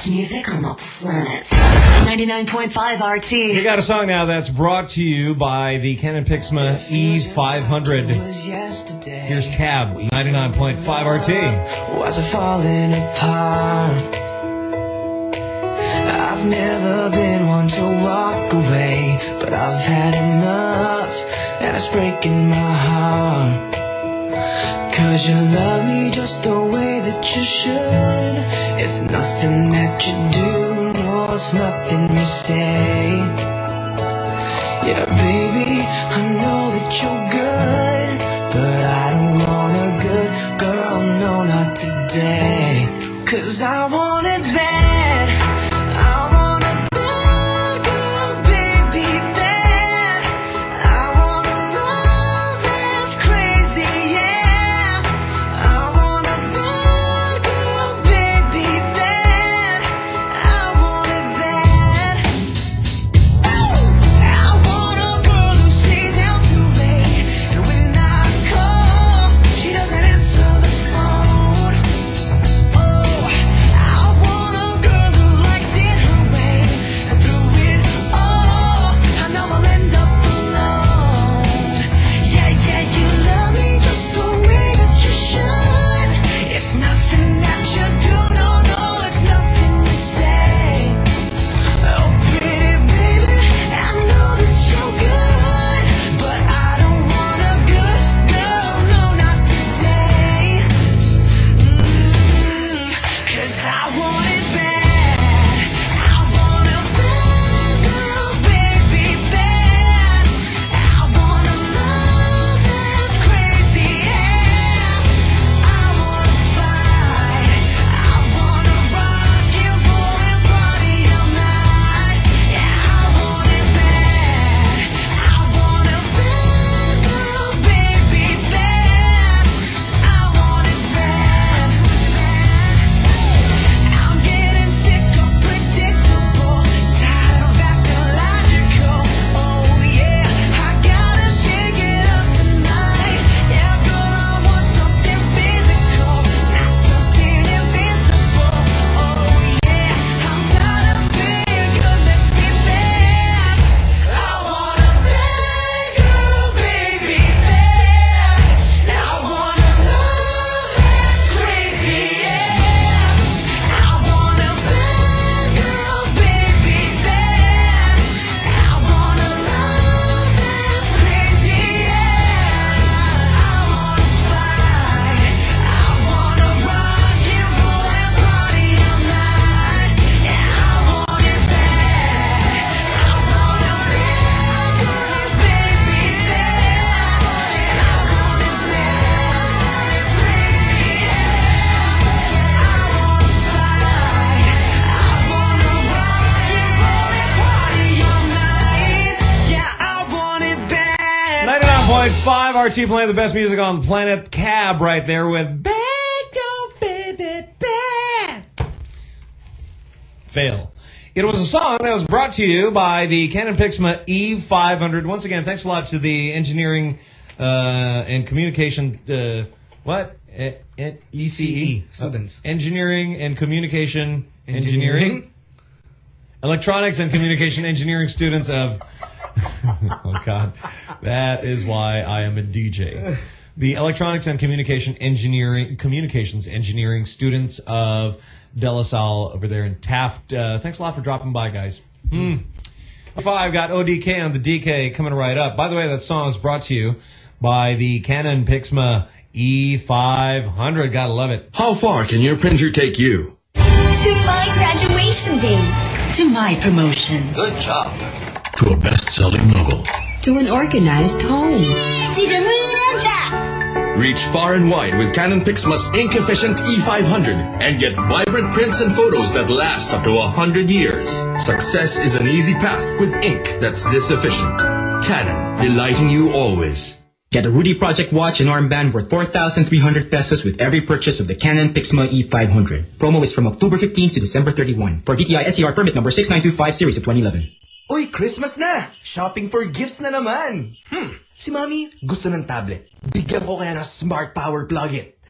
best music on the planet. 99.5 RT. We got a song now that's brought to you by the Canon Pixma E500. Here's Cab, 99.5 RT. Was it falling apart? I've never been one to walk away, but I've had enough, and it's breaking my heart. 'Cause you love me just the way that you should. It's nothing that you do, no, it's nothing you say. Yeah, baby, I know that you're good, but I don't want a good girl, no, not today. 'Cause I want it bad. I want a bad girl, baby, bad. I want a love that's crazy, yeah. I want a bad girl, baby, bad. I want it bad. I want a girl who stays out too late, and when I call, she doesn't answer the phone. Oh, I want a girl who likes it her way, and through it all, I know I'll end up alone. Yeah, yeah, you love me just the way that you should. It's nothing that you do, no, no, it's nothing you say. Oh, pretty baby, I know that you're good, but I don't want a good girl, no, not today. 'Cause I want it bad. I want a bad girl, baby, bad. I want a love that's crazy, yeah. I wanna fight. I wanna rock and roll and party all night. Yeah, I want it bad. I want a bad girl, baby, bad. I want it bad. I'm getting sick of predictable, tired of acting logical. Oh yeah, I gotta shake it up tonight. Yeah, girl, I want something physical, not something invincible. Oh yeah, I'm tired of being good, let's be bad. I want a bad girl, baby, bad. I want a love that's crazy, yeah. I want a bad girl, baby, bad. I want a love that's crazy, yeah. I wanna fight. I wanna rock and roll and party all night. Yeah, I want it bad. I want a bad girl, baby, bad. I want it bad. It's crazy, yeah. I wanna fight. I wanna rock and roll and party all night. Yeah, I want it bad. 99.5 RT playing the best music on the planet. Cab right there with Bad Girl, Baby, Bad. Fail. It was a song that was brought to you by the Canon Pixma E500. Once again, thanks a lot to the engineering and communication, ECE students. Engineering and communication engineering? Electronics and communication engineering students of oh God, that is why I am a DJ. The electronics and communications engineering students of De La Salle over there in Taft. Thanks a lot for dropping by, guys. 5 got ODK on the DK coming right up. By the way, that song is brought to you by the Canon Pixma E500. Gotta love it. How far can your printer take you? To my graduation day. To my promotion. Good job. To a best-selling novel. To an organized home. To the moon and back. Reach far and wide with Canon Pixma's ink-efficient E500 and get vibrant prints and photos that last up to 100 years. Success is an easy path with ink that's this efficient. Canon, delighting you always. Get a Rudy Project watch and armband worth 4,300 pesos with every purchase of the Canon Pixma E500. Promo is from October 15 to December 31 for DTI NCR permit number 6925 series of 2011. Uy, Christmas na! Shopping for gifts na naman! Si Mami, gusto ng tablet. Bigyan ko kaya ng Smart Power Plug-in.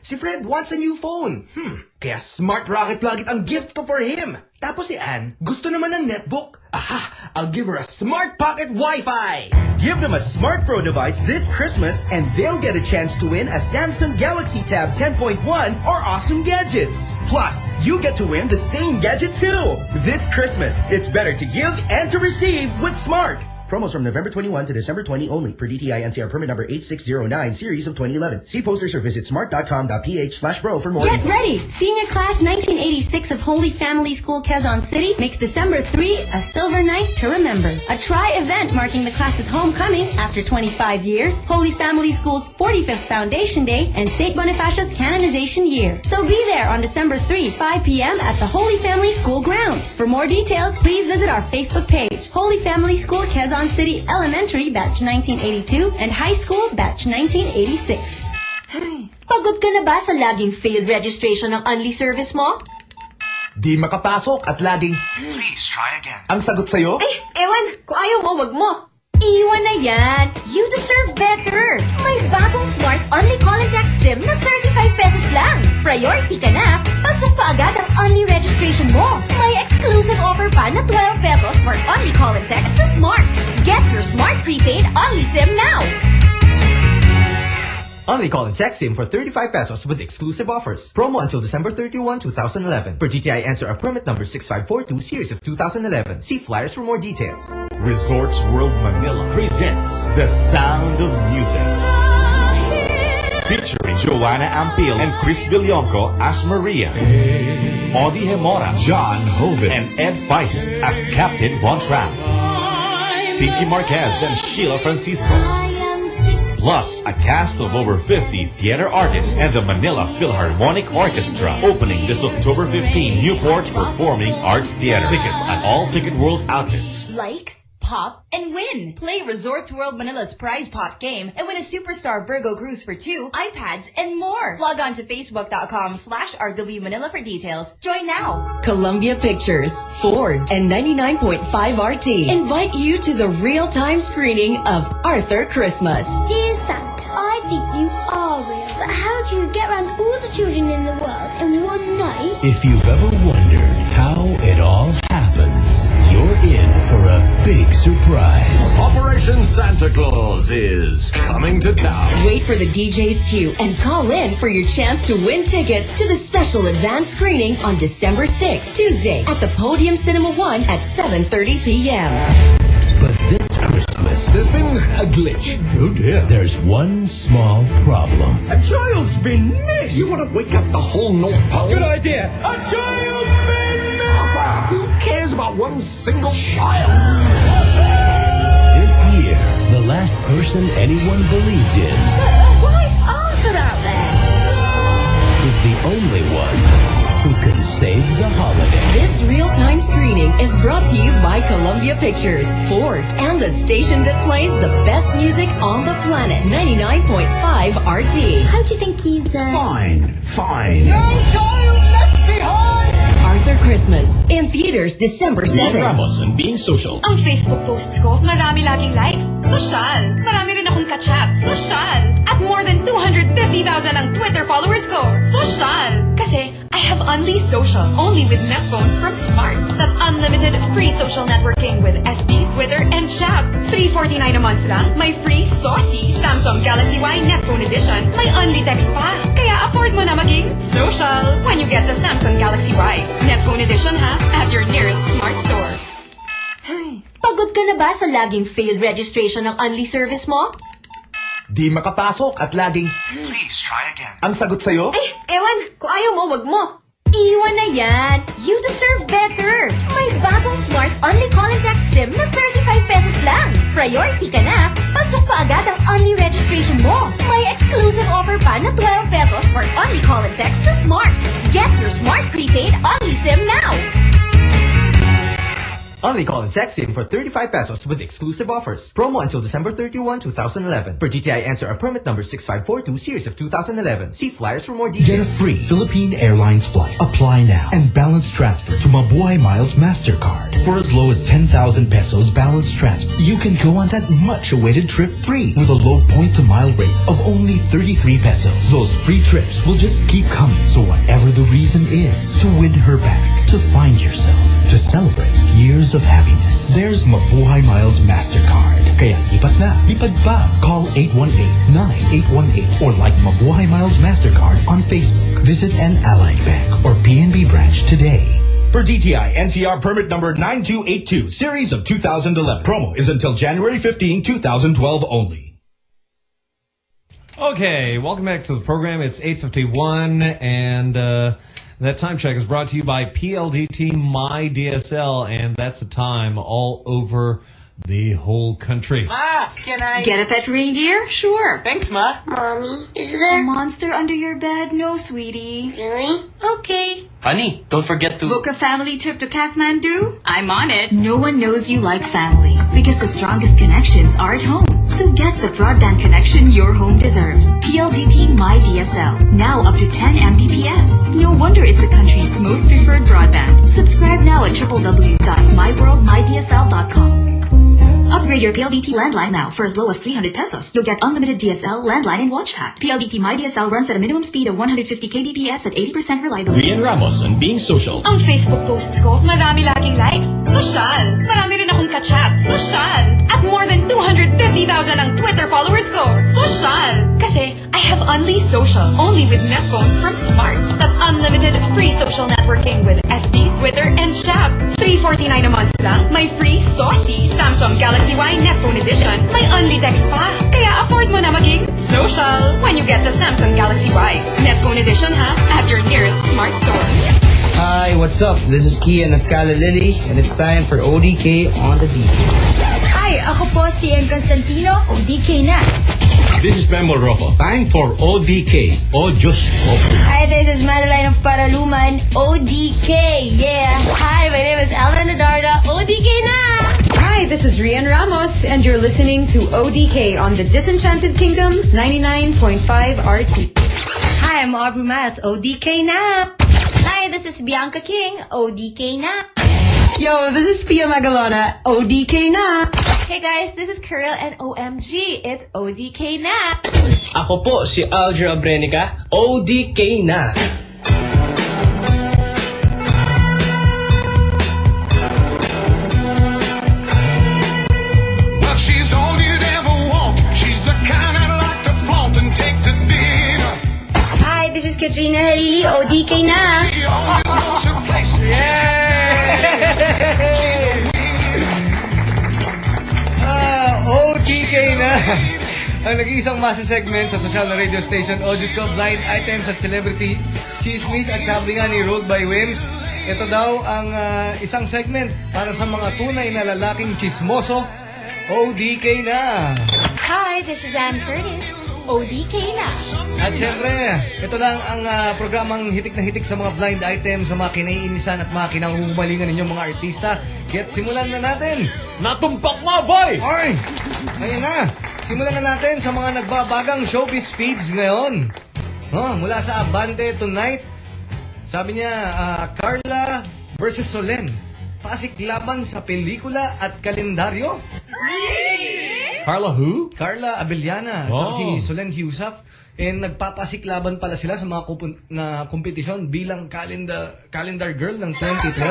Si Fred wants a new phone. Kaya Smart Rocket Plug It ang gift ko for him. Tapos si Ann, gusto naman ng netbook. Aha! I'll give her a Smart Pocket Wi-Fi. Give them a Smart Pro device this Christmas and they'll get a chance to win a Samsung Galaxy Tab 10.1 or awesome gadgets. Plus, you get to win the same gadget too. This Christmas, it's better to give and to receive with Smart. Promos from November 21 to December 20 only per DTI NCR permit number 8609 series of 2011. See posters or visit smart.com.ph/pro for more Get info. ready! Senior Class 1986 of Holy Family School, Quezon City makes December 3 a silver night to remember. A tri-event marking the class's homecoming after 25 years, Holy Family School's 45th Foundation Day, and St. Bonifacius canonization year. So be there on December 3, 5 p.m. at the Holy Family School grounds. For more details, please visit our Facebook page, Holy Family School, Quezon City Elementary Batch 1982 and High School Batch 1986. Pagod ka na ba sa laging failed registration ng Unli service mo? Di makapasok at laging, Please try again. ang sagot sa'yo? Ewan, kung ayaw mo, wag mo. Iwan na yan. You deserve better. May bagong Smart Only Call and Text SIM na 35 pesos lang. Priority ka na. Pasok pa agad ang Only registration mo. May exclusive offer pa na 12 pesos for Only Call and Text to Smart. Get your Smart Prepaid Only SIM now. Only call and text SIM for 35 pesos with exclusive offers. Promo until December 31, 2011. Per GTI answer a permit number 6542 series of 2011. See flyers for more details. Resorts World Manila presents The Sound of Music. Featuring Joanna Ampil and Chris Villonco as Maria. Audie Hemora, John Hoven, and Ed Feist as Captain Von Trapp. Pinky Marquez and Sheila Francisco. Plus, a cast of over 50 theater artists and the Manila Philharmonic Orchestra opening this October 15, Newport Performing Arts Theater. Tickets at all Ticket World outlets. Like, pop, and win. Play Resorts World Manila's prize pot game and win a Superstar Virgo cruise for 2, iPads, and more. Log on to facebook.com/RW Manila for details. Join now. Columbia Pictures, Ford, and 99.5 RT invite you to the real-time screening of Arthur Christmas. Dear Santa, I think you are real, but how do you get around all the children in the world in one night? If you've ever wondered how it all happens, you're in for a big surprise. Operation Santa Claus is coming to town. Wait for the DJ's cue and call in for your chance to win tickets to the special advance screening on December 6th, Tuesday, at the Podium Cinema 1 at 7:30 p.m. But this Christmas, There's been a glitch. oh dear, there's one small problem. A child's been missed. You want to wake up the whole North Pole? Good idea. A child's been missed. Who cares about one single child? This year, the last person anyone believed in Why is Arthur out there? is the only one who can save the holiday. This real-time screening is brought to you by Columbia Pictures, Ford, and the station that plays the best music on the planet, 99.5 RT. How do you think he's, Fine. No child left behind. Arthur Christmas, in theaters December 7. Ramos and being social. Ang Facebook posts ko, marami laging likes. Sosyal. Marami rin akong kachap. Sosyal. At more than 250,000 ang Twitter followers ko. Sosyal. Kasi I have Unli Social, only with Netphone from Smart. That's unlimited free social networking with FB, Twitter, and chat. $349 a month lang. May free saucy Samsung Galaxy Y Netphone Edition. May Unli text pa. Kaya afford mo na maging social when you get the Samsung Galaxy Y Netphone Edition, ha? At your nearest Smart store. Pagod ka na ba sa laging failed registration ng Unli service mo? Di makapasok at laging, Please try again. ang sagot sa'yo? Ewan, kung ayaw mo, wag mo. Iwan na yan. You deserve better. May bagong Smart Only Call and Text SIM na 35 pesos lang. Priority ka na. Pasok pa agad ang Only registration mo. May exclusive offer pa na 12 pesos for Only Call and Text to Smart. Get your Smart Prepaid Only SIM now. Only call and text SIM for 35 pesos with exclusive offers. Promo until December 31, 2011. Per GTI answer a permit number 6542 series of 2011. See flyers for more details. Get a free Philippine Airlines flight. Apply now and balance transfer to Mabuhay Miles MasterCard. For as low as 10,000 pesos balance transfer, you can go on that much-awaited trip free with a low point-to-mile rate of only 33 pesos. Those free trips will just keep coming. So whatever the reason is, to win her back, to find yourself, to celebrate years of happiness, there's Mabuhay Miles MasterCard. Kaya lipat na, lipad pa. Call 818-9818 or like Mabuhay Miles MasterCard on Facebook. Visit an Allied Bank or PNB branch today. For DTI NCR permit number 9282, series of 2011. Promo is until January 15, 2012 only. Okay, welcome back to the program. It's 8:51, and that time check is brought to you by PLDT My DSL, and that's the time all over the whole country. Ma, can I Get a pet reindeer? Sure. Thanks, Ma. Mommy, is there A monster under your bed? No, sweetie. really? Okay. Honey, don't forget to Book a family trip to Kathmandu? I'm on it. No one knows you like family because the strongest connections are at home. So get the broadband connection your home deserves. PLDT My DSL. Now up to 10 Mbps. No wonder it's the country's most preferred broadband. Subscribe now at www.myworldmydsl.com. Upgrade your PLDT landline now for as low as 300 pesos. You'll get unlimited DSL, landline, and watch pack. PLDT My DSL runs at a minimum speed of 150 kbps at 80% reliability. Rian Ramos on Being Social. Ang Facebook posts ko, marami laging likes. Sosyal. Marami rin akong kachat. Sosyal. At more than 250,000 ang Twitter followers ko. Sosyal. Kasi I have Unli Social only with Netphone from Smart. That's unlimited free social networking with FB, Twitter, and Chat. $349 a month lang. May free saucy Samsung Galaxy Y Netphone Edition. May Unli text pa. Kaya afford mo na maging social when you get the Samsung Galaxy Y Netphone Edition, ha? At your nearest smart store. Hi, what's up? This is Kian of Cala Lily, and it's time for ODK on the DK. Hi, ako po si Ian Constantino, ODK na. This is Memo Rojo. Time for ODK. O Diyos ko. Hi, this is Madeline of Paraluman, ODK, yeah. Hi, my name is Alvin Nadarda, ODK na. Hi, this is Rian Ramos, and you're listening to ODK on the Disenchanted Kingdom 99.5 RT. Hi, I'm Aubrey Miles, ODK na. Hi, this is Bianca King, ODK na. Yo, this is Pia Magalona, ODK na. Hey guys, this is Kirill and OMG, it's ODK na. Ako po si Aldra Abrenica, ODK na. Well, she's all you'd ever want. She's the kind I'd like to flaunt and take to dinner. Hi, this is Katrina Halili, ODK na. She always knows her place. ODK na! Ang nag-iisang masa segment sa social na radio station, Odisco, blind items at celebrity chismis, at sabi nga ni Road by Wims, ito daw ang isang segment para sa mga tunay na lalaking chismoso. ODK na! Hi, this is Ann Curtis, ODK na. At syempre, ito lang ang programang hitik na hitik sa mga blind items, sa mga kinaiinisan at mga kinahumalingan ninyong mga artista. Get simulan na natin! Natumpak mo, boy! Alright! Ngayon na! Simulan na natin sa mga nagbabagang showbiz feeds ngayon. Mula sa Abante Tonight, sabi niya, Carla versus Solen. Pasiklaban sa pelikula at kalendaryo. Carla who? Carla Abellana. Oh. Si Solen Huesap. And nagpapasiklaban pala sila sa mga kompetisyon bilang calendar girl ng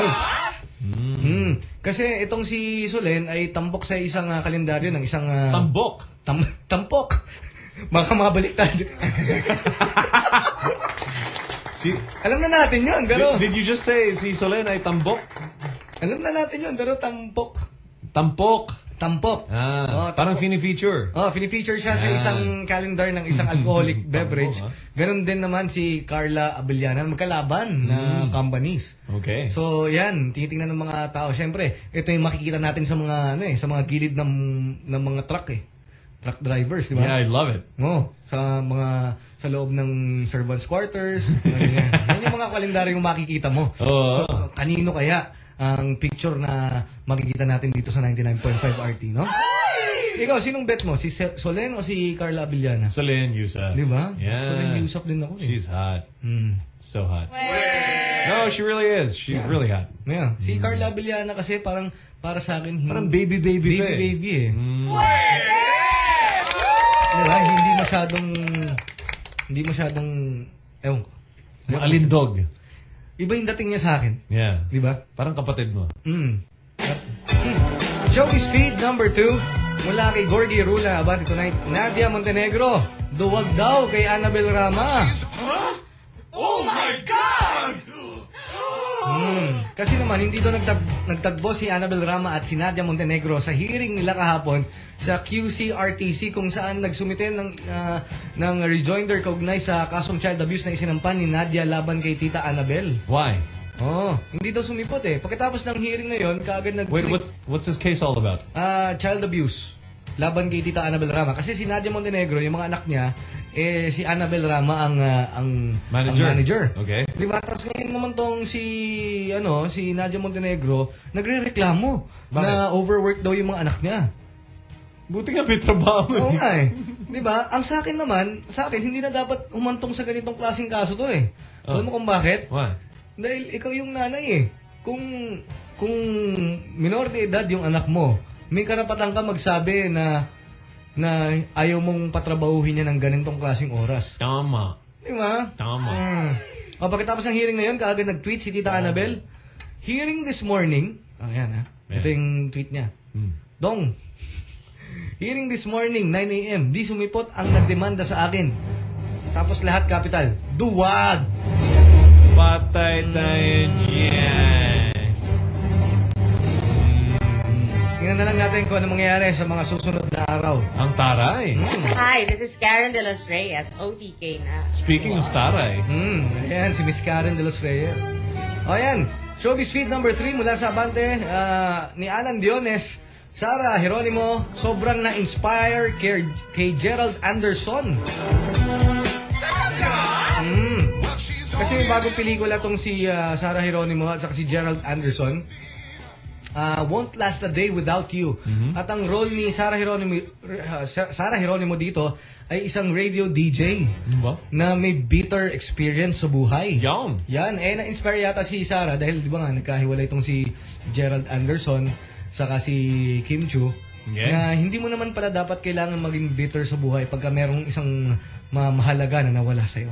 2012. Kasi itong si Solen ay tambok sa isang kalendaryo ng isang... Tambok? Tampok. Baka mabalik tayo. Alam na natin yun, pero... Did you just say si Solen ay tambok? Alam na natin yun, pero tampok. Tampok? Tampok. Parang fini-feature. Fini-feature siya sa isang calendar ng isang alcoholic beverage. Ganon din naman si Carla Abellana, magkalaban na companies. Okay. So, yan, tinitingnan ng mga tao. Siyempre, ito yung makikita natin sa mga sa mga gilid ng mga truck truck drivers, di ba? Yeah, I love it. Sa loob ng servants quarters. Yan yung mga kalendaryong makikita mo. So, kanino kaya ang picture na makikita natin dito sa 99.5 RT, no? Ikaw, sinong bet mo? Si Solen o si Carla Abellana? Solen Yusuf. Di ba? Yeah. Solen Yusuf din ako eh. She's hot. So hot. Wait. No, she really is. She's really hot. Yeah. Si Carla Abellana kasi parang para sa akin parang baby eh. Diba? Hindi masyadong ewan ko. Alindog. Iba yung dating niya sa akin. Yeah. Diba? Parang kapatid mo. Showbiz Feed number 2 mula kay Gorgie Rula about tonight. Nadia Montenegro, duwag daw kay Annabel Rama. Oh my God! Kasi naman, hindi daw nagtagbo si Annabel Rama at si Nadia Montenegro sa hearing nila kahapon sa QC-RTC kung saan nagsumite ng rejoinder kaugnay sa kasong child abuse na isinampan ni Nadia laban kay Tita Annabel. Why? Hindi daw sumipot eh. Pagkatapos ng hearing na yon, kaagad Wait, what's this case all about? Child abuse laban kay Tita Annabel Rama. Kasi si Nadia Montenegro, yung mga anak niya, si Annabel Rama ang manager. Okay. Diba? Tapos ngayon naman tong si Nadia Montenegro, nagre-reklamo na overwork daw yung mga anak niya. Buti nga may trabaho. Oo nga eh. Diba? Ang sa akin, hindi na dapat humantong sa ganitong klaseng kaso to eh. Alam mo kung bakit? Why? Dahil ikaw yung nanay eh. Kung minor de edad yung anak mo, may karapatan ka magsabi na ayaw mong patrabahuhin niya ng ganitong klaseng oras. Tama. Diba? Tama. Pagkatapos ng hearing na yun, kaagad nag-tweet si Tita Annabel. Hearing this morning, ito yung tweet niya. Dong, hearing this morning, 9 a.m., di sumipot ang nagdemanda sa akin. Tapos lahat capital, duwag! Patay tayo dyan. Tingnan na lang natin kung ano mangyayari sa mga susunod na araw. Ang taray. Hi, this is Karen De Los Reyes, OTK na. Speaking of taray. Ayan, si Miss Karen De Los Reyes. Ayan, Showbiz Feed number 3 mula sa Abante ni Alan Diones. Sarah Geronimo, sobrang na-inspire kay Gerald Anderson. Kasi may bagong pelikula tong si Sarah Geronimo at saka si Gerald Anderson. Won't Last a Day Without You. At ang role ni Sarah Geronimo dito ay isang radio DJ na may bitter experience sa buhay. Yan. Na-inspire yata si Sarah dahil di ba nga nagkahiwalay itong si Gerald Anderson saka si Kim Chu. Na hindi mo naman pala dapat kailangan maging bitter sa buhay pagka merong isang mahalaga na nawala sa'yo.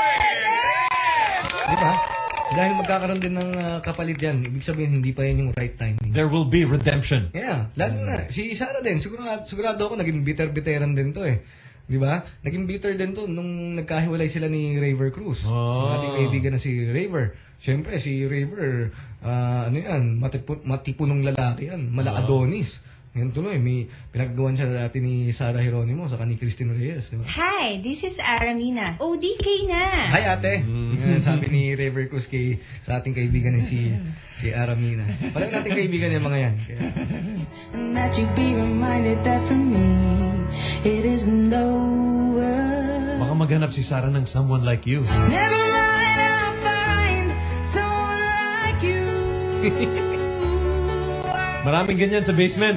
Di ba? Dahil magkakaroon din ng kapalit yan, ibig sabihin hindi pa yan yung right timing. There will be redemption. Yeah, lalo na. Si Sarah din, sigurado ako naging bitter-bitteran din to eh. Di ba? Naging bitter din to nung nagkahiwalay sila ni Raver Cruz. Ating kaibigan na si Raver. Siyempre, si Raver, matipunong lalaki yan. Adonis. Ngayon tuloy, may pinagagawan siya dati ni Sarah Geronimo saka ni Christine Reyes, di ba? Hi, this is Aramina. ODK na! Hi ate! Sabi ni Raver Cruz sa ating kaibigan si Aramina. Parang nating kaibigan yung mga yan. And that you be reminded that for me, it isn't over. Baka maghanap si Sarah ng someone like you. Never mind, I'll find someone like you. Maraming ganyan sa basement.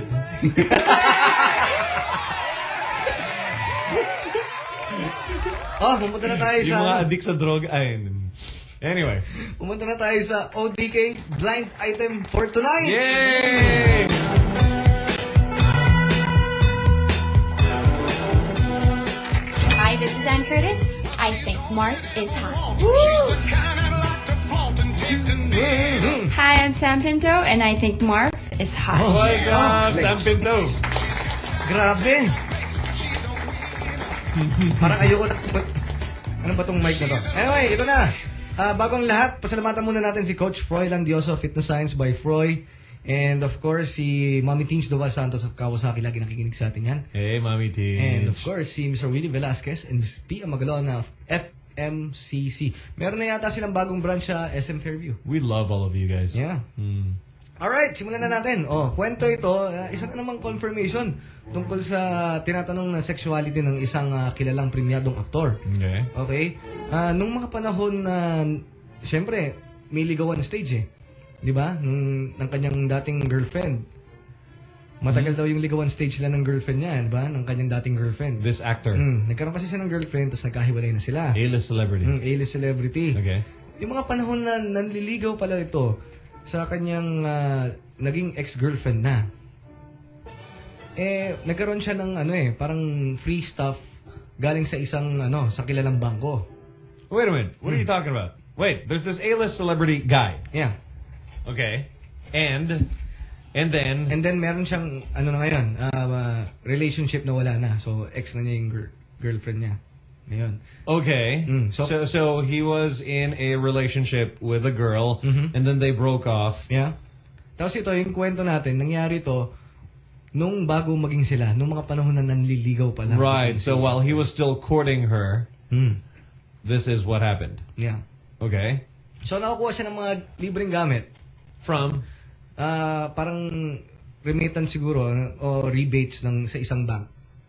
Pumunta na tayo sa... Yung mga addict sa droga. Anyway. Pumunta na tayo sa ODK blind item for tonight. Yay! Hi, this is Ann Curtis. I think Mark is hot. Hi, I'm Sam Pinto, and I think Mark is hot. Oh my God, Sam Pinto. Grabe. Parang ayoko na... Ano ba tong mic na to? Anyway, ito na. Bagong lahat, pasalamatan muna natin si Coach Froy Landioso, Fitness Science by Froy. And of course, si Mami Teens Doval Santos of Kawasaki, lagi nakikinig sa atin yan. Hey, Mami Teens. And of course, si Mr. Willie Velasquez and Ms. Pia Magalon of FMCC. Meron na yata silang bagong branch sa SM Fairview. We love all of you guys. Yeah. Alright, simulan na natin. Kwento ito, isa na namang confirmation tungkol sa tinatanong na sexuality ng isang kilalang premyadong aktor. Okay? Nung mga panahon na, syempre, may ligawan stage eh. Di ba? Ng kanyang dating girlfriend. Matagal daw yung ligawan stage lang ng girlfriend niya, di ba? Ng kanyang dating girlfriend. This actor. Nagkaroon kasi siya ng girlfriend, tapos nagkahiwalay na sila. A-list celebrity. A-list celebrity. Okay. Yung mga panahon na nanliligaw pala ito sa kanyang naging ex-girlfriend na. Nagkaroon siya ng parang free stuff galing sa isang sa kilalang bangko. Wait a minute. What are you talking about? Wait, there's this A-list celebrity guy. Yeah. Okay. And then meron siyang relationship na wala na. So ex na niya yung girlfriend niya. Ngayon. Okay. So he was in a relationship with a girl and then they broke off. Yeah. Tapos ito yung kwento natin, nangyari ito nung bago maging sila, nung mga panahon na nanliligaw pa lang. Right. So while he was still courting her, this is what happened. Yeah. Okay. So nakakuha siya ng mga libreng gamit. From? Parang remittance siguro o rebates sa isang bank.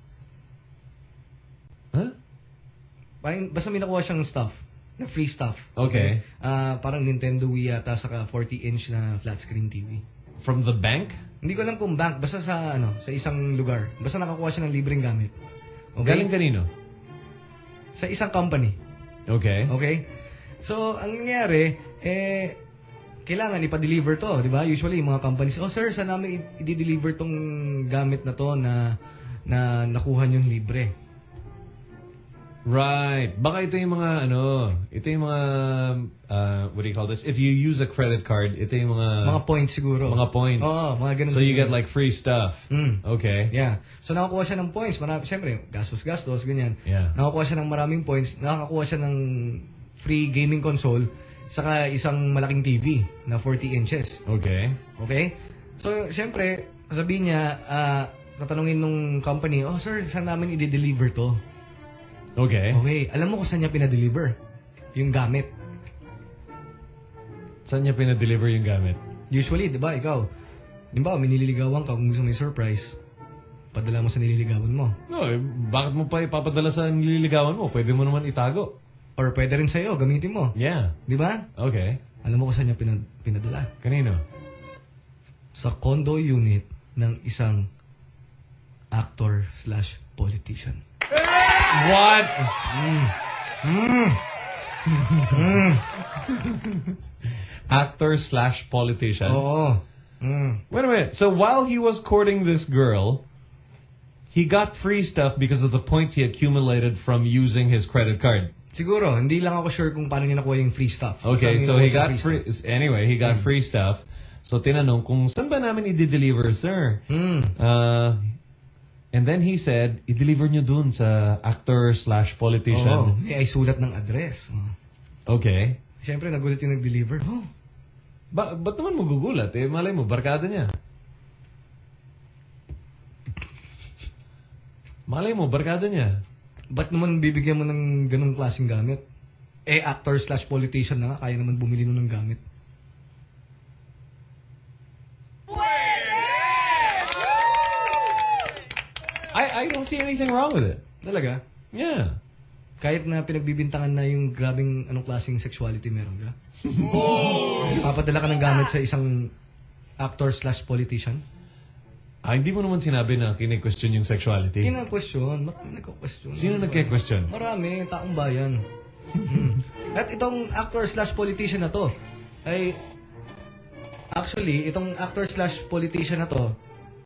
Huh? Basta may nakuha siyang stuff. Na free stuff. Okay. Parang Nintendo Wii yata saka 40-inch na flat screen TV. From the bank? Hindi ko alam kung bank. Basta sa isang lugar. Basta nakakuha siya ng libreng gamit. Okay? Galing kanino? Sa isang company. Okay. Okay? So, ang nangyari, kailangan ipa-deliver to, di ba? Usually, mga companies, sir, saan namin i-deliver tong gamit na to na nakuha nyo libre? Right. Baka ito yung mga, ito yung mga, what do you call this? If you use a credit card, ito yung mga points siguro. Mga points. Oo, mga ganun. So you get like free stuff. Okay. Yeah. So nakakuha siya ng points. Siyempre, gastos, ganyan. Yeah. Nakakuha siya ng maraming points. Nakakuha siya ng free gaming console. Saka isang malaking TV na 40 inches. Okay. Okay? So, siyempre, sabihin niya, tatanungin nung company, sir, saan namin i-deliver to? Okay. Okay. Alam mo kung saan niya pinadeliver? Yung gamit. Saan niya pinadeliver yung gamit? Usually, di ba, ikaw, may nililigawan ka kung gusto may surprise, padala mo sa nililigawan mo. No, bakit mo pa ipapadala sa nililigawan mo? Pwede mo naman itago. Or pwede rin sa'yo, gamitin mo. Yeah. Di ba? Okay. Alam mo kung saan niya pinadala? Kanino? Sa condo unit ng isang actor/politician. What? Actor/politician? Oo. Wait a minute. So while he was courting this girl, he got free stuff because of the points he accumulated from using his credit card. Siguro, hindi lang ako sure kung paano niya nakuha yung free stuff. Okay, so he got free anyway, he got free stuff. So tinanong kung saan ba namin i-deliver, sir? And then he said, i-deliver nyo dun sa actor/politician. Ay sulat ng address. Okay. Siyempre, nagulat yung nag-deliver. Ba't naman magugulat? Malay mo, barkada niya. Malay mo, barkada niya. Ba't naman bibigyan mo ng ganung klaseng gamit? Actor/politician na nga, kaya naman bumili nun ng gamit. I don't see anything wrong with it. Talaga? Yeah. Kahit na pinagbibintangan na yung grabing anong klaseng sexuality meron ka? Papadala ka ng gamit sa isang actor/politician? Hindi mo naman sinabi na kine-question yung sexuality. Kine-question? Marami nagko-question. Sino nagke-question? Marami, taong bayan. At itong actor/politician na to, ay... Actually, itong actor/politician na to,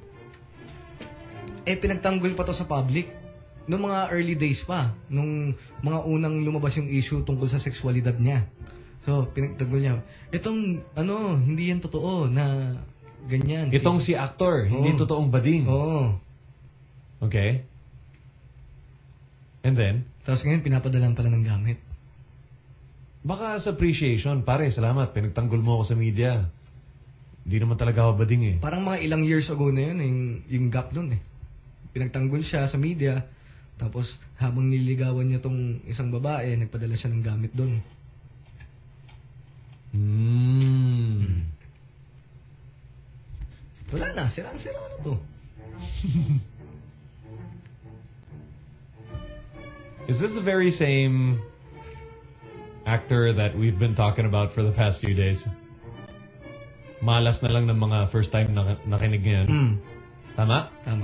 pinagtanggol pa to sa public. Noong mga early days pa, nung mga unang lumabas yung issue tungkol sa sexualidad niya. So, pinagtanggol niya. Itong, hindi yan totoo na ganyan. Itong si actor, hindi totoong bading. Oo. Okay. And then? Tapos ngayon, pinapadalan pala ng gamit. Baka sa appreciation, pare, salamat, pinagtanggol mo ako sa media. Hindi naman talaga ako bading eh. Parang mga ilang years ago na yun, yung gap dun eh. Pinagtanggol siya sa media, tapos habang nililigawan niya tong isang babae, nagpadala siya ng gamit dun. Wala na, sirang-sira na to. Is this the very same actor that we've been talking about for the past few days? Malas na lang ng mga first time nakinig niyan. Tama? Tama.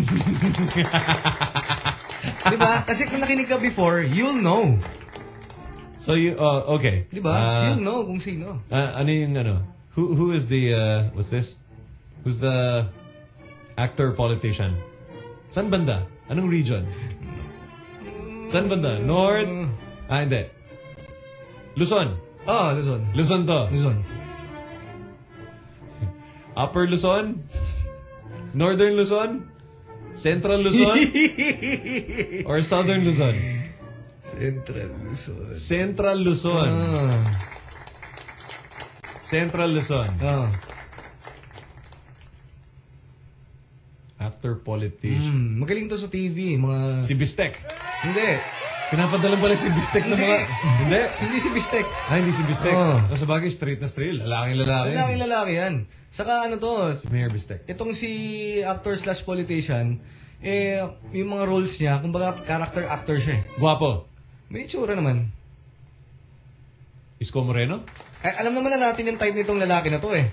Diba? Kasi kung nakinig ka before, you'll know. So you, okay. Diba? You'll know kung sino. Ano yung ano? Who is the, what's this? Who's the actor politician? San banda? Anong region? San banda? North? Hindi. Luzon. Luzon. Luzon to. Luzon. Upper Luzon? Northern Luzon? Central Luzon? Or Southern Luzon? Central Luzon. Central Luzon. Central Luzon. Actor, politician. Magaling to sa TV. Mga... Si Bistek. Hindi. Pinapadalan pala si Bistek na mga... Hindi. Hindi si Bistek. Hindi si Bistek. Sa bagay, straight na straight. Lalaking-lalaki. Lalaking-lalaki yan. Saka ano to? Si Mayor Bistek. Itong si actor/politician, yung mga roles niya, kumbaga character actor siya. Guwapo. May itsura naman. Isko Moreno? Alam naman na natin yung type nitong lalaki na to eh.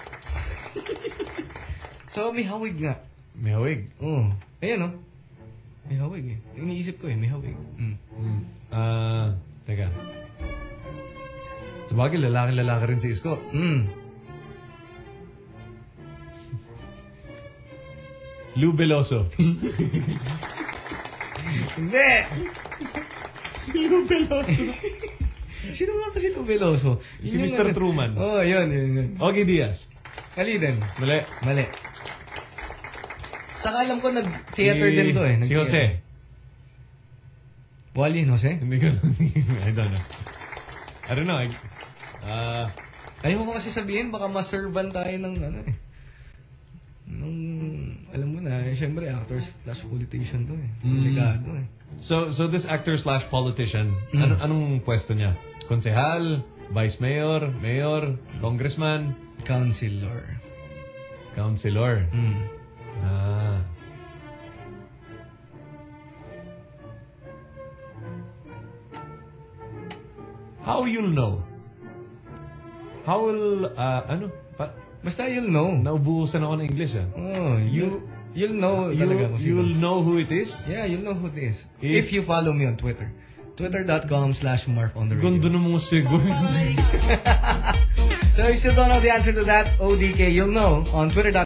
So, may hawig nga. May hawig? Oo. Ayan oh. May hawig eh. Iniisip ko eh, may hawig. Teka. Sa bagay, lalaki rin si Isko. Lou Veloso. Hindi! Si Lou Veloso. Sino nga pa si Lou Veloso? Si Mr. Truman. Yun. Ogie Diaz. Ali din. Mali. Saka alam ko nag-theater din to eh. Si Jose. Wally Jose? Hindi ko I don't know. I don't know. Ayaw mo kasi sabihin, baka ma-servan tayo ng ano eh. Alam mo na, syempre actor/politician to eh. Delikado eh. So this actor/politician, anong pwesto niya? Konsehal, vice mayor, mayor, congressman, councilor. How you'll know? How will Basta you'll know. Naubuhusan ako ng English You'll know talaga. You'll know who it is? Yeah, you'll know who it is. If you follow me on Twitter. Twitter.com/MarfOnTheRadio. Ganda na mo sigur. So if you still don't know the answer to that, ODK, you'll know on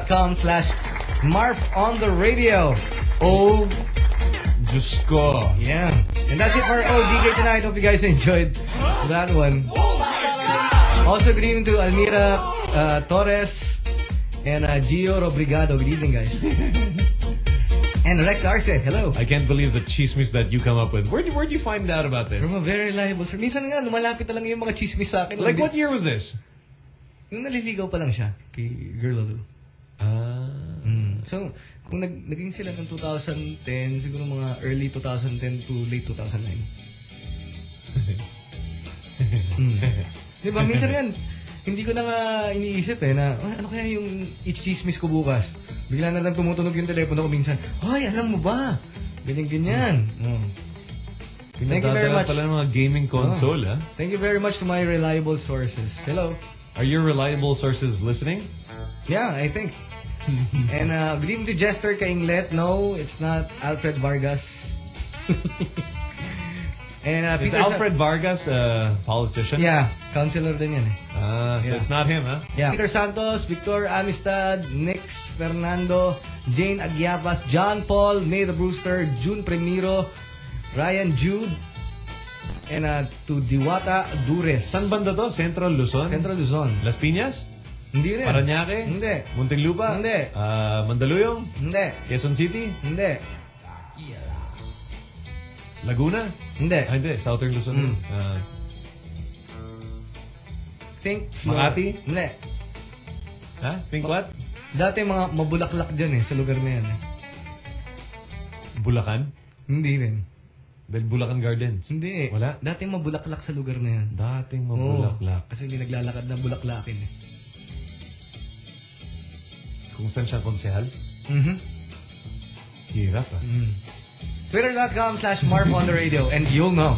Twitter.com/MarfOnTheRadio. Oh, Diyos ko. Yeah. And that's it for ODK tonight. Hope you guys enjoyed that one. Also, good evening to Almira Torres and Gio Robrigado. Good evening, guys. And Rex Arce, hello. I can't believe the chismis that you come up with. Where'd you find out about this? From a very reliable source. Minsan nga, lumalapit talaga yung mga chismis sa akin. Like, what year was this? Nung naliligaw pa lang siya kay Girl Lalo. So, kung naging sila ng 2010, siguro mga early 2010 to late 2009. Diba, minsan yan, hindi ko na nga iniisip na ano kaya yung i-chismis ko bukas. Bigla na lang tumutunog yung telepono ko minsan. Hoy, alam mo ba? Ganyan-ganyan. Thank you very much. Pala ng mga gaming console, Thank you very much to my reliable sources. Hello. Are your reliable sources listening? Yeah, I think. And good evening to Jester Kainglet. No, it's not Alfred Vargas. And is Alfred Vargas a politician? Yeah, councilor din yan So it's not him, huh? Yeah. Peter Santos, Victor Amistad, Nix Fernando, Jane Aguiapas, John Paul, May the Brewster, June Premiro, Ryan Jude, and to Diwata Dures. Saan banda to? Central Luzon? Central Luzon. Las Piñas? Hindi rin. Parañaque? Hindi. Muntinlupa? Hindi. Mandaluyong? Hindi. Quezon City? Hindi. Laguna? Hindi. Hindi. Southern Luzon. Think. Makati? Hindi. Think what? Dati mga mabulaklak dyan sa lugar na yan Bulacan? Hindi rin. Dahil Bulacan Gardens? Hindi. Wala? Dating mabulaklak sa lugar na yan. Dating mabulaklak. Kasi hindi naglalakad na bulaklakin Kung saan siya konsehal? Hirap Twitter.com/MarfOnTheRadio and you'll know.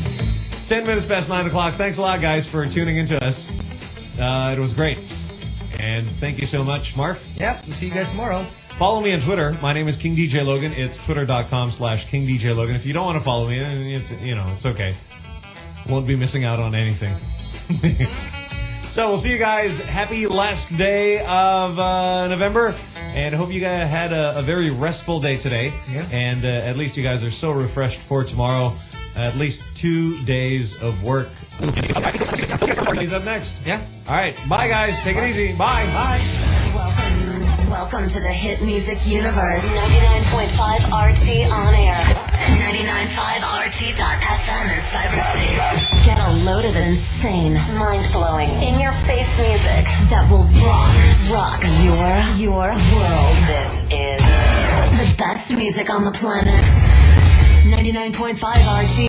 10 minutes past 9 o'clock. Thanks a lot, guys, for tuning in to us. It was great. And thank you so much, Marf. Yep, we'll see you guys tomorrow. Follow me on Twitter. My name is King DJ Logan. It's twitter.com/King DJ Logan. If you don't want to follow me, it's okay. Won't be missing out on anything. So we'll see you guys. Happy last day of November. And I hope you guys had a very restful day today. Yeah. And at least you guys are so refreshed for tomorrow. At least 2 days of work. He's up next. Yeah. All right. Bye, guys. Take it easy. Bye. Bye. Welcome to the hit music universe. 99.5 RT on air. 99.5RT.FM in cyberspace. Get a load of insane, mind-blowing, in-your-face music that will rock your world. This is the best music on the planet. 99.5 RT.